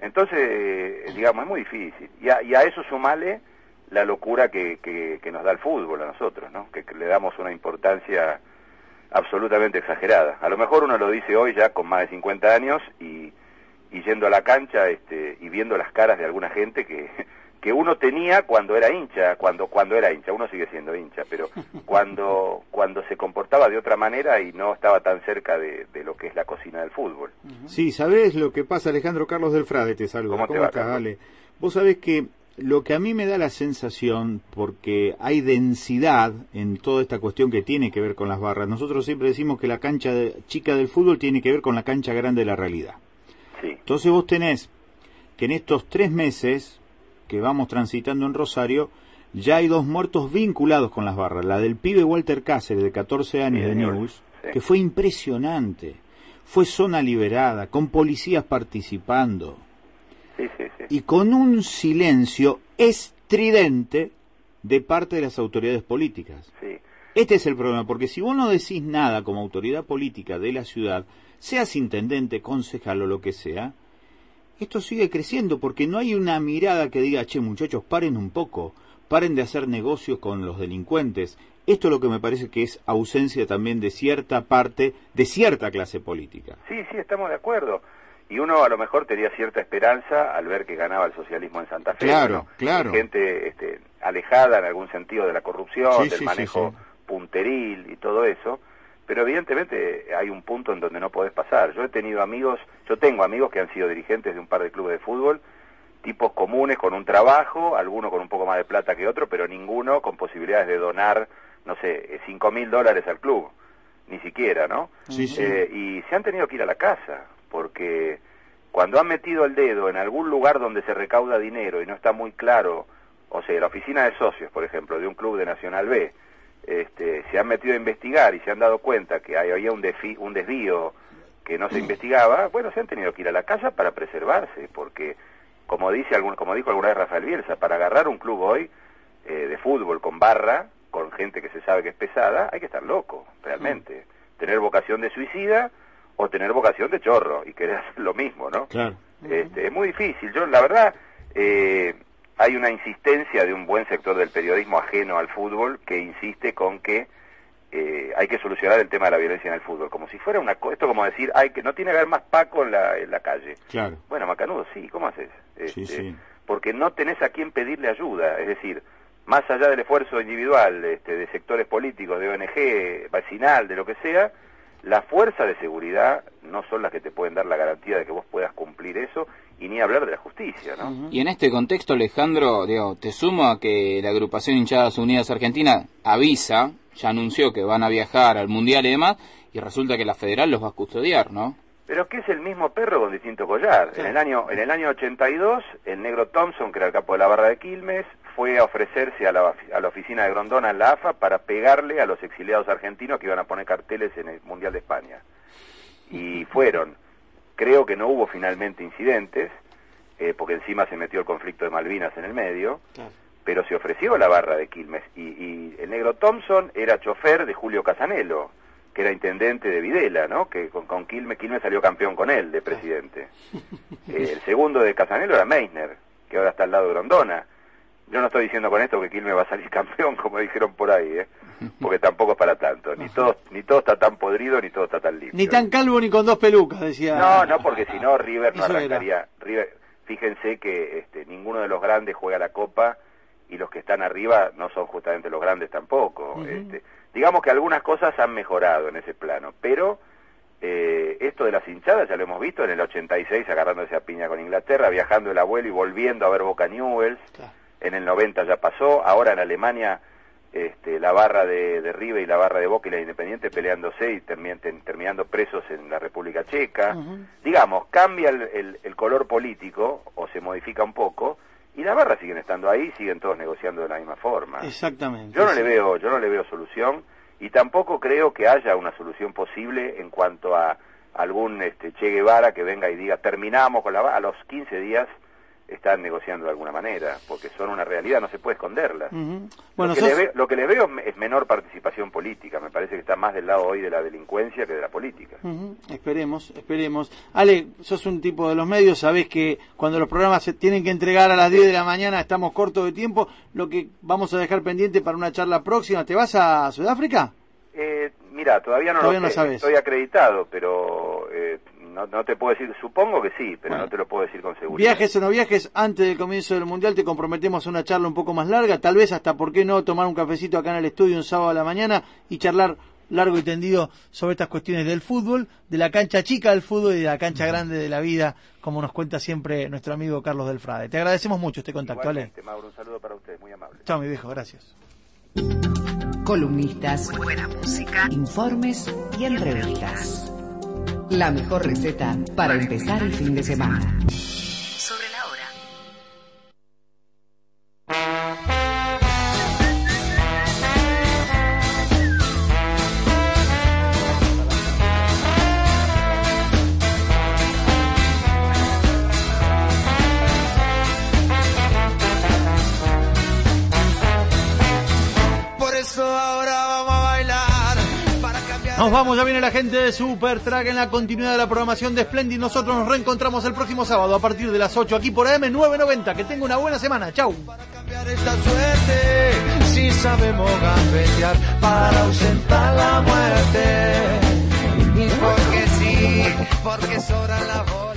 S18: Entonces, digamos, es muy difícil. Y a eso sumale la locura que nos da el fútbol a nosotros, ¿no? Que le damos una importancia absolutamente exagerada. A lo mejor uno lo dice hoy ya con más de 50 años y yendo a la cancha y viendo las caras de alguna gente que uno tenía cuando era hincha, cuando era hincha, uno sigue siendo hincha, pero cuando se comportaba de otra manera y no estaba tan cerca de lo que es la cocina del fútbol.
S4: Sí, ¿sabés lo que pasa, Alejandro? Carlos del Frade te saluda.
S18: ¿Cómo te va,
S4: estás, Ale? Vos sabés que lo que a mí me da la sensación, porque hay densidad en toda esta cuestión que tiene que ver con las barras, nosotros siempre decimos que la cancha chica del fútbol tiene que ver con la cancha grande de la realidad.
S18: Sí.
S4: Entonces vos tenés que en estos 3 meses que vamos transitando en Rosario, ya hay 2 muertos vinculados con las barras. La del pibe Walter Cáceres, de 14 años, de Newell's, que fue impresionante. Fue zona liberada, con policías participando.
S18: Sí.
S4: Y con un silencio estridente de parte de las autoridades políticas.
S18: Sí.
S4: Este es el problema, porque si vos no decís nada como autoridad política de la ciudad, seas intendente, concejal o lo que sea, esto sigue creciendo porque no hay una mirada que diga, che, muchachos, paren un poco, paren de hacer negocios con los delincuentes. Esto es lo que me parece que es ausencia también de cierta parte, de cierta clase política.
S18: Sí, estamos de acuerdo. Y uno a lo mejor tenía cierta esperanza al ver que ganaba el socialismo en Santa Fe.
S4: Claro,
S18: ¿no?
S4: claro.
S18: Gente alejada en algún sentido de la corrupción, del manejo punteril y todo eso. Pero evidentemente hay un punto en donde no podés pasar. Yo tengo amigos que han sido dirigentes de un par de clubes de fútbol, tipos comunes con un trabajo, alguno con un poco más de plata que otro, pero ninguno con posibilidades de donar, no sé, $5.000 al club, ni siquiera, ¿no?
S4: Sí.
S18: Y se han tenido que ir a la casa, porque cuando han metido el dedo en algún lugar donde se recauda dinero y no está muy claro, o sea, la oficina de socios, por ejemplo, de un club de Nacional B, se han metido a investigar y se han dado cuenta que había un desvío que no se investigaba, bueno, se han tenido que ir a la casa para preservarse, porque como dijo alguna vez Rafael Bielsa, para agarrar un club hoy de fútbol con barra, con gente que se sabe que es pesada, hay que estar loco, realmente. Tener vocación de suicida o tener vocación de chorro y querer hacer lo mismo, ¿no?
S4: Claro.
S18: Es muy difícil. Yo, la verdad, hay una insistencia de un buen sector del periodismo ajeno al fútbol que insiste con que hay que solucionar el tema de la violencia en el fútbol, como si fuera esto como decir, que no tiene que haber más Paco en la calle.
S4: Claro.
S18: Bueno, macanudo, sí, ¿cómo haces?
S4: Sí.
S18: Porque no tenés a quién pedirle ayuda, es decir, más allá del esfuerzo individual de sectores políticos, de ONG, vecinal, de lo que sea, la fuerza de seguridad no son las que te pueden dar la garantía de que vos puedas cumplir eso, y ni hablar de la justicia, ¿no?
S5: Y en este contexto, Alejandro, te sumo a que la agrupación Hinchadas Unidas Argentina avisa, ya anunció que van a viajar al Mundial y demás, y resulta que la Federal los va a custodiar, ¿no?
S18: Pero que es el mismo perro con distinto collar. Sí. En el año 82, el negro Thompson, que era el capo de la barra de Quilmes, fue a ofrecerse a la oficina de Grondona en la AFA para pegarle a los exiliados argentinos que iban a poner carteles en el Mundial de España. Y fueron. Creo que no hubo finalmente incidentes, porque encima se metió el conflicto de Malvinas en el medio, claro. Pero se ofreció la barra de Quilmes. Y el negro Thompson era chofer de Julio Casanelo, que era intendente de Videla, ¿no? Que con Quilmes salió campeón con él, de presidente. El segundo de Casanelo era Meissner, que ahora está al lado de Grondona. Yo no estoy diciendo con esto que Quilmes va a salir campeón, como dijeron por ahí, porque tampoco es para tanto. Ni todo está tan podrido, ni todo está tan limpio.
S3: Ni tan calvo ni con 2 pelucas, decía.
S18: No, porque si no, River no arrancaría. River, fíjense que ninguno de los grandes juega la Copa, y los que están arriba no son justamente los grandes tampoco. Digamos que algunas cosas han mejorado en ese plano, pero esto de las hinchadas ya lo hemos visto en el 86 agarrándose a piña con Inglaterra, viajando el abuelo y volviendo a ver Boca Newell's. Claro. En el 90 ya pasó, ahora en Alemania la barra de River y la barra de Boca y la Independiente peleándose y terminando presos en la República Checa. Digamos, cambia el color político o se modifica un poco, y las barras siguen estando ahí, siguen todos negociando de la misma forma.
S3: Exactamente.
S18: Yo no le veo solución, y tampoco creo que haya una solución posible en cuanto a algún Che Guevara que venga y diga terminamos con la barra. A los 15 días están negociando de alguna manera, porque son una realidad, no se puede esconderla. Bueno, lo que les veo es menor participación política, me parece que está más del lado hoy de la delincuencia que de la política.
S3: Esperemos. Ale, sos un tipo de los medios, sabés que cuando los programas se tienen que entregar a las 10 de la mañana estamos cortos de tiempo, lo que vamos a dejar pendiente para una charla próxima. ¿Te vas a Sudáfrica?
S18: Mira, todavía no lo sé,
S3: sabes.
S18: Estoy acreditado, pero no te puedo decir, supongo que sí, pero no te lo puedo decir con seguridad.
S3: Viajes o no viajes, antes del comienzo del Mundial te comprometemos a una charla un poco más larga, tal vez hasta, ¿por qué no?, tomar un cafecito acá en el estudio un sábado a la mañana y charlar largo y tendido sobre estas cuestiones del fútbol, de la cancha chica del fútbol y de la cancha grande de la vida, como nos cuenta siempre nuestro amigo Carlos del Frade. Te agradecemos mucho este contacto, Ale.
S18: Mauro, un saludo para usted, muy amable.
S3: Chao, mi viejo, gracias.
S1: Columnistas, buena música, informes y entrevistas. La mejor receta para empezar el fin de semana. Sobre la hora.
S2: Por eso ahora vamos a bailar.
S3: Nos vamos, ya viene la gente de Supertrack en la continuidad de la programación de Splendid. Nosotros nos reencontramos el próximo sábado a partir de las 8 aquí por AM990. Que tenga una buena semana. Chau.
S2: Para cambiar esta suerte, si sabemos gambetear para ausentar la muerte. Y porque sí, porque sobran las voces.